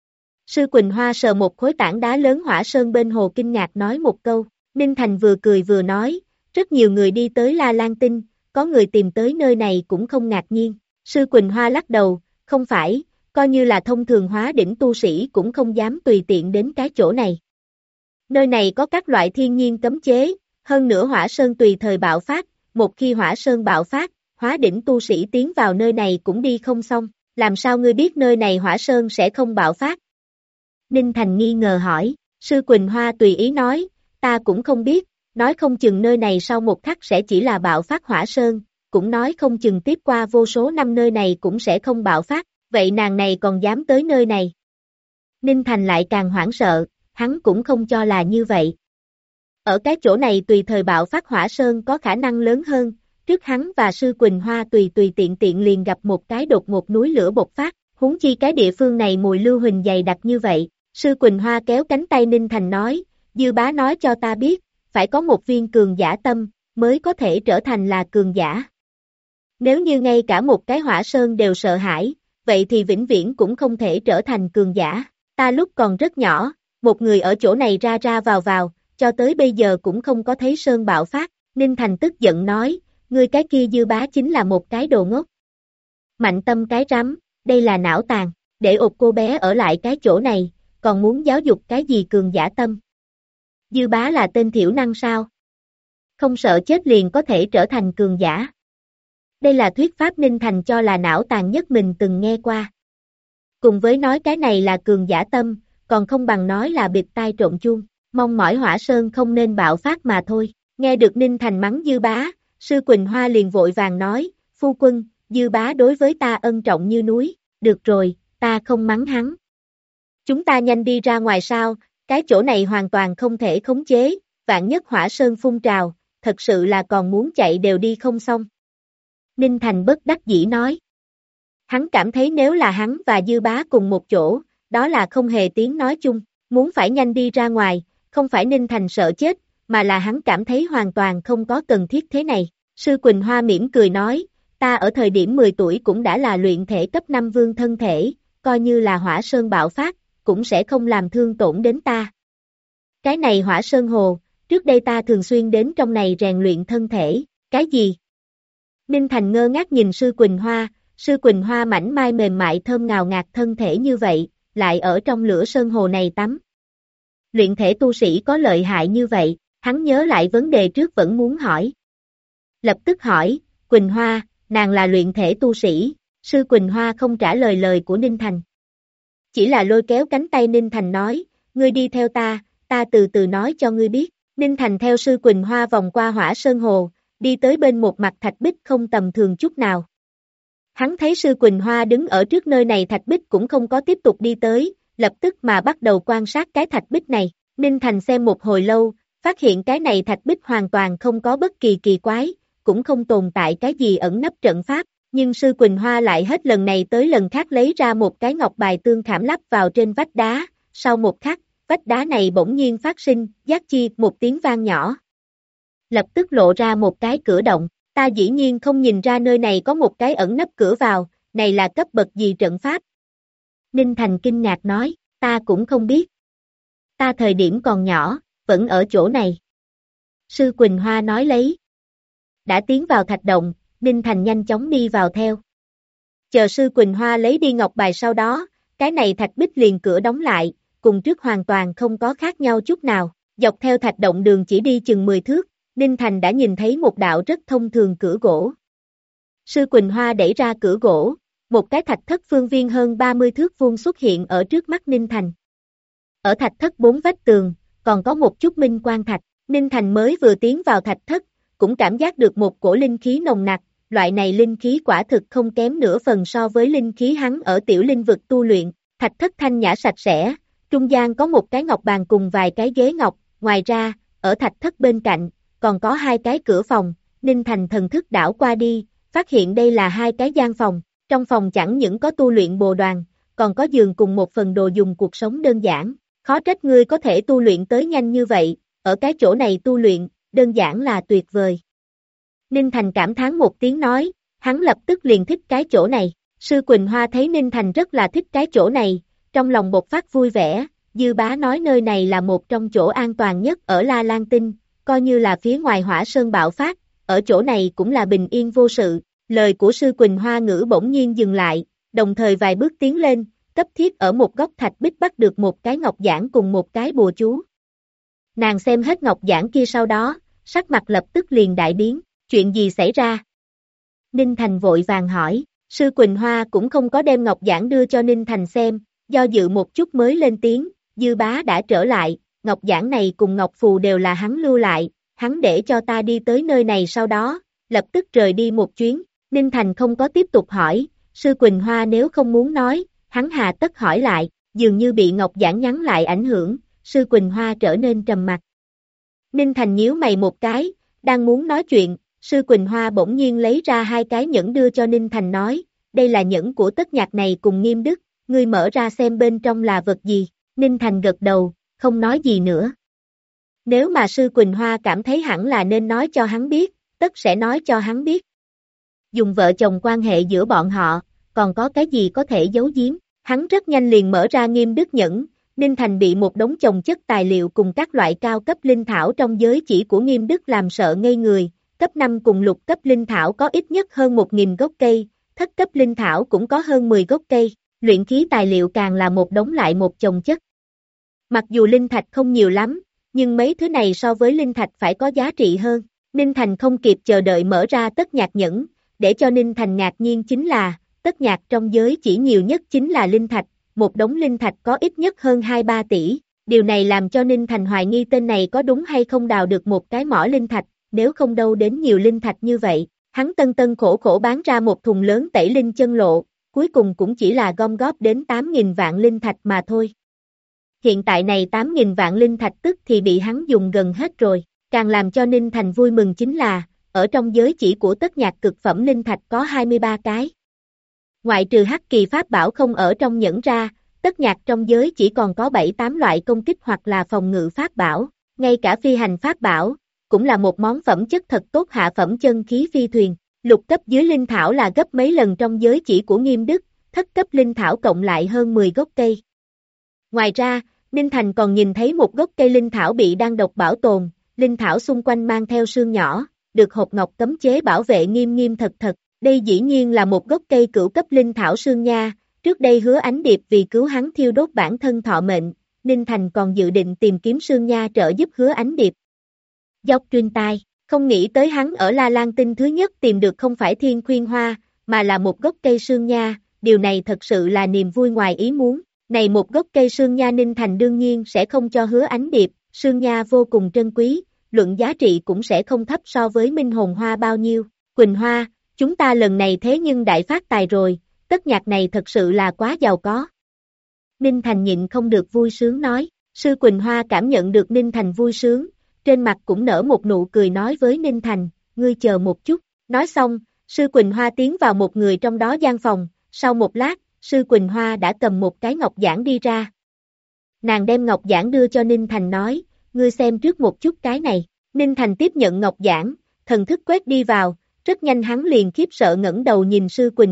Speaker 1: Sư Quỳnh Hoa sờ một khối tảng đá lớn hỏa sơn bên hồ kinh ngạc nói một câu, Ninh Thành vừa cười vừa nói, rất nhiều người đi tới La Lan Tinh, có người tìm tới nơi này cũng không ngạc nhiên. Sư Quỳnh Hoa lắc đầu, không phải, coi như là thông thường hóa đỉnh tu sĩ cũng không dám tùy tiện đến cái chỗ này. Nơi này có các loại thiên nhiên cấm chế, hơn nữa hỏa sơn tùy thời bạo phát, một khi hỏa sơn bạo phát, hóa đỉnh tu sĩ tiến vào nơi này cũng đi không xong, làm sao ngươi biết nơi này hỏa sơn sẽ không bạo phát? Ninh Thành nghi ngờ hỏi, Sư Quỳnh Hoa tùy ý nói, ta cũng không biết, nói không chừng nơi này sau một khắc sẽ chỉ là bạo phát hỏa sơn, cũng nói không chừng tiếp qua vô số năm nơi này cũng sẽ không bạo phát, vậy nàng này còn dám tới nơi này. Ninh Thành lại càng hoảng sợ, hắn cũng không cho là như vậy. Ở cái chỗ này tùy thời bạo phát hỏa sơn có khả năng lớn hơn, trước hắn và Sư Quỳnh Hoa tùy tiện liền gặp một cái đột ngột núi lửa bộc phát, huống chi cái địa phương này mùi lưu huỳnh dày đặc như vậy. Sư Quỳnh Hoa kéo cánh tay Ninh Thành nói, Dư bá nói cho ta biết, phải có một viên cường giả tâm, mới có thể trở thành là cường giả. Nếu như ngay cả một cái hỏa sơn đều sợ hãi, vậy thì vĩnh viễn cũng không thể trở thành cường giả. Ta lúc còn rất nhỏ, một người ở chỗ này ra ra vào, cho tới bây giờ cũng không có thấy sơn bạo phát. Ninh Thành tức giận nói, ngươi cái kia Dư bá chính là một cái đồ ngốc. Mạnh tâm cái rắm, đây là não tàn, để ột cô bé ở lại cái chỗ này, còn muốn giáo dục cái gì cường giả tâm. Dư bá là tên thiểu năng sao? Không sợ chết liền có thể trở thành cường giả. Đây là thuyết pháp Ninh Thành cho là não tàn nhất mình từng nghe qua. Cùng với nói cái này là cường giả tâm, còn không bằng nói là bịt tai trộn chuông, mong mỏi hỏa sơn không nên bạo phát mà thôi. Nghe được Ninh Thành mắng Dư bá, Sư Quỳnh Hoa liền vội vàng nói, phu quân, Dư bá đối với ta ân trọng như núi, được rồi, ta không mắng hắn. Chúng ta nhanh đi ra ngoài sao, cái chỗ này hoàn toàn không thể khống chế, vạn nhất hỏa sơn phun trào, thật sự là còn muốn chạy đều đi không xong. Ninh Thành bất đắc dĩ nói. Hắn cảm thấy nếu là hắn và Dư bá cùng một chỗ, đó là không hề tiếng nói chung, muốn phải nhanh đi ra ngoài, không phải Ninh Thành sợ chết, mà là hắn cảm thấy hoàn toàn không có cần thiết thế này. Sư Quỳnh Hoa mỉm cười nói, ta ở thời điểm 10 tuổi cũng đã là luyện thể cấp 5 vương thân thể, coi như là hỏa sơn bạo phát, cũng sẽ không làm thương tổn đến ta. Cái này hỏa sơn hồ, trước đây ta thường xuyên đến trong này rèn luyện thân thể, cái gì? Ninh Thành ngơ ngác nhìn Sư Quỳnh Hoa mảnh mai mềm mại thơm ngào ngạt thân thể như vậy, lại ở trong lửa sơn hồ này tắm. Luyện thể tu sĩ có lợi hại như vậy, hắn nhớ lại vấn đề trước vẫn muốn hỏi. Lập tức hỏi, Quỳnh Hoa, nàng là luyện thể tu sĩ, Sư Quỳnh Hoa không trả lời lời của Ninh Thành. Chỉ là lôi kéo cánh tay Ninh Thành nói, ngươi đi theo ta từ từ nói cho ngươi biết. Ninh Thành theo Sư Quỳnh Hoa vòng qua hỏa sơn hồ, đi tới bên một mặt thạch bích không tầm thường chút nào. Hắn thấy Sư Quỳnh Hoa đứng ở trước nơi này thạch bích cũng không có tiếp tục đi tới, lập tức mà bắt đầu quan sát cái thạch bích này. Ninh Thành xem một hồi lâu, phát hiện cái này thạch bích hoàn toàn không có bất kỳ kỳ quái, cũng không tồn tại cái gì ẩn nấp trận pháp, nhưng Sư Quỳnh Hoa lại hết lần này tới lần khác lấy ra một cái ngọc bài tương khảm lắp vào trên vách đá, sau một khắc, vách đá này bỗng nhiên phát sinh, giác chi một tiếng vang nhỏ. Lập tức lộ ra một cái cửa động, ta dĩ nhiên không nhìn ra nơi này có một cái ẩn nấp cửa vào, này là cấp bậc gì trận pháp? Ninh Thành kinh ngạc nói, ta cũng không biết. Ta thời điểm còn nhỏ, vẫn ở chỗ này. Sư Quỳnh Hoa nói lấy. Đã tiến vào thạch động, Ninh Thành nhanh chóng đi vào theo. Chờ Sư Quỳnh Hoa lấy đi ngọc bài sau đó, cái này thạch bích liền cửa đóng lại, cùng trước hoàn toàn không có khác nhau chút nào. Dọc theo thạch động đường chỉ đi chừng 10 thước, Ninh Thành đã nhìn thấy một đạo rất thông thường cửa gỗ. Sư Quỳnh Hoa đẩy ra cửa gỗ, một cái thạch thất phương viên hơn 30 thước vuông xuất hiện ở trước mắt Ninh Thành. ở thạch thất 4 vách tường, còn có một chút minh quang thạch. Ninh Thành mới vừa tiến vào thạch thất, cũng cảm giác được một cổ linh khí nồng nặc, loại này linh khí quả thực không kém nửa phần so với linh khí hắn ở tiểu linh vực tu luyện. Thạch thất thanh nhã sạch sẽ, trung gian có một cái ngọc bàn cùng vài cái ghế ngọc, ngoài ra, ở thạch thất bên cạnh, còn có 2 cái cửa phòng. Ninh Thành thần thức đảo qua đi, phát hiện đây là 2 cái gian phòng, trong phòng chẳng những có tu luyện bồ đoàn, còn có giường cùng một phần đồ dùng cuộc sống đơn giản. Khó trách ngươi có thể tu luyện tới nhanh như vậy, ở cái chỗ này tu luyện, đơn giản là tuyệt vời. Ninh Thành cảm thán một tiếng nói, hắn lập tức liền thích cái chỗ này. Sư Quỳnh Hoa thấy Ninh Thành rất là thích cái chỗ này, trong lòng bộc phát vui vẻ, Dư Bá nói nơi này là một trong chỗ an toàn nhất ở La Lan Tinh, coi như là phía ngoài Hỏa Sơn bạo phát, ở chỗ này cũng là bình yên vô sự. Lời của Sư Quỳnh Hoa ngữ bỗng nhiên dừng lại, đồng thời vài bước tiến lên, cấp thiết ở một góc thạch bích bắt được một cái ngọc giản cùng một cái bùa chú. Nàng xem hết ngọc giản kia sau đó, sắc mặt lập tức liền đại biến, chuyện gì xảy ra? Ninh Thành vội vàng hỏi, Sư Quỳnh Hoa cũng không có đem ngọc giản đưa cho Ninh Thành xem, do dự một chút mới lên tiếng, Dư Bá đã trở lại, ngọc giản này cùng ngọc phù đều là hắn lưu lại, hắn để cho ta đi tới nơi này sau đó, lập tức rời đi một chuyến. Ninh Thành không có tiếp tục hỏi, Sư Quỳnh Hoa nếu không muốn nói, hắn hà tất hỏi lại, dường như bị ngọc giản nhắn lại ảnh hưởng, Sư Quỳnh Hoa trở nên trầm mặc. Ninh Thành nhíu mày một cái, đang muốn nói chuyện, Sư Quỳnh Hoa bỗng nhiên lấy ra 2 cái nhẫn đưa cho Ninh Thành nói, đây là nhẫn của Tất Nhạc này cùng Nghiêm Đức, ngươi mở ra xem bên trong là vật gì. Ninh Thành gật đầu, không nói gì nữa. Nếu mà Sư Quỳnh Hoa cảm thấy hẳn là nên nói cho hắn biết, tất sẽ nói cho hắn biết. Dùng vợ chồng quan hệ giữa bọn họ, còn có cái gì có thể giấu giếm, hắn rất nhanh liền mở ra Nghiêm Đức nhẫn. Ninh Thành bị một đống chồng chất tài liệu cùng các loại cao cấp linh thảo trong giới chỉ của Nghiêm Đức làm sợ ngây người, cấp 5 cùng lục cấp linh thảo có ít nhất hơn 1.000 gốc cây, thất cấp linh thảo cũng có hơn 10 gốc cây, luyện khí tài liệu càng là một đống lại một chồng chất. Mặc dù linh thạch không nhiều lắm, nhưng mấy thứ này so với linh thạch phải có giá trị hơn. Ninh Thành không kịp chờ đợi mở ra Tất Nhạc nhẫn, để cho Ninh Thành ngạc nhiên chính là, Tất Nhạc trong giới chỉ nhiều nhất chính là linh thạch, một đống linh thạch có ít nhất hơn 2-3 tỷ, điều này làm cho Ninh Thành hoài nghi tên này có đúng hay không đào được một cái mỏ linh thạch, nếu không đâu đến nhiều linh thạch như vậy, hắn tân khổ khổ bán ra một thùng lớn tẩy linh chân lộ, cuối cùng cũng chỉ là gom góp đến 8.000 vạn linh thạch mà thôi. Hiện tại này 8.000 vạn linh thạch tức thì bị hắn dùng gần hết rồi, càng làm cho Ninh Thành vui mừng chính là, ở trong giới chỉ của Tất Nhạc cực phẩm linh thạch có 23 cái. Ngoại trừ hắc kỳ pháp bảo không ở trong nhẫn ra, Tất Nhạc trong giới chỉ còn có 7-8 loại công kích hoặc là phòng ngự pháp bảo, ngay cả phi hành pháp bảo, cũng là một món phẩm chất thật tốt hạ phẩm chân khí phi thuyền. Lục cấp dưới linh thảo là gấp mấy lần trong giới chỉ của Nghiêm Đức, thất cấp linh thảo cộng lại hơn 10 gốc cây. Ngoài ra, Ninh Thành còn nhìn thấy một gốc cây linh thảo bị đang độc bảo tồn, linh thảo xung quanh mang theo xương nhỏ, được hộp ngọc cấm chế bảo vệ nghiêm nghiêm thật thật. Đây dĩ nhiên là một gốc cây cửu cấp linh thảo sương nha, trước đây Hứa Ánh Điệp vì cứu hắn thiêu đốt bản thân thọ mệnh, Ninh Thành còn dự định tìm kiếm sương nha trợ giúp Hứa Ánh Điệp. Dốc truyền tai, không nghĩ tới hắn ở La Lan Tinh thứ nhất tìm được không phải thiên khuyên hoa, mà là một gốc cây sương nha, điều này thật sự là niềm vui ngoài ý muốn. Này một gốc cây sương nha Ninh Thành đương nhiên sẽ không cho Hứa Ánh Điệp, sương nha vô cùng trân quý, luận giá trị cũng sẽ không thấp so với minh hồn hoa bao nhiêu. Quỳnh Hoa, chúng ta lần này thế nhưng đại phát tài rồi, Tất Nhạc này thật sự là quá giàu có. Ninh Thành nhịn không được vui sướng nói, Sư Quỳnh Hoa cảm nhận được Ninh Thành vui sướng, trên mặt cũng nở một nụ cười nói với Ninh Thành, ngươi chờ một chút, nói xong, Sư Quỳnh Hoa tiến vào một người trong đó gian phòng, sau một lát, Sư Quỳnh Hoa đã cầm một cái ngọc giản đi ra. Nàng đem ngọc giản đưa cho Ninh Thành nói, ngươi xem trước một chút cái này, Ninh Thành tiếp nhận ngọc giản, thần thức quét đi vào, rất nhanh hắn liền khiếp sợ ngẩng đầu nhìn Sư Quỳnh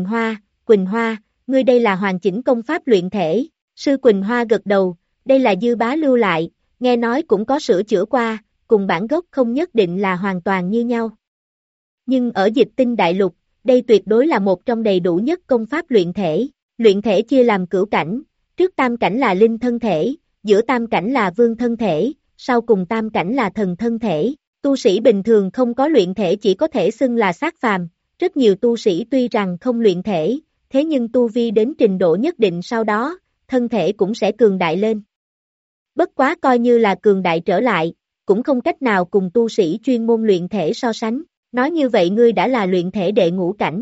Speaker 1: Hoa, ngươi đây là hoàn chỉnh công pháp luyện thể, Sư Quỳnh Hoa gật đầu, đây là Dư Bá lưu lại, nghe nói cũng có sửa chữa qua, cùng bản gốc không nhất định là hoàn toàn như nhau. Nhưng ở Dịch Tinh Đại Lục, đây tuyệt đối là một trong đầy đủ nhất công pháp luyện thể chia làm cửu cảnh, trước tam cảnh là linh thân thể, giữa tam cảnh là vương thân thể, sau cùng tam cảnh là thần thân thể. Tu sĩ bình thường không có luyện thể chỉ có thể xưng là sát phàm, rất nhiều tu sĩ tuy rằng không luyện thể, thế nhưng tu vi đến trình độ nhất định sau đó, thân thể cũng sẽ cường đại lên. Bất quá coi như là cường đại trở lại, cũng không cách nào cùng tu sĩ chuyên môn luyện thể so sánh, nói như vậy ngươi đã là luyện thể đệ ngũ cảnh.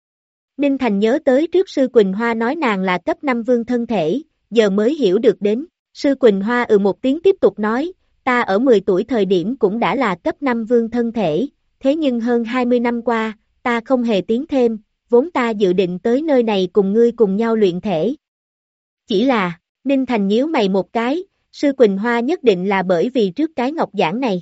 Speaker 1: Ninh Thành nhớ tới trước Sư Quỳnh Hoa nói nàng là cấp 5 vương thân thể, giờ mới hiểu được đến, Sư Quỳnh Hoa một tiếng tiếp tục nói, ta ở 10 tuổi thời điểm cũng đã là cấp 5 vương thân thể, thế nhưng hơn 20 năm qua, ta không hề tiến thêm, vốn ta dự định tới nơi này cùng ngươi cùng nhau luyện thể. Chỉ là, Ninh Thành nhíu mày một cái, Sư Quỳnh Hoa nhất định là bởi vì trước cái ngọc giảng này.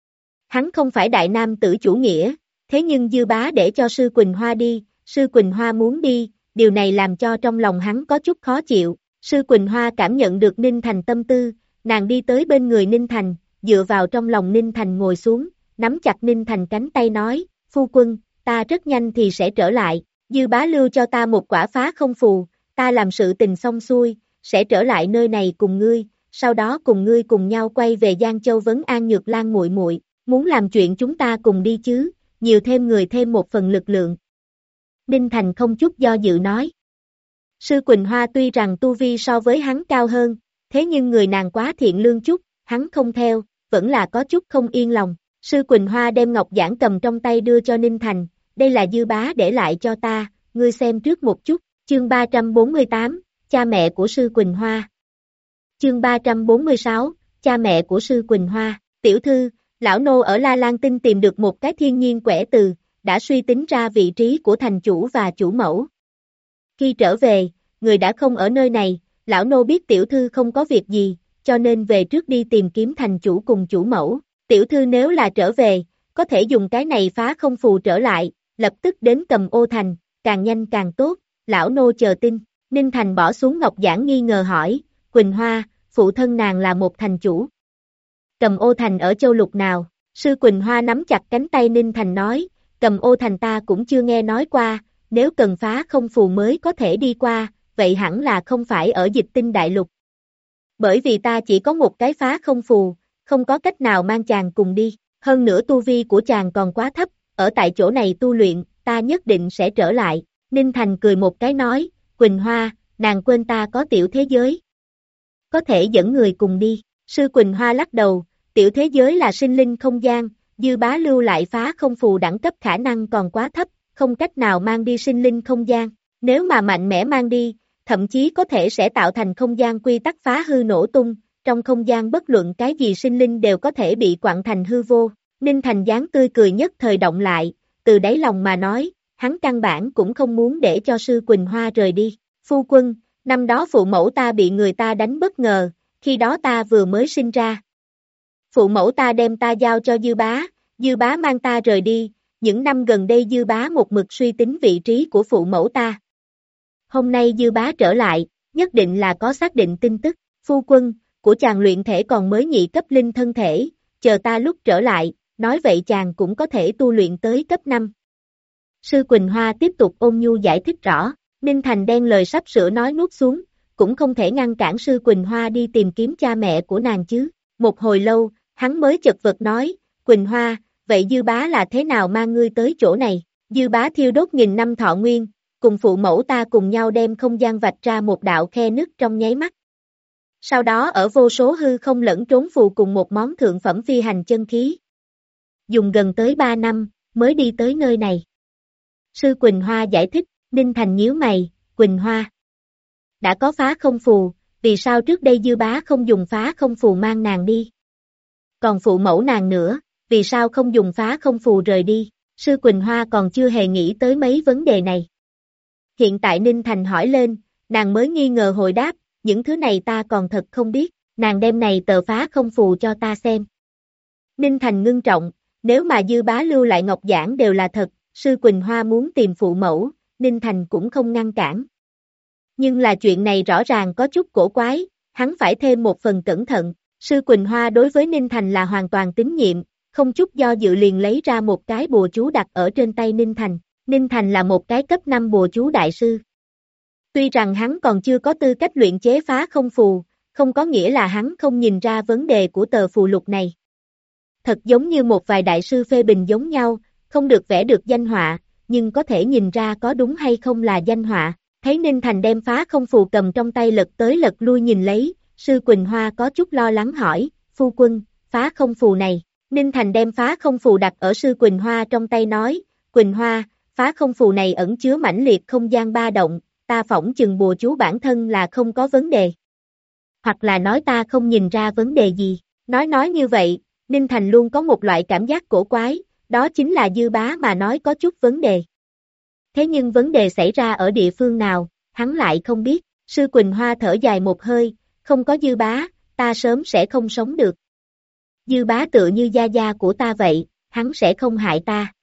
Speaker 1: Hắn không phải đại nam tử chủ nghĩa, thế nhưng Dư Bá để cho Sư Quỳnh Hoa đi, Sư Quỳnh Hoa muốn đi, điều này làm cho trong lòng hắn có chút khó chịu. Sư Quỳnh Hoa cảm nhận được Ninh Thành tâm tư, nàng đi tới bên người Ninh Thành, dựa vào trong lòng Ninh Thành ngồi xuống, nắm chặt Ninh Thành cánh tay nói, phu quân, ta rất nhanh thì sẽ trở lại, Dư Bá lưu cho ta một quả phá không phù, ta làm sự tình xong xuôi, sẽ trở lại nơi này cùng ngươi, sau đó cùng ngươi cùng nhau quay về Giang Châu vấn an Nhược Lan muội muội, muốn làm chuyện chúng ta cùng đi chứ, nhiều thêm người thêm một phần lực lượng. Ninh Thành không chút do dự nói. Sư Quỳnh Hoa tuy rằng tu vi so với hắn cao hơn, thế nhưng người nàng quá thiện lương chút, hắn không theo, vẫn là có chút không yên lòng. Sư Quỳnh Hoa đem ngọc giản cầm trong tay đưa cho Ninh Thành, đây là Dư Bá để lại cho ta, ngươi xem trước một chút, chương 348, cha mẹ của Sư Quỳnh Hoa. Chương 346, cha mẹ của Sư Quỳnh Hoa, tiểu thư, lão nô ở La Lan Tinh tìm được một cái thiên nhiên quẻ từ, đã suy tính ra vị trí của thành chủ và chủ mẫu. Khi trở về, người đã không ở nơi này, lão nô biết tiểu thư không có việc gì, cho nên về trước đi tìm kiếm thành chủ cùng chủ mẫu. Tiểu thư nếu là trở về, có thể dùng cái này phá không phù trở lại, lập tức đến Cầm Ô Thành, càng nhanh càng tốt, lão nô chờ tin. Ninh Thành bỏ xuống ngọc giản nghi ngờ hỏi, Quỳnh Hoa, phụ thân nàng là một thành chủ. Cầm Ô Thành ở châu lục nào? Sư Quỳnh Hoa nắm chặt cánh tay Ninh Thành nói, Cầm Ô Thành ta cũng chưa nghe nói qua, nếu cần phá không phù mới có thể đi qua, vậy hẳn là không phải ở Dịch Tinh Đại Lục. Bởi vì ta chỉ có một cái phá không phù, không có cách nào mang chàng cùng đi, hơn nữa tu vi của chàng còn quá thấp, ở tại chỗ này tu luyện, ta nhất định sẽ trở lại. Ninh Thành cười một cái nói, Quỳnh Hoa, nàng quên ta có tiểu thế giới. Có thể dẫn người cùng đi, Sư Quỳnh Hoa lắc đầu, tiểu thế giới là sinh linh không gian, Dư Bá lưu lại phá không phù đẳng cấp khả năng còn quá thấp, không cách nào mang đi sinh linh không gian, nếu mà mạnh mẽ mang đi, thậm chí có thể sẽ tạo thành không gian quy tắc phá hư nổ tung, trong không gian bất luận cái gì sinh linh đều có thể bị quặn thành hư vô. Ninh Thành dáng tươi cười nhất thời động lại, từ đáy lòng mà nói, hắn căn bản cũng không muốn để cho Sư Quỳnh Hoa rời đi. Phu quân, năm đó phụ mẫu ta bị người ta đánh bất ngờ, khi đó ta vừa mới sinh ra. Phụ mẫu ta đem ta giao cho Dư Bá mang ta rời đi, những năm gần đây Dư Bá một mực suy tính vị trí của phụ mẫu ta. Hôm nay Dư Bá trở lại, nhất định là có xác định tin tức, phu quân, của chàng luyện thể còn mới nhị cấp linh thân thể, chờ ta lúc trở lại, nói vậy chàng cũng có thể tu luyện tới cấp 5. Sư Quỳnh Hoa tiếp tục ôn nhu giải thích rõ, Ninh Thành đen lời sắp sửa nói nuốt xuống, cũng không thể ngăn cản Sư Quỳnh Hoa đi tìm kiếm cha mẹ của nàng chứ. Một hồi lâu, hắn mới chật vật nói, Quỳnh Hoa, vậy Dư Bá là thế nào mang ngươi tới chỗ này? Dư Bá thiêu đốt nghìn năm thọ nguyên, cùng phụ mẫu ta cùng nhau đem không gian vạch ra một đạo khe nứt trong nháy mắt. Sau đó ở vô số hư không lẫn trốn phù cùng một món thượng phẩm phi hành chân khí. Dùng gần tới 3 năm, mới đi tới nơi này. Sư Quỳnh Hoa giải thích, Ninh Thành nhíu mày, Quỳnh Hoa. Đã có phá không phù, vì sao trước đây Dư Bá không dùng phá không phù mang nàng đi? Còn phụ mẫu nàng nữa, vì sao không dùng phá không phù rời đi? Sư Quỳnh Hoa còn chưa hề nghĩ tới mấy vấn đề này. Hiện tại Ninh Thành hỏi lên, nàng mới nghi ngờ hồi đáp, những thứ này ta còn thật không biết, nàng đem này tờ phá không phù cho ta xem. Ninh Thành ngưng trọng, nếu mà Dư Bá lưu lại ngọc giản đều là thật, Sư Quỳnh Hoa muốn tìm phụ mẫu, Ninh Thành cũng không ngăn cản. Nhưng là chuyện này rõ ràng có chút cổ quái, hắn phải thêm một phần cẩn thận, Sư Quỳnh Hoa đối với Ninh Thành là hoàn toàn tín nhiệm, không chút do dự liền lấy ra một cái bùa chú đặt ở trên tay Ninh Thành. Ninh Thành là một cái cấp 5 bùa chú đại sư. Tuy rằng hắn còn chưa có tư cách luyện chế phá không phù, không có nghĩa là hắn không nhìn ra vấn đề của tờ phù lục này. Thật giống như một vài đại sư phê bình giống nhau, không được vẽ được danh họa, nhưng có thể nhìn ra có đúng hay không là danh họa. Thấy Ninh Thành đem phá không phù cầm trong tay lật tới lật lui nhìn lấy, Sư Quỳnh Hoa có chút lo lắng hỏi, phu quân, phá không phù này. Ninh Thành đem phá không phù đặt ở sư Quỳnh Hoa trong tay nói, Quỳnh Hoa, phá không phù này ẩn chứa mãnh liệt không gian ba động, ta phỏng chừng bùa chú bản thân là không có vấn đề. Hoặc là nói ta không nhìn ra vấn đề gì. Nói như vậy, Ninh Thành luôn có một loại cảm giác cổ quái, đó chính là Dư Bá mà nói có chút vấn đề. Thế nhưng vấn đề xảy ra ở địa phương nào, hắn lại không biết. Sư Quỳnh Hoa thở dài một hơi, không có Dư Bá, ta sớm sẽ không sống được. Dư Bá tựa như gia gia của ta vậy, hắn sẽ không hại ta.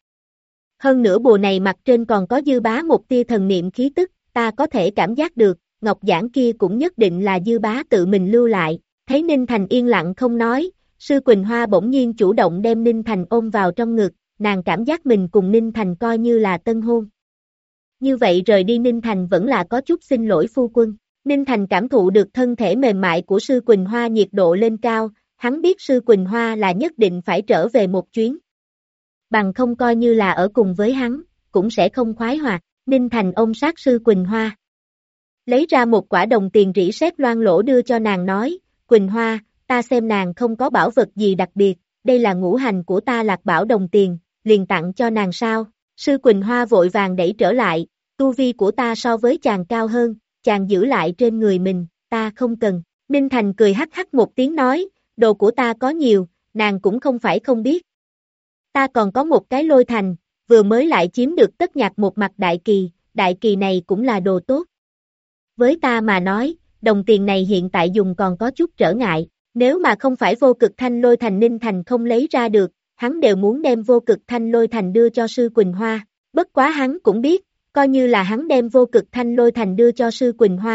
Speaker 1: Hơn nữa bùa này mặt trên còn có Dư Bá một tia thần niệm khí tức, ta có thể cảm giác được, ngọc giản kia cũng nhất định là Dư Bá tự mình lưu lại. Thấy Ninh Thành yên lặng không nói, sư Quỳnh Hoa bỗng nhiên chủ động đem Ninh Thành ôm vào trong ngực, nàng cảm giác mình cùng Ninh Thành coi như là tân hôn. Như vậy rời đi Ninh Thành vẫn là có chút xin lỗi phu quân. Ninh Thành cảm thụ được thân thể mềm mại của sư Quỳnh Hoa nhiệt độ lên cao, hắn biết sư Quỳnh Hoa là nhất định phải trở về một chuyến. Bằng không coi như là ở cùng với hắn, cũng sẽ không khoái hoạt. Ninh Thành ôm sát sư Quỳnh Hoa. Lấy ra một quả đồng tiền rỉ sét loang lỗ đưa cho nàng nói, Quỳnh Hoa, ta xem nàng không có bảo vật gì đặc biệt, đây là ngũ hành của ta Lạc Bảo đồng tiền, liền tặng cho nàng sao. Sư Quỳnh Hoa vội vàng đẩy trở lại, tu vi của ta so với chàng cao hơn, chàng giữ lại trên người mình, ta không cần. Ninh Thành cười hắc hắc một tiếng nói, đồ của ta có nhiều, nàng cũng không phải không biết. Ta còn có một cái lôi thành, vừa mới lại chiếm được tất nhạc một mặt đại kỳ này cũng là đồ tốt. Với ta mà nói, đồng tiền này hiện tại dùng còn có chút trở ngại, nếu mà không phải vô cực thanh lôi thành Ninh Thành không lấy ra được, hắn đều muốn đem vô cực thanh lôi thành đưa cho sư Quỳnh Hoa, bất quá hắn cũng biết, coi như là hắn đem vô cực thanh lôi thành đưa cho sư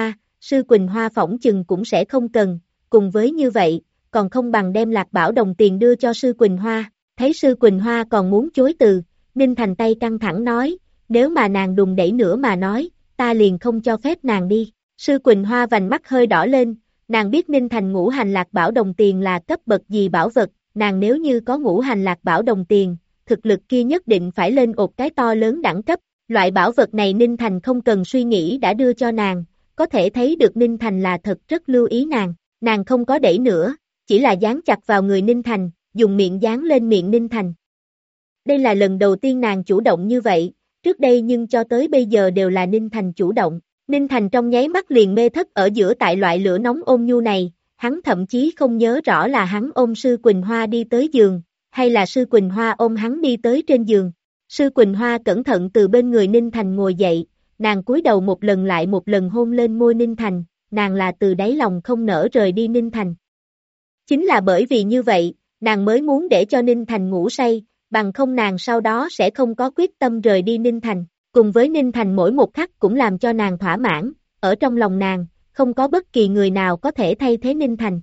Speaker 1: Quỳnh Hoa phỏng chừng cũng sẽ không cần, cùng với như vậy, còn không bằng đem Lạc Bảo đồng tiền đưa cho sư Quỳnh Hoa, thấy sư Quỳnh Hoa còn muốn chối từ, Ninh Thành tay căng thẳng nói, nếu mà nàng đùng đẩy nữa mà nói, ta liền không cho phép nàng đi. Sư Quỳnh Hoa vành mắt hơi đỏ lên, nàng biết Ninh Thành ngũ hành Lạc Bảo đồng tiền là cấp bậc gì bảo vật, nàng nếu như có ngũ hành Lạc Bảo đồng tiền, thực lực kia nhất định phải lên một cái to lớn đẳng cấp, loại bảo vật này Ninh Thành không cần suy nghĩ đã đưa cho nàng, có thể thấy được Ninh Thành là thật rất lưu ý nàng không có đẩy nữa, chỉ là dán chặt vào người Ninh Thành, dùng miệng dán lên miệng Ninh Thành. Đây là lần đầu tiên nàng chủ động như vậy, trước đây nhưng cho tới bây giờ đều là Ninh Thành chủ động. Ninh Thành trong nháy mắt liền mê thất ở giữa tại loại lửa nóng ôn nhu này, hắn thậm chí không nhớ rõ là hắn ôm sư Quỳnh Hoa đi tới giường, hay là sư Quỳnh Hoa ôm hắn đi tới trên giường. Sư Quỳnh Hoa cẩn thận từ bên người Ninh Thành ngồi dậy, nàng cúi đầu một lần lại một lần hôn lên môi Ninh Thành, nàng là từ đáy lòng không nỡ rời đi Ninh Thành. Chính là bởi vì như vậy, nàng mới muốn để cho Ninh Thành ngủ say, bằng không nàng sau đó sẽ không có quyết tâm rời đi Ninh Thành. Cùng với Ninh Thành mỗi một khắc cũng làm cho nàng thỏa mãn, ở trong lòng nàng, không có bất kỳ người nào có thể thay thế Ninh Thành.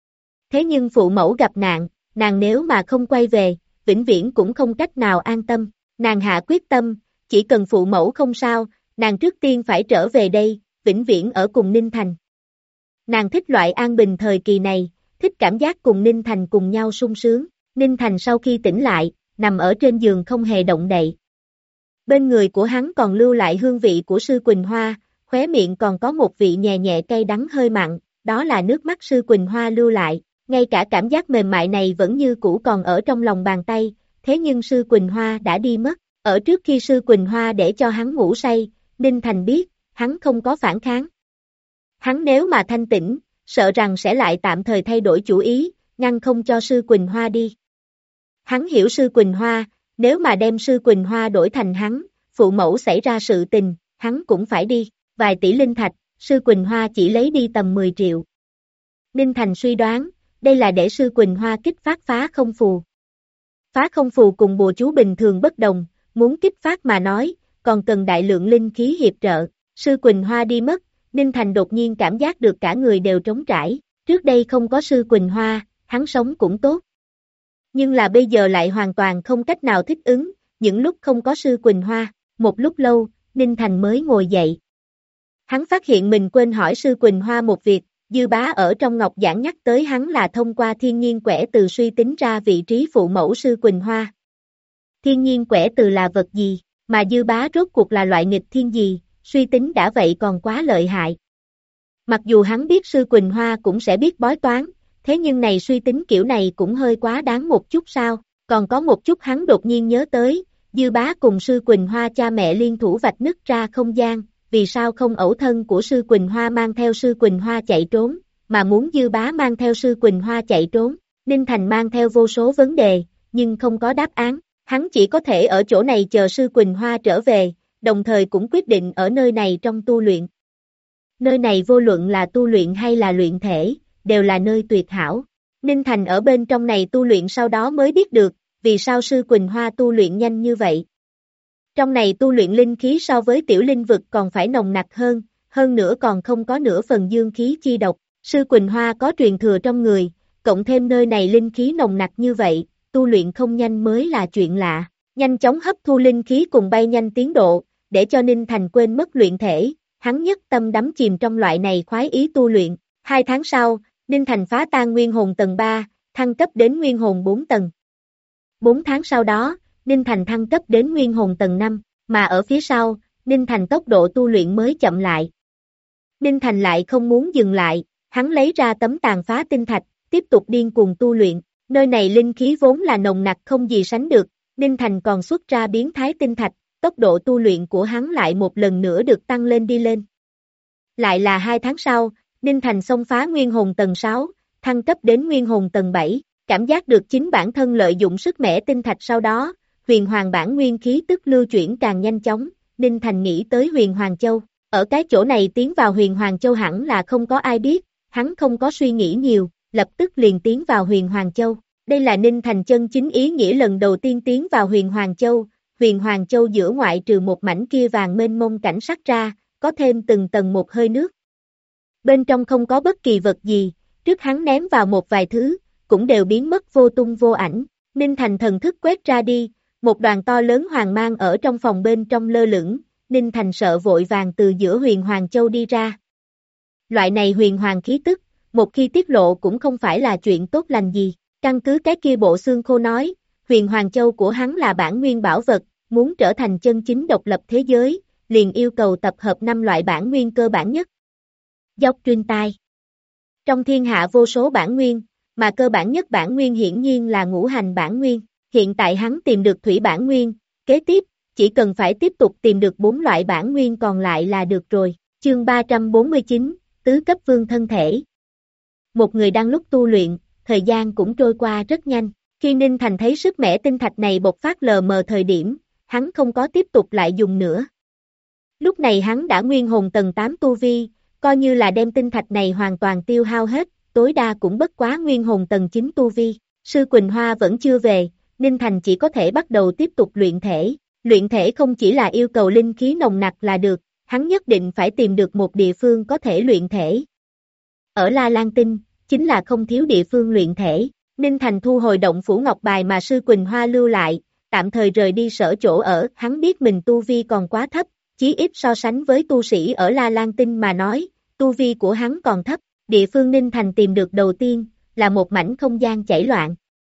Speaker 1: Thế nhưng phụ mẫu gặp nạn, nàng nếu mà không quay về, vĩnh viễn cũng không cách nào an tâm, nàng hạ quyết tâm, chỉ cần phụ mẫu không sao, nàng trước tiên phải trở về đây, vĩnh viễn ở cùng Ninh Thành. Nàng thích loại an bình thời kỳ này, thích cảm giác cùng Ninh Thành cùng nhau sung sướng, Ninh Thành sau khi tỉnh lại, nằm ở trên giường không hề động đậy. Bên người của hắn còn lưu lại hương vị của sư Quỳnh Hoa, khóe miệng còn có một vị nhẹ nhẹ cay đắng hơi mặn, đó là nước mắt sư Quỳnh Hoa lưu lại, ngay cả cảm giác mềm mại này vẫn như cũ còn ở trong lòng bàn tay, thế nhưng sư Quỳnh Hoa đã đi mất, ở trước khi sư Quỳnh Hoa để cho hắn ngủ say, Ninh Thành biết, hắn không có phản kháng. Hắn nếu mà thanh tỉnh, sợ rằng sẽ lại tạm thời thay đổi chủ ý, ngăn không cho sư Quỳnh Hoa đi. Hắn hiểu sư Quỳnh Hoa, nếu mà đem sư Quỳnh Hoa đổi thành hắn, phụ mẫu xảy ra sự tình, hắn cũng phải đi, vài tỷ linh thạch, sư Quỳnh Hoa chỉ lấy đi tầm 10 triệu. Ninh Thành suy đoán, đây là để sư Quỳnh Hoa kích phát phá không phù. Phá không phù cùng bùa chú bình thường bất đồng, muốn kích phát mà nói, còn cần đại lượng linh khí hiệp trợ, sư Quỳnh Hoa đi mất, Ninh Thành đột nhiên cảm giác được cả người đều trống trải, trước đây không có sư Quỳnh Hoa, hắn sống cũng tốt. Nhưng là bây giờ lại hoàn toàn không cách nào thích ứng, những lúc không có sư Quỳnh Hoa, một lúc lâu, Ninh Thành mới ngồi dậy. Hắn phát hiện mình quên hỏi sư Quỳnh Hoa một việc, Dư Bá ở trong ngọc giảng nhắc tới hắn là thông qua thiên nhiên quẻ từ suy tính ra vị trí phụ mẫu sư Quỳnh Hoa. Thiên nhiên quẻ từ là vật gì, mà Dư Bá rốt cuộc là loại nghịch thiên gì, suy tính đã vậy còn quá lợi hại. Mặc dù hắn biết Sư Quỳnh Hoa cũng sẽ biết bói toán, thế nhưng này suy tính kiểu này cũng hơi quá đáng một chút sao, còn có một chút hắn đột nhiên nhớ tới, Dư Bá cùng Sư Quỳnh Hoa cha mẹ liên thủ vạch nứt ra không gian, vì sao không ẩu thân của Sư Quỳnh Hoa mang theo Sư Quỳnh Hoa chạy trốn, mà muốn Dư Bá mang theo Sư Quỳnh Hoa chạy trốn, Ninh Thành mang theo vô số vấn đề, nhưng không có đáp án, hắn chỉ có thể ở chỗ này chờ Sư Quỳnh Hoa trở về, đồng thời cũng quyết định ở nơi này trong tu luyện. Nơi này vô luận là tu luyện hay là luyện thể, đều là nơi tuyệt hảo. Ninh Thành ở bên trong này tu luyện sau đó mới biết được, vì sao Sư Quỳnh Hoa tu luyện nhanh như vậy. Trong này tu luyện linh khí so với tiểu linh vực còn phải nồng nặc hơn nữa còn không có nửa phần dương khí chi độc. Sư Quỳnh Hoa có truyền thừa trong người, cộng thêm nơi này linh khí nồng nặc như vậy, tu luyện không nhanh mới là chuyện lạ. Nhanh chóng hấp thu linh khí cùng bay nhanh tiến độ, để cho Ninh Thành quên mất luyện thể, hắn nhất tâm đắm chìm trong loại này khoái ý tu luyện. 2 tháng sau, Ninh Thành phá tan nguyên hồn tầng 3, thăng cấp đến nguyên hồn 4 tầng. 4 tháng sau đó, Ninh Thành thăng cấp đến nguyên hồn tầng 5, mà ở phía sau, Ninh Thành tốc độ tu luyện mới chậm lại. Ninh Thành lại không muốn dừng lại, hắn lấy ra tấm tàn phá tinh thạch, tiếp tục điên cuồng tu luyện, nơi này linh khí vốn là nồng nặc không gì sánh được, Ninh Thành còn xuất ra biến thái tinh thạch, tốc độ tu luyện của hắn lại một lần nữa được tăng lên đi lên. Lại là 2 tháng sau, Ninh Thành xông phá nguyên hồn tầng 6, thăng cấp đến nguyên hồn tầng 7, cảm giác được chính bản thân lợi dụng sức mẻ tinh thạch sau đó, huyền hoàng bản nguyên khí tức lưu chuyển càng nhanh chóng, Ninh Thành nghĩ tới huyền hoàng châu, ở cái chỗ này tiến vào huyền hoàng châu hẳn là không có ai biết, hắn không có suy nghĩ nhiều, lập tức liền tiến vào huyền hoàng châu, đây là Ninh Thành chân chính ý nghĩa lần đầu tiên tiến vào huyền hoàng châu giữa ngoại trừ một mảnh kia vàng mênh mông cảnh sắc ra, có thêm từng tầng một hơi nước. Bên trong không có bất kỳ vật gì, trước hắn ném vào một vài thứ, cũng đều biến mất vô tung vô ảnh, Ninh Thành thần thức quét ra đi, một đoàn to lớn hoàng mang ở trong phòng bên trong lơ lửng, Ninh Thành sợ vội vàng từ giữa huyền hoàng châu đi ra. Loại này huyền hoàng khí tức, một khi tiết lộ cũng không phải là chuyện tốt lành gì, căn cứ cái kia bộ xương khô nói, huyền hoàng châu của hắn là bản nguyên bảo vật, muốn trở thành chân chính độc lập thế giới, liền yêu cầu tập hợp 5 loại bản nguyên cơ bản nhất. Dốc truyền tai. Trong thiên hạ vô số bản nguyên, mà cơ bản nhất bản nguyên hiển nhiên là ngũ hành bản nguyên, hiện tại hắn tìm được thủy bản nguyên, kế tiếp, chỉ cần phải tiếp tục tìm được 4 loại bản nguyên còn lại là được rồi. Chương 349, tứ cấp vương thân thể. Một người đang lúc tu luyện, thời gian cũng trôi qua rất nhanh, khi Ninh Thành thấy sức mẻ tinh thạch này bộc phát lờ mờ thời điểm, hắn không có tiếp tục lại dùng nữa. Lúc này hắn đã nguyên hồn tầng 8 tu vi, coi như là đem tinh thạch này hoàn toàn tiêu hao hết, tối đa cũng bất quá nguyên hồn tầng 9 tu vi. Sư Quỳnh Hoa vẫn chưa về, Ninh Thành chỉ có thể bắt đầu tiếp tục luyện thể. Luyện thể không chỉ là yêu cầu linh khí nồng nặc là được, hắn nhất định phải tìm được một địa phương có thể luyện thể. Ở La Lan Tinh, chính là không thiếu địa phương luyện thể. Ninh Thành thu hồi động phủ ngọc bài mà Sư Quỳnh Hoa lưu lại, tạm thời rời đi sở chỗ ở, hắn biết mình tu vi còn quá thấp, chí ít so sánh với tu sĩ ở La Lan Tinh mà nói, tu vi của hắn còn thấp. Địa phương Ninh Thành tìm được đầu tiên, là một mảnh không gian chảy loạn.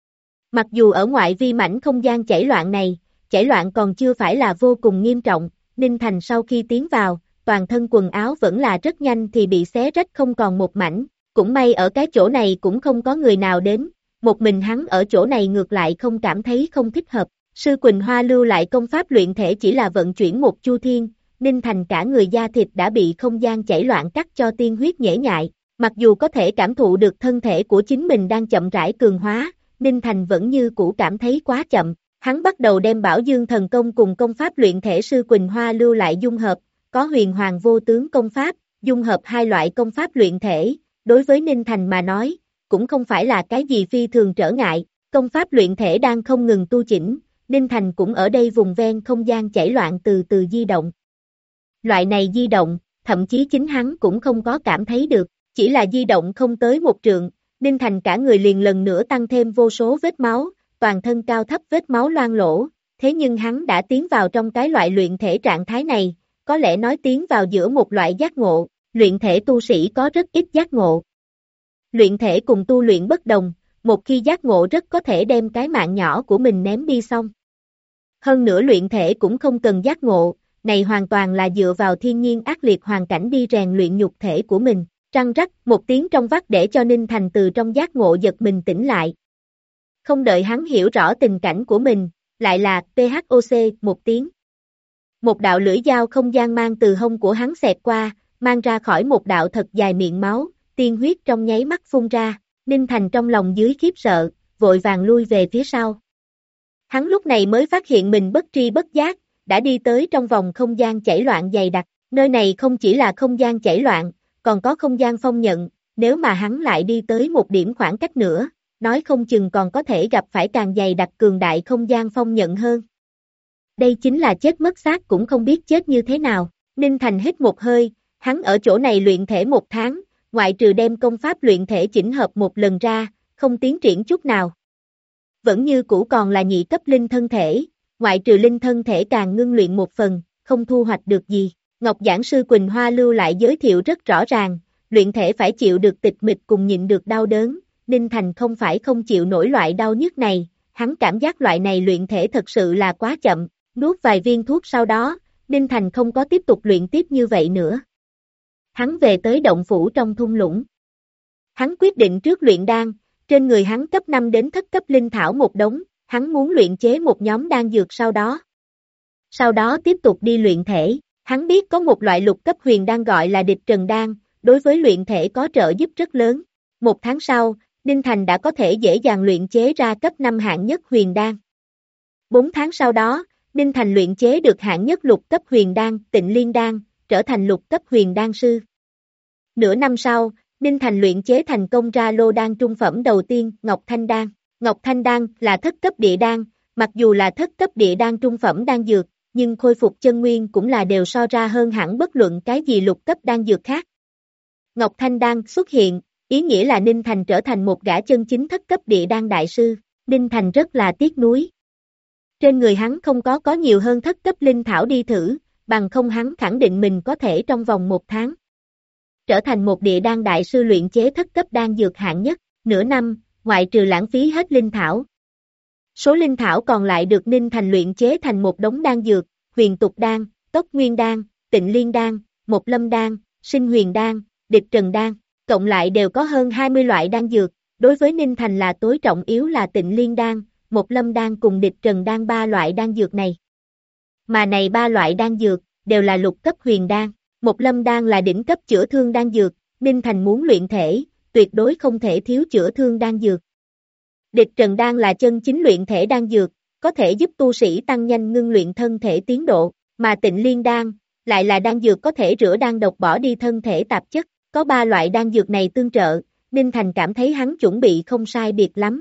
Speaker 1: Mặc dù ở ngoại vi mảnh không gian chảy loạn này, chảy loạn còn chưa phải là vô cùng nghiêm trọng, Ninh Thành sau khi tiến vào, toàn thân quần áo vẫn là rất nhanh thì bị xé rách không còn một mảnh, cũng may ở cái chỗ này cũng không có người nào đến, một mình hắn ở chỗ này ngược lại không cảm thấy không thích hợp. Sư Quỳnh Hoa lưu lại công pháp luyện thể chỉ là vận chuyển một chu thiên, Ninh Thành cả người da thịt đã bị không gian chảy loạn cắt cho tiên huyết nhễ nhại. Mặc dù có thể cảm thụ được thân thể của chính mình đang chậm rãi cường hóa, Ninh Thành vẫn như cũ cảm thấy quá chậm. Hắn bắt đầu đem Bảo Dương thần công cùng công pháp luyện thể Sư Quỳnh Hoa lưu lại dung hợp, có huyền hoàng vô tướng công pháp, dung hợp hai loại công pháp luyện thể, đối với Ninh Thành mà nói, cũng không phải là cái gì phi thường trở ngại, công pháp luyện thể đang không ngừng tu chỉnh, Ninh Thành cũng ở đây vùng ven không gian chảy loạn từ từ di động. Loại này di động, thậm chí chính hắn cũng không có cảm thấy được. Chỉ là di động không tới một trượng, Ninh Thành cả người liền lần nữa tăng thêm vô số vết máu, toàn thân cao thấp vết máu loang lỗ, thế nhưng hắn đã tiến vào trong cái loại luyện thể trạng thái này, có lẽ nói tiến vào giữa một loại giác ngộ, luyện thể tu sĩ có rất ít giác ngộ. Luyện thể cùng tu luyện bất đồng, một khi giác ngộ rất có thể đem cái mạng nhỏ của mình ném đi xong. Hơn nữa luyện thể cũng không cần giác ngộ, này hoàn toàn là dựa vào thiên nhiên ác liệt hoàn cảnh đi rèn luyện nhục thể của mình. Răng rắc, một tiếng trong vắt để cho Ninh Thành từ trong giác ngộ giật mình tỉnh lại. Không đợi hắn hiểu rõ tình cảnh của mình, lại là PHOC một tiếng. Một đạo lưỡi dao không gian mang từ hông của hắn xẹt qua, mang ra khỏi một đạo thật dài miệng máu, tiên huyết trong nháy mắt phun ra, Ninh Thành trong lòng dưới khiếp sợ, vội vàng lui về phía sau. Hắn lúc này mới phát hiện mình bất tri bất giác, đã đi tới trong vòng không gian chảy loạn dày đặc, nơi này không chỉ là không gian chảy loạn, còn có không gian phong nhận, nếu mà hắn lại đi tới một điểm khoảng cách nữa, nói không chừng còn có thể gặp phải càng dày đặc cường đại không gian phong nhận hơn. Đây chính là chết mất xác cũng không biết chết như thế nào, Ninh Thành hít một hơi, hắn ở chỗ này luyện thể 1 tháng, ngoại trừ đem công pháp luyện thể chỉnh hợp một lần ra, không tiến triển chút nào. Vẫn như cũ còn là nhị cấp linh thân thể, ngoại trừ linh thân thể càng ngưng luyện một phần, không thu hoạch được gì. Ngọc Giảng Sư Quỳnh Hoa lưu lại giới thiệu rất rõ ràng, luyện thể phải chịu được tịch mịch cùng nhịn được đau đớn, Ninh Thành không phải không chịu nổi loại đau nhức này, hắn cảm giác loại này luyện thể thật sự là quá chậm, nuốt vài viên thuốc sau đó, Ninh Thành không có tiếp tục luyện tiếp như vậy nữa. Hắn về tới động phủ trong thung lũng. Hắn quyết định trước luyện đan, trên người hắn cấp 5 đến thất cấp linh thảo một đống, hắn muốn luyện chế một nhóm đan dược sau đó. Sau đó tiếp tục đi luyện thể, hắn biết có một loại lục cấp huyền đan gọi là địch trần đan, đối với luyện thể có trợ giúp rất lớn. 1 tháng sau, Ninh Thành đã có thể dễ dàng luyện chế ra cấp 5 hạng nhất huyền đan. 4 tháng sau đó, Ninh Thành luyện chế được hạng nhất lục cấp huyền đan, Tịnh Liên đan, trở thành lục cấp huyền đan sư. Nửa năm sau, Ninh Thành luyện chế thành công ra lô đan trung phẩm đầu tiên, Ngọc Thanh đan. Ngọc Thanh đan là thất cấp địa đan, mặc dù là thất cấp địa đan trung phẩm đan dược, nhưng khôi phục chân nguyên cũng là đều so ra hơn hẳn bất luận cái gì lục cấp đan dược khác. Ngọc Thanh đan xuất hiện, ý nghĩa là Ninh Thành trở thành một gã chân chính thất cấp địa đan đại sư, Ninh Thành rất là tiếc nuối. Trên người hắn không có nhiều hơn thất cấp linh thảo đi thử, bằng không hắn khẳng định mình có thể trong vòng 1 tháng trở thành một địa đan đại sư luyện chế thất cấp đan dược hạng nhất, nửa năm, ngoại trừ lãng phí hết linh thảo. Số linh thảo còn lại được Ninh Thành luyện chế thành một đống đan dược, huyền tục đan, tốc nguyên đan, tịnh liên đan, một lâm đan, sinh huyền đan, địch trần đan, cộng lại đều có hơn 20 loại đan dược, đối với Ninh Thành là tối trọng yếu là tịnh liên đan, một lâm đan cùng địch trần đan 3 loại đan dược này. Mà này 3 loại đan dược, đều là lục cấp huyền đan, một lâm đan là đỉnh cấp chữa thương đan dược, Ninh Thành muốn luyện thể, tuyệt đối không thể thiếu chữa thương đan dược. Địch trần đan là chân chính luyện thể đan dược, có thể giúp tu sĩ tăng nhanh ngưng luyện thân thể tiến độ, mà tịnh liên đan, lại là đan dược có thể rửa đan độc bỏ đi thân thể tạp chất, có 3 loại đan dược này tương trợ, Ninh Thành cảm thấy hắn chuẩn bị không sai biệt lắm.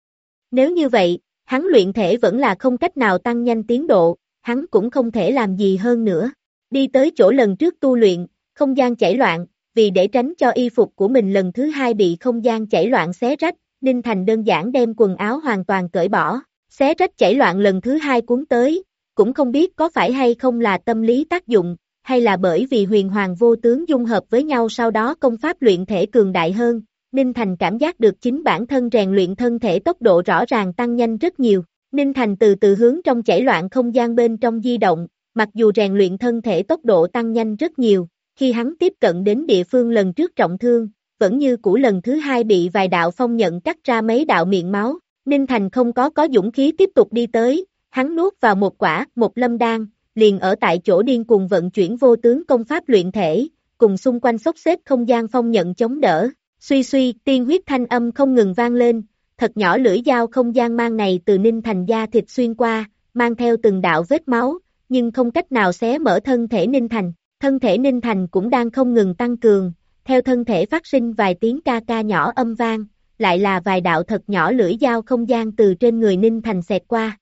Speaker 1: Nếu như vậy, hắn luyện thể vẫn là không cách nào tăng nhanh tiến độ, hắn cũng không thể làm gì hơn nữa. Đi tới chỗ lần trước tu luyện, không gian chảy loạn, vì để tránh cho y phục của mình lần thứ 2 bị không gian chảy loạn xé rách, Ninh Thành đơn giản đem quần áo hoàn toàn cởi bỏ, xé rách chảy loạn lần thứ 2 cuốn tới, cũng không biết có phải hay không là tâm lý tác dụng, hay là bởi vì huyền hoàng vô tướng dung hợp với nhau sau đó công pháp luyện thể cường đại hơn, Ninh Thành cảm giác được chính bản thân rèn luyện thân thể tốc độ rõ ràng tăng nhanh rất nhiều, Ninh Thành từ từ hướng trong chảy loạn không gian bên trong di động, mặc dù rèn luyện thân thể tốc độ tăng nhanh rất nhiều, khi hắn tiếp cận đến địa phương lần trước trọng thương, vẫn như cũ lần thứ 2 bị vài đạo phong nhận cắt ra mấy đạo miệng máu, Ninh Thành không có dũng khí tiếp tục đi tới, hắn nuốt vào một quả, một lâm đan, liền ở tại chỗ điên cuồng vận chuyển vô tướng công pháp luyện thể, cùng xung quanh xốc xếp không gian phong nhận chống đỡ, suy suy, tiên huyết thanh âm không ngừng vang lên, thật nhỏ lưỡi dao không gian mang này từ Ninh Thành da thịt xuyên qua, mang theo từng đạo vết máu, nhưng không cách nào xé mở thân thể Ninh Thành, thân thể Ninh Thành cũng đang không ngừng tăng cường, theo thân thể phát sinh vài tiếng ca ca nhỏ âm vang, lại là vài đạo thật nhỏ lưỡi dao không gian từ trên người Ninh Thành xẹt qua.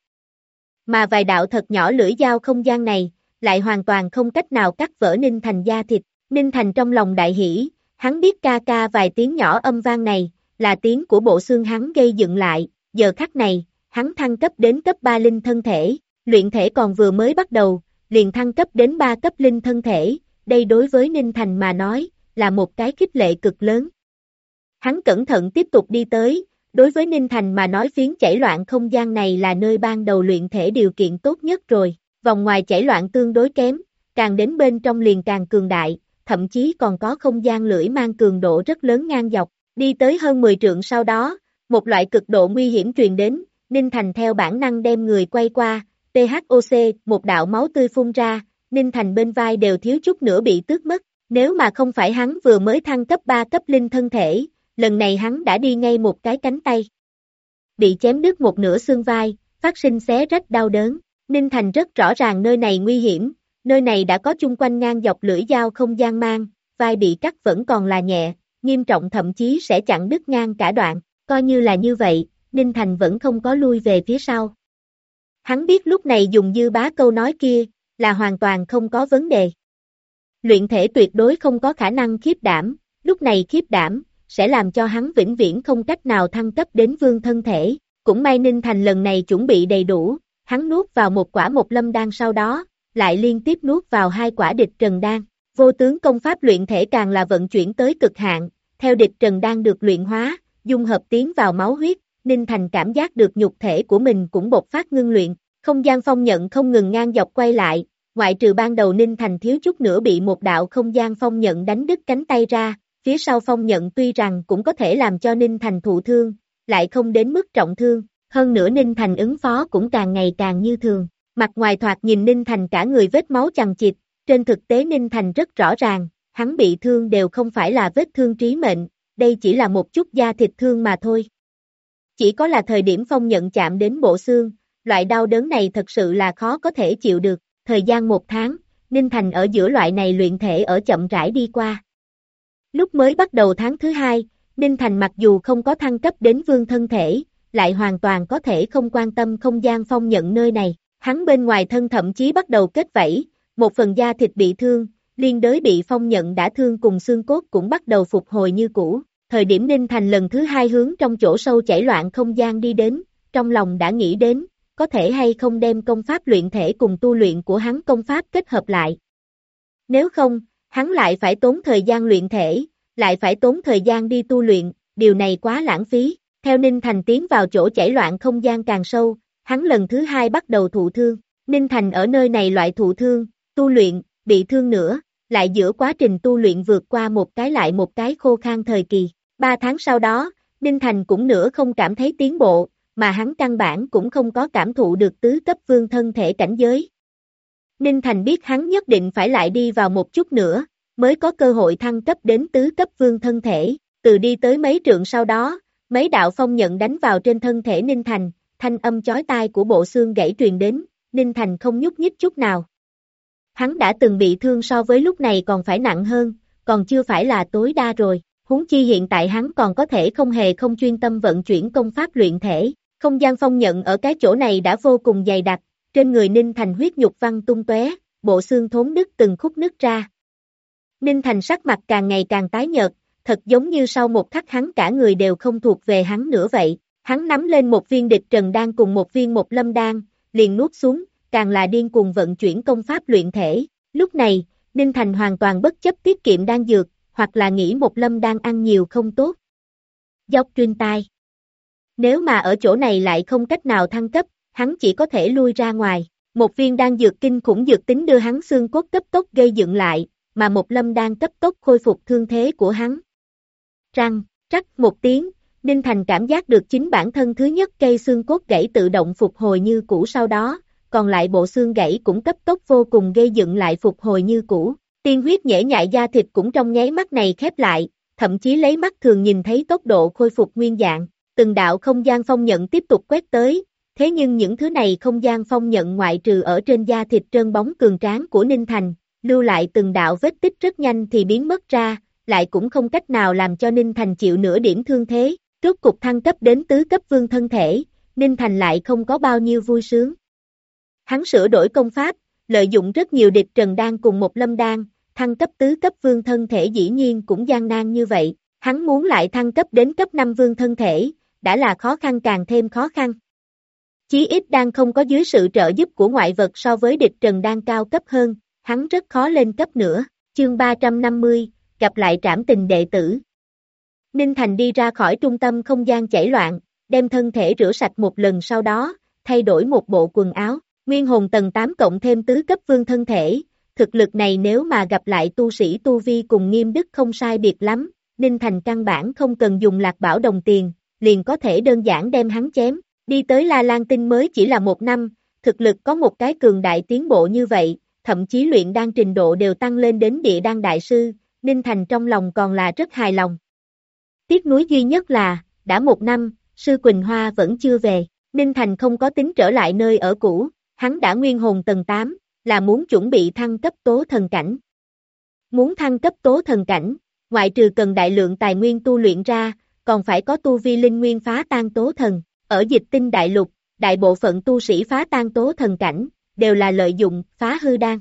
Speaker 1: Mà vài đạo thật nhỏ lưỡi dao không gian này, lại hoàn toàn không cách nào cắt vỡ Ninh Thành da thịt, Ninh Thành trong lòng đại hỉ, hắn biết ca ca vài tiếng nhỏ âm vang này, là tiếng của bộ xương hắn gây dựng lại, giờ khắc này, hắn thăng cấp đến cấp 3 linh thân thể, luyện thể còn vừa mới bắt đầu, liền thăng cấp đến 3 cấp linh thân thể, đây đối với Ninh Thành mà nói, là một cái khích lệ cực lớn. Hắn cẩn thận tiếp tục đi tới, đối với Ninh Thành mà nói phiến chảy loạn không gian này là nơi ban đầu luyện thể điều kiện tốt nhất rồi, vòng ngoài chảy loạn tương đối kém, càng đến bên trong liền càng cường đại, thậm chí còn có không gian lưỡi mang cường độ rất lớn ngang dọc. Đi tới hơn 10 trượng sau đó, một loại cực độ nguy hiểm truyền đến, Ninh Thành theo bản năng đem người quay qua, THOC, một đạo máu tươi phun ra, Ninh Thành bên vai đều thiếu chút nữa bị tước mất, nếu mà không phải hắn vừa mới thăng cấp 3 cấp linh thân thể, lần này hắn đã đi ngay một cái cánh tay. Bị chém đứt một nửa xương vai, phát sinh xé rách đau đớn, Ninh Thành rất rõ ràng nơi này nguy hiểm, nơi này đã có chung quanh ngang dọc lưỡi dao không gian mang, vai bị cắt vẫn còn là nhẹ, nghiêm trọng thậm chí sẽ chặn đứt ngang cả đoạn, coi như là như vậy, Ninh Thành vẫn không có lui về phía sau. Hắn biết lúc này dùng dư bá câu nói kia, là hoàn toàn không có vấn đề. Luyện thể tuyệt đối không có khả năng khiếp đảm, lúc này khiếp đảm, sẽ làm cho hắn vĩnh viễn không cách nào thăng cấp đến vương thân thể. Cũng may Ninh Thành lần này chuẩn bị đầy đủ, hắn nuốt vào một quả một lâm đan sau đó, lại liên tiếp nuốt vào 2 quả địch trần đan. Vô tướng công pháp luyện thể càng là vận chuyển tới cực hạn, theo địch trần đan được luyện hóa, dung hợp tiến vào máu huyết, Ninh Thành cảm giác được nhục thể của mình cũng bộc phát ngưng luyện, không gian phong nhận không ngừng ngang dọc quay lại, ngoại trừ ban đầu Ninh Thành thiếu chút nữa bị một đạo không gian phong nhận đánh đứt cánh tay ra, phía sau phong nhận tuy rằng cũng có thể làm cho Ninh Thành thụ thương, lại không đến mức trọng thương, hơn nữa Ninh Thành ứng phó cũng càng ngày càng như thường, mặt ngoài thoạt nhìn Ninh Thành cả người vết máu chằng chịt, trên thực tế Ninh Thành rất rõ ràng, hắn bị thương đều không phải là vết thương trí mệnh, đây chỉ là một chút da thịt thương mà thôi. Chỉ có là thời điểm phong nhận chạm đến bộ xương, loại đau đớn này thật sự là khó có thể chịu được, thời gian 1 tháng, Ninh Thành ở giữa loại này luyện thể ở chậm rãi đi qua. Lúc mới bắt đầu tháng thứ 2, Ninh Thành mặc dù không có thăng cấp đến vương thân thể, lại hoàn toàn có thể không quan tâm không gian phong nhận nơi này, hắn bên ngoài thân thậm chí bắt đầu kết vảy, một phần da thịt bị thương, liên đới bị phong nhận đã thương cùng xương cốt cũng bắt đầu phục hồi như cũ. Thời điểm Ninh Thành lần thứ 2 hướng trong chỗ sâu chảy loạn không gian đi đến, trong lòng đã nghĩ đến, có thể hay không đem công pháp luyện thể cùng tu luyện của hắn công pháp kết hợp lại. Nếu không, hắn lại phải tốn thời gian luyện thể, lại phải tốn thời gian đi tu luyện, điều này quá lãng phí. Theo Ninh Thành tiến vào chỗ chảy loạn không gian càng sâu, hắn lần thứ 2 bắt đầu thụ thương. Ninh Thành ở nơi này loại thụ thương, tu luyện, bị thương nữa, lại giữa quá trình tu luyện vượt qua một cái lại một cái khô khan thời kỳ. 3 tháng sau đó, Ninh Thành cũng nữa không cảm thấy tiến bộ, mà hắn căn bản cũng không có cảm thụ được tứ cấp vương thân thể cảnh giới. Ninh Thành biết hắn nhất định phải lại đi vào một chút nữa, mới có cơ hội thăng cấp đến tứ cấp vương thân thể, từ đi tới mấy trượng sau đó, mấy đạo phong nhận đánh vào trên thân thể Ninh Thành, thanh âm chói tai của bộ xương gãy truyền đến, Ninh Thành không nhúc nhích chút nào. Hắn đã từng bị thương so với lúc này còn phải nặng hơn, còn chưa phải là tối đa rồi, huống chi hiện tại hắn còn có thể không hề không chuyên tâm vận chuyển công pháp luyện thể, không gian phong nhận ở cái chỗ này đã vô cùng dày đặc, trên người Ninh Thành huyết nhục văng tung tóe, bộ xương thốn đứt từng khúc nứt ra. Ninh Thành sắc mặt càng ngày càng tái nhợt, thật giống như sau một khắc hắn cả người đều không thuộc về hắn nữa vậy, hắn nắm lên một viên địch trần đan cùng một viên một lâm đan, liền nuốt xuống, càng là điên cuồng vận chuyển công pháp luyện thể, lúc này, Ninh Thành hoàn toàn bất chấp tiết kiệm đan dược, hoặc là nghĩ một lâm đan ăn nhiều không tốt. Dốc truyền tai. Nếu mà ở chỗ này lại không cách nào thăng cấp, hắn chỉ có thể lui ra ngoài, một viên đan dược kinh khủng dược tính đưa hắn xương cốt cấp tốc gây dựng lại, mà một lâm đan cấp tốc khôi phục thương thế của hắn. Răng, rắc một tiếng, Ninh Thành cảm giác được chính bản thân thứ nhất cây xương cốt gãy tự động phục hồi như cũ sau đó, còn lại bộ xương gãy cũng cấp tốc vô cùng gây dựng lại phục hồi như cũ. Tiên huyết nhễ nhại da thịt cũng trong nháy mắt này khép lại, thậm chí lấy mắt thường nhìn thấy tốc độ khôi phục nguyên dạng. Từng đạo không gian phong nhận tiếp tục quét tới, thế nhưng những thứ này không gian phong nhận ngoại trừ ở trên da thịt trơn bóng cường tráng của Ninh Thành, lưu lại từng đạo vết tích rất nhanh thì biến mất ra, lại cũng không cách nào làm cho Ninh Thành chịu nửa điểm thương thế. Rốt cục thăng cấp đến tứ cấp vương thân thể, Ninh Thành lại không có bao nhiêu vui sướng. Hắn sửa đổi công pháp, lợi dụng rất nhiều địch trần đan cùng một lâm đan, thăng cấp tứ cấp vương thân thể dĩ nhiên cũng gian nan như vậy, hắn muốn lại thăng cấp đến cấp 5 vương thân thể, đã là khó khăn càng thêm khó khăn. Chí ít đang không có dưới sự trợ giúp của ngoại vật so với địch trần đan cao cấp hơn, hắn rất khó lên cấp nữa. Chương 350, gặp lại trảm tình đệ tử. Ninh Thành đi ra khỏi trung tâm không gian chảy loạn, đem thân thể rửa sạch một lần sau đó, thay đổi một bộ quần áo, nguyên hồn tầng 8 cộng thêm tứ cấp vương thân thể, thực lực này nếu mà gặp lại tu sĩ tu vi cùng Nghiêm Đức không sai biệt lắm, Ninh Thành căn bản không cần dùng Lạc Bảo đồng tiền, liền có thể đơn giản đem hắn chém, đi tới La Lan Tinh mới chỉ là 1 năm, thực lực có một cái cường đại tiến bộ như vậy, thậm chí luyện đan trình độ đều tăng lên đến địa đan đại sư, Ninh Thành trong lòng còn là rất hài lòng. Tiếc nuối duy nhất là, đã 1 năm, Sư Quỳnh Hoa vẫn chưa về, Ninh Thành không có tính trở lại nơi ở cũ, hắn đã nguyên hồn tầng 8, là muốn chuẩn bị thăng cấp tố thần cảnh. Muốn thăng cấp tố thần cảnh, ngoại trừ cần đại lượng tài nguyên tu luyện ra, còn phải có tu vi linh nguyên phá tan tố thần. Ở Dịch Tinh đại lục, đại bộ phận tu sĩ phá tan tố thần cảnh, đều là lợi dụng phá hư đan.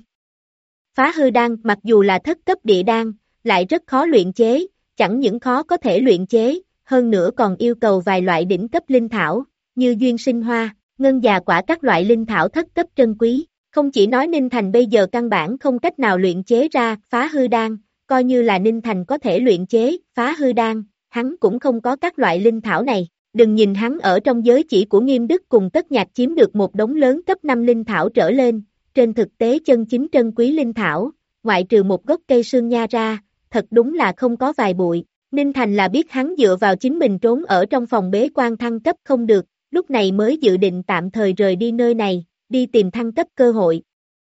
Speaker 1: Phá hư đan mặc dù là thất cấp địa đan, lại rất khó luyện chế, chẳng những khó có thể luyện chế, hơn nữa còn yêu cầu vài loại đỉnh cấp linh thảo, như duyên sinh hoa, ngân già quả các loại linh thảo thất cấp trân quý. Không chỉ nói Ninh Thành bây giờ căn bản không cách nào luyện chế ra phá hư đan, coi như là Ninh Thành có thể luyện chế phá hư đan, hắn cũng không có các loại linh thảo này. Đừng nhìn hắn ở trong giới chỉ của Nghiêm Đức cùng Tất Nhạc chiếm được một đống lớn cấp 5 linh thảo trở lên, trên thực tế chân chính trân quý linh thảo, ngoại trừ một gốc cây sương nha ra, thật đúng là không có vài bụi. Ninh Thành là biết hắn dựa vào chính mình trốn ở trong phòng bế quan thăng cấp không được, lúc này mới dự định tạm thời rời đi nơi này, đi tìm thăng cấp cơ hội.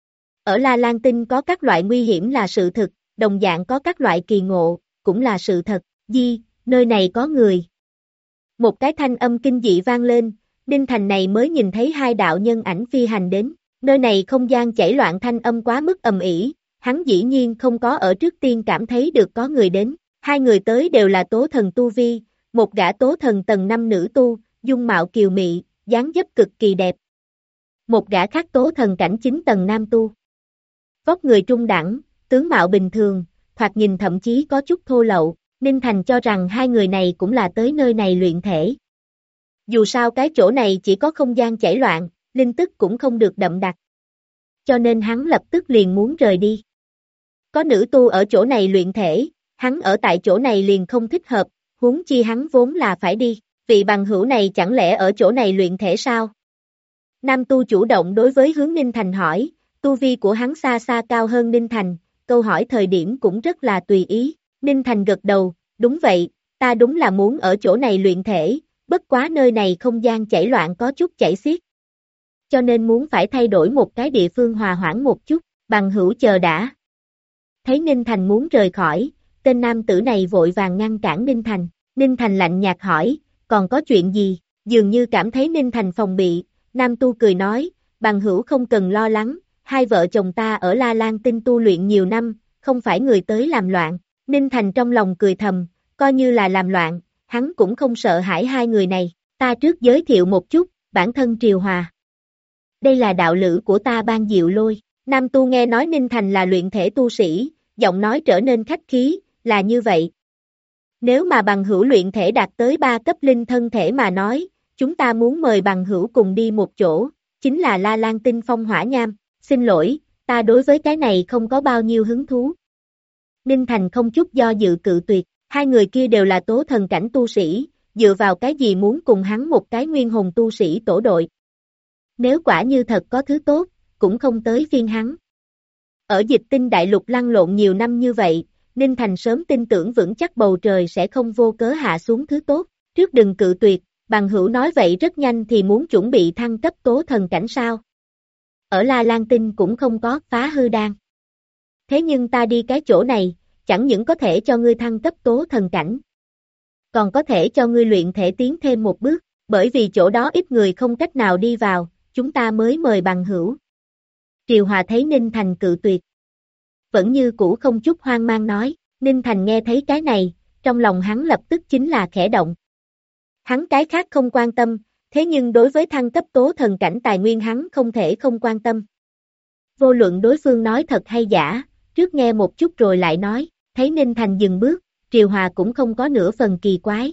Speaker 1: Ở La Lan Tinh có các loại nguy hiểm là sự thực, đồng dạng có các loại kỳ ngộ, cũng là sự thật. Di, nơi này có người. Một cái thanh âm kinh dị vang lên, Ninh Thành này mới nhìn thấy 2 đạo nhân ảnh phi hành đến, nơi này không gian chảy loạn thanh âm quá mức ầm ĩ, hắn dĩ nhiên không có ở trước tiên cảm thấy được có người đến, 2 người tới đều là tố thần tu vi, một gã tố thần tầng 5 nữ tu, dung mạo kiều mị, dáng dấp cực kỳ đẹp. Một gã khác tố thần cảnh 9 tầng nam tu. Vóc người trung đẳng, tướng mạo bình thường, thoạt nhìn thậm chí có chút thô lậu, Ninh Thành cho rằng 2 người này cũng là tới nơi này luyện thể. Dù sao cái chỗ này chỉ có không gian chảy loạn, linh tức cũng không được đậm đặc. Cho nên hắn lập tức liền muốn rời đi. Có nữ tu ở chỗ này luyện thể, hắn ở tại chỗ này liền không thích hợp, huống chi hắn vốn là phải đi, vị bằng hữu này chẳng lẽ ở chỗ này luyện thể sao? Nam tu chủ động đối với hướng Ninh Thành hỏi, tu vi của hắn xa xa cao hơn Ninh Thành, câu hỏi thời điểm cũng rất là tùy ý. Ninh Thành gật đầu, đúng vậy, ta đúng là muốn ở chỗ này luyện thể, bất quá nơi này không gian chảy loạn có chút chảy xiết. Cho nên muốn phải thay đổi một cái địa phương hòa hoãn một chút, bằng hữu chờ đã. Thấy Ninh Thành muốn rời khỏi, tên nam tử này vội vàng ngăn cản Ninh Thành. Ninh Thành lạnh nhạt hỏi, còn có chuyện gì? Dường như cảm thấy Ninh Thành phòng bị, nam tu cười nói, bằng hữu không cần lo lắng, 2 vợ chồng ta ở La Lan Tinh tu luyện nhiều năm, không phải người tới làm loạn. Ninh Thành trong lòng cười thầm, coi như là làm loạn, hắn cũng không sợ hãi 2 người này, ta trước giới thiệu một chút, bản thân Triều Hòa. Đây là đạo lữ của ta Ban Diệu Lôi. Nam tu nghe nói Ninh Thành là luyện thể tu sĩ, giọng nói trở nên khách khí, là như vậy. Nếu mà bằng hữu luyện thể đạt tới 3 cấp linh thân thể mà nói, chúng ta muốn mời bằng hữu cùng đi một chỗ, chính là La Lan Tinh Phong Hỏa Nham. Xin lỗi, ta đối với cái này không có bao nhiêu hứng thú. Ninh Thành không chút do dự cự tuyệt, 2 người kia đều là tố thần cảnh tu sĩ, dựa vào cái gì muốn cùng hắn một cái nguyên hồn tu sĩ tổ đội. Nếu quả như thật có thứ tốt, cũng không tới phiên hắn. Ở Dịch Tinh đại lục lăn lộn nhiều năm như vậy, Ninh Thành sớm tin tưởng vững chắc bầu trời sẽ không vô cớ hạ xuống thứ tốt, trước đừng cự tuyệt, bằng hữu nói vậy rất nhanh thì muốn chuẩn bị thăng cấp tố thần cảnh sao. Ở La Lan Tinh cũng không có phá hư đan. Thế nhưng ta đi cái chỗ này, chẳng những có thể cho ngươi thăng cấp tố thần cảnh, còn có thể cho ngươi luyện thể tiến thêm một bước, bởi vì chỗ đó ít người không cách nào đi vào, chúng ta mới mời bằng hữu. Triều Hòa thấy Ninh Thành cự tuyệt, vẫn như cũ không chút hoang mang nói, Ninh Thành nghe thấy cái này, trong lòng hắn lập tức chính là khẽ động. Hắn cái khác không quan tâm, thế nhưng đối với thăng cấp tố thần cảnh tài nguyên hắn không thể không quan tâm. Vô luận đối phương nói thật hay giả, trước nghe một chút rồi lại nói, thấy Ninh Thành dừng bước, Triều Hòa cũng không có nửa phần kỳ quái.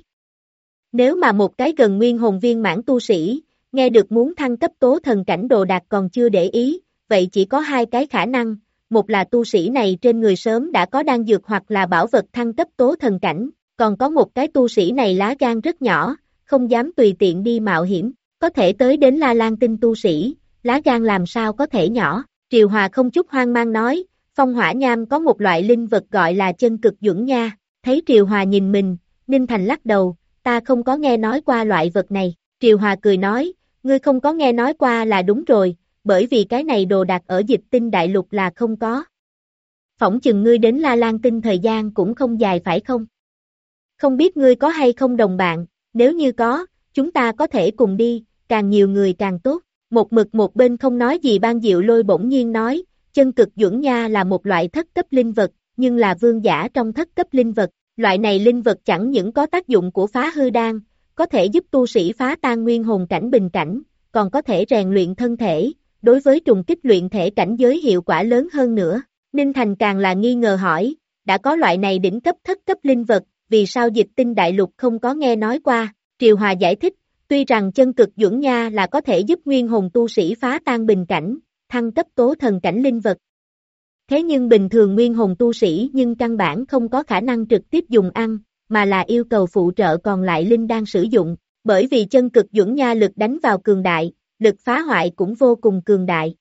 Speaker 1: Nếu mà một cái gần nguyên hồn viên mãn tu sĩ, nghe được muốn thăng cấp tố thần cảnh đồ đạc còn chưa để ý, vậy chỉ có 2 cái khả năng, một là tu sĩ này trên người sớm đã có đan dược hoặc là bảo vật thăng cấp tố thần cảnh, còn có một cái tu sĩ này lá gan rất nhỏ, không dám tùy tiện đi mạo hiểm, có thể tới đến La Lan Tinh tu sĩ, lá gan làm sao có thể nhỏ. Triều Hòa không chút hoang mang nói, Phong hỏa nham có một loại linh vật gọi là chân cực duẩn nha, thấy Triều Hòa nhìn mình, Ninh Thành lắc đầu, ta không có nghe nói qua loại vật này, Triều Hòa cười nói, ngươi không có nghe nói qua là đúng rồi, bởi vì cái này đồ đạc ở Dịch Tinh Đại Lục là không có. Phỏng chừng ngươi đến La Lan Tinh thời gian cũng không dài phải không? Không biết ngươi có hay không đồng bạn, nếu như có, chúng ta có thể cùng đi, càng nhiều người càng tốt. Một mực một bên không nói gì Ban Diệu Lôi bỗng nhiên nói, chân cực duẩn nha là một loại thất cấp linh vật, nhưng là vương giả trong thất cấp linh vật. Loại này linh vật chẳng những có tác dụng của phá hư đan, có thể giúp tu sĩ phá tan nguyên hồn cảnh bình cảnh, còn có thể rèn luyện thân thể, đối với trùng kích luyện thể cảnh giới hiệu quả lớn hơn nữa. Ninh Thành càng là nghi ngờ hỏi, đã có loại này đỉnh cấp thất cấp linh vật, vì sao Dịch Tinh Đại Lục không có nghe nói qua? Triều Hòa giải thích, tuy rằng chân cực duẩn nha là có thể giúp nguyên hồn tu sĩ phá tan bình cảnh, thăng cấp tố thần cảnh linh vật. Thế nhưng bình thường nguyên hồn tu sĩ nhưng căn bản không có khả năng trực tiếp dùng ăn, mà là yêu cầu phụ trợ còn lại linh đan sử dụng, bởi vì chân cực duẩn nha lực đánh vào cường đại, lực phá hoại cũng vô cùng cường đại.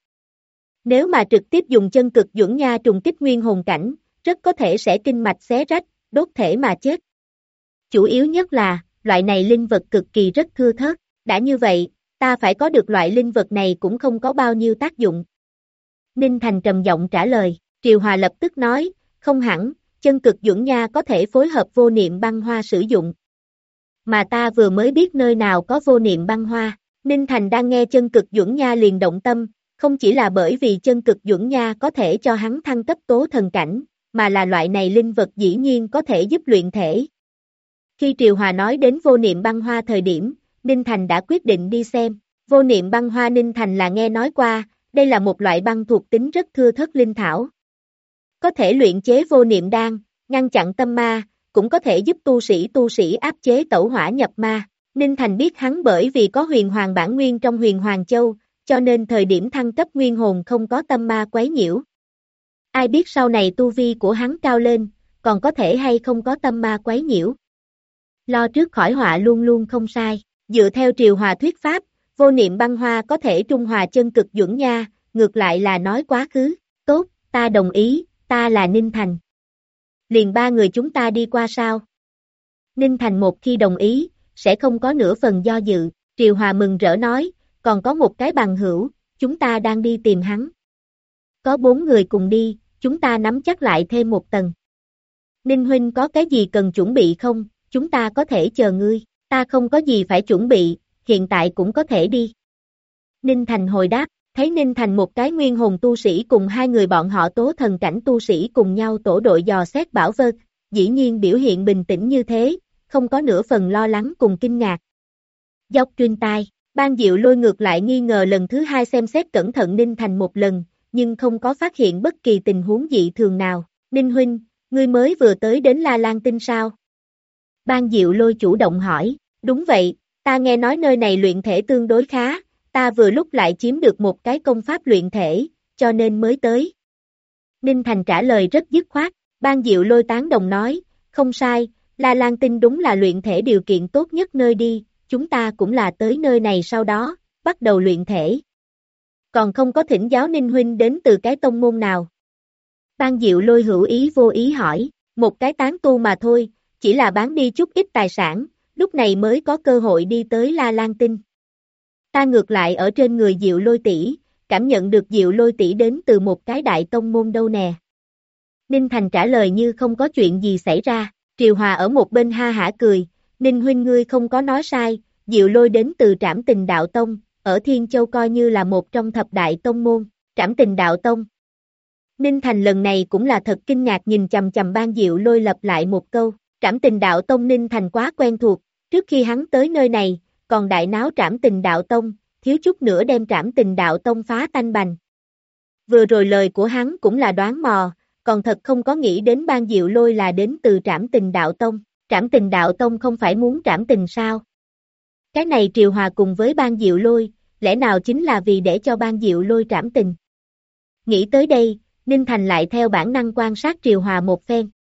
Speaker 1: Nếu mà trực tiếp dùng chân cực duẩn nha trùng kích nguyên hồn cảnh, rất có thể sẽ kinh mạch xé rách, đốt thể mà chết. Chủ yếu nhất là, loại này linh vật cực kỳ rất thưa thớt, đã như vậy, ta phải có được loại linh vật này cũng không có bao nhiêu tác dụng. Ninh Thành trầm giọng trả lời, Triều Hòa lập tức nói, không hẳn, chân cực duẩn nha có thể phối hợp vô niệm băng hoa sử dụng. Mà ta vừa mới biết nơi nào có vô niệm băng hoa, Ninh Thành đang nghe chân cực duẩn nha liền động tâm, không chỉ là bởi vì chân cực duẩn nha có thể cho hắn thăng cấp tố thần cảnh, mà là loại này linh vật dĩ nhiên có thể giúp luyện thể. Khi Triều Hòa nói đến vô niệm băng hoa thời điểm, Ninh Thành đã quyết định đi xem, vô niệm băng hoa Ninh Thành là nghe nói qua, đây là một loại băng thuộc tính rất thưa thớt linh thảo. Có thể luyện chế vô niệm đan, ngăn chặn tâm ma, cũng có thể giúp tu sĩ áp chế tẩu hỏa nhập ma. Ninh Thành biết hắn bởi vì có huyền hoàng bản nguyên trong huyền hoàng châu, cho nên thời điểm thăng cấp nguyên hồn không có tâm ma quấy nhiễu. Ai biết sau này tu vi của hắn cao lên, còn có thể hay không có tâm ma quấy nhiễu. Lo trước khỏi họa luôn luôn không sai, dựa theo Triều Hòa thuyết pháp, vô niệm băng hoa có thể trung hòa chân cực duẩn nha, ngược lại là nói quá khứ, tốt, ta đồng ý, ta là Ninh Thành. Liền ba người chúng ta đi qua sao? Ninh Thành một khi đồng ý, sẽ không có nửa phần do dự, Triều Hòa mừng rỡ nói, còn có một cái bằng hữu, chúng ta đang đi tìm hắn. Có 4 người cùng đi, chúng ta nắm chắc lại thêm một tầng. Ninh huynh có cái gì cần chuẩn bị không, chúng ta có thể chờ ngươi, ta không có gì phải chuẩn bị, hiện tại cũng có thể đi. Ninh Thành hồi đáp, thấy Ninh Thành một cái nguyên hồn tu sĩ cùng 2 người bọn họ tố thần cảnh tu sĩ cùng nhau tổ đội dò xét bảo vật, dĩ nhiên biểu hiện bình tĩnh như thế, không có nửa phần lo lắng cùng kinh ngạc. Dốc truyền tai, Ban Diệu Lôi ngược lại nghi ngờ lần thứ 2 xem xét cẩn thận Ninh Thành một lần, nhưng không có phát hiện bất kỳ tình huống dị thường nào. Ninh huynh, ngươi mới vừa tới đến La Lan Tinh sao? Ban Diệu Lôi chủ động hỏi, đúng vậy, ta nghe nói nơi này luyện thể tương đối khá, ta vừa lúc lại chiếm được một cái công pháp luyện thể, cho nên mới tới. Ninh Thành trả lời rất dứt khoát, Ban Diệu Lôi tán đồng nói, không sai, La Lan Tinh đúng là luyện thể điều kiện tốt nhất nơi đi, chúng ta cũng là tới nơi này sau đó, bắt đầu luyện thể. Còn không có thỉnh giáo Ninh huynh đến từ cái tông môn nào? Ban Diệu Lôi hữu ý vô ý hỏi, một cái tán tu mà thôi, chỉ là bán đi chút ít tài sản, lúc này mới có cơ hội đi tới La Lan Tinh. Ta ngược lại ở trên người Diệu Lôi tỷ, cảm nhận được Diệu Lôi tỷ đến từ một cái đại tông môn đâu nè. Ninh Thành trả lời như không có chuyện gì xảy ra, Triều Hòa ở một bên ha hả cười, Ninh huynh ngươi không có nói sai, Diệu Lôi đến từ Trảm Tình Đạo Tông, ở Thiên Châu coi như là một trong thập đại tông môn, Trảm Tình Đạo Tông. Ninh Thành lần này cũng là thật kinh ngạc nhìn chằm chằm Ban Diệu Lôi lặp lại một câu, Trảm Tình Đạo Tông Ninh Thành quá quen thuộc, trước khi hắn tới nơi này, còn đại náo Trảm Tình Đạo Tông, thiếu chút nữa đem Trảm Tình Đạo Tông phá tanh bành. Vừa rồi lời của hắn cũng là đoán mò, còn thật không có nghĩ đến Ban Diệu Lôi là đến từ Trảm Tình Đạo Tông, Trảm Tình Đạo Tông không phải muốn trảm tình sao? Cái này Triều Hòa cùng với Ban Diệu Lôi, lẽ nào chính là vì để cho Ban Diệu Lôi trảm tình? Nghĩ tới đây, Ninh Thành lại theo bản năng quan sát Triều Hòa một phen,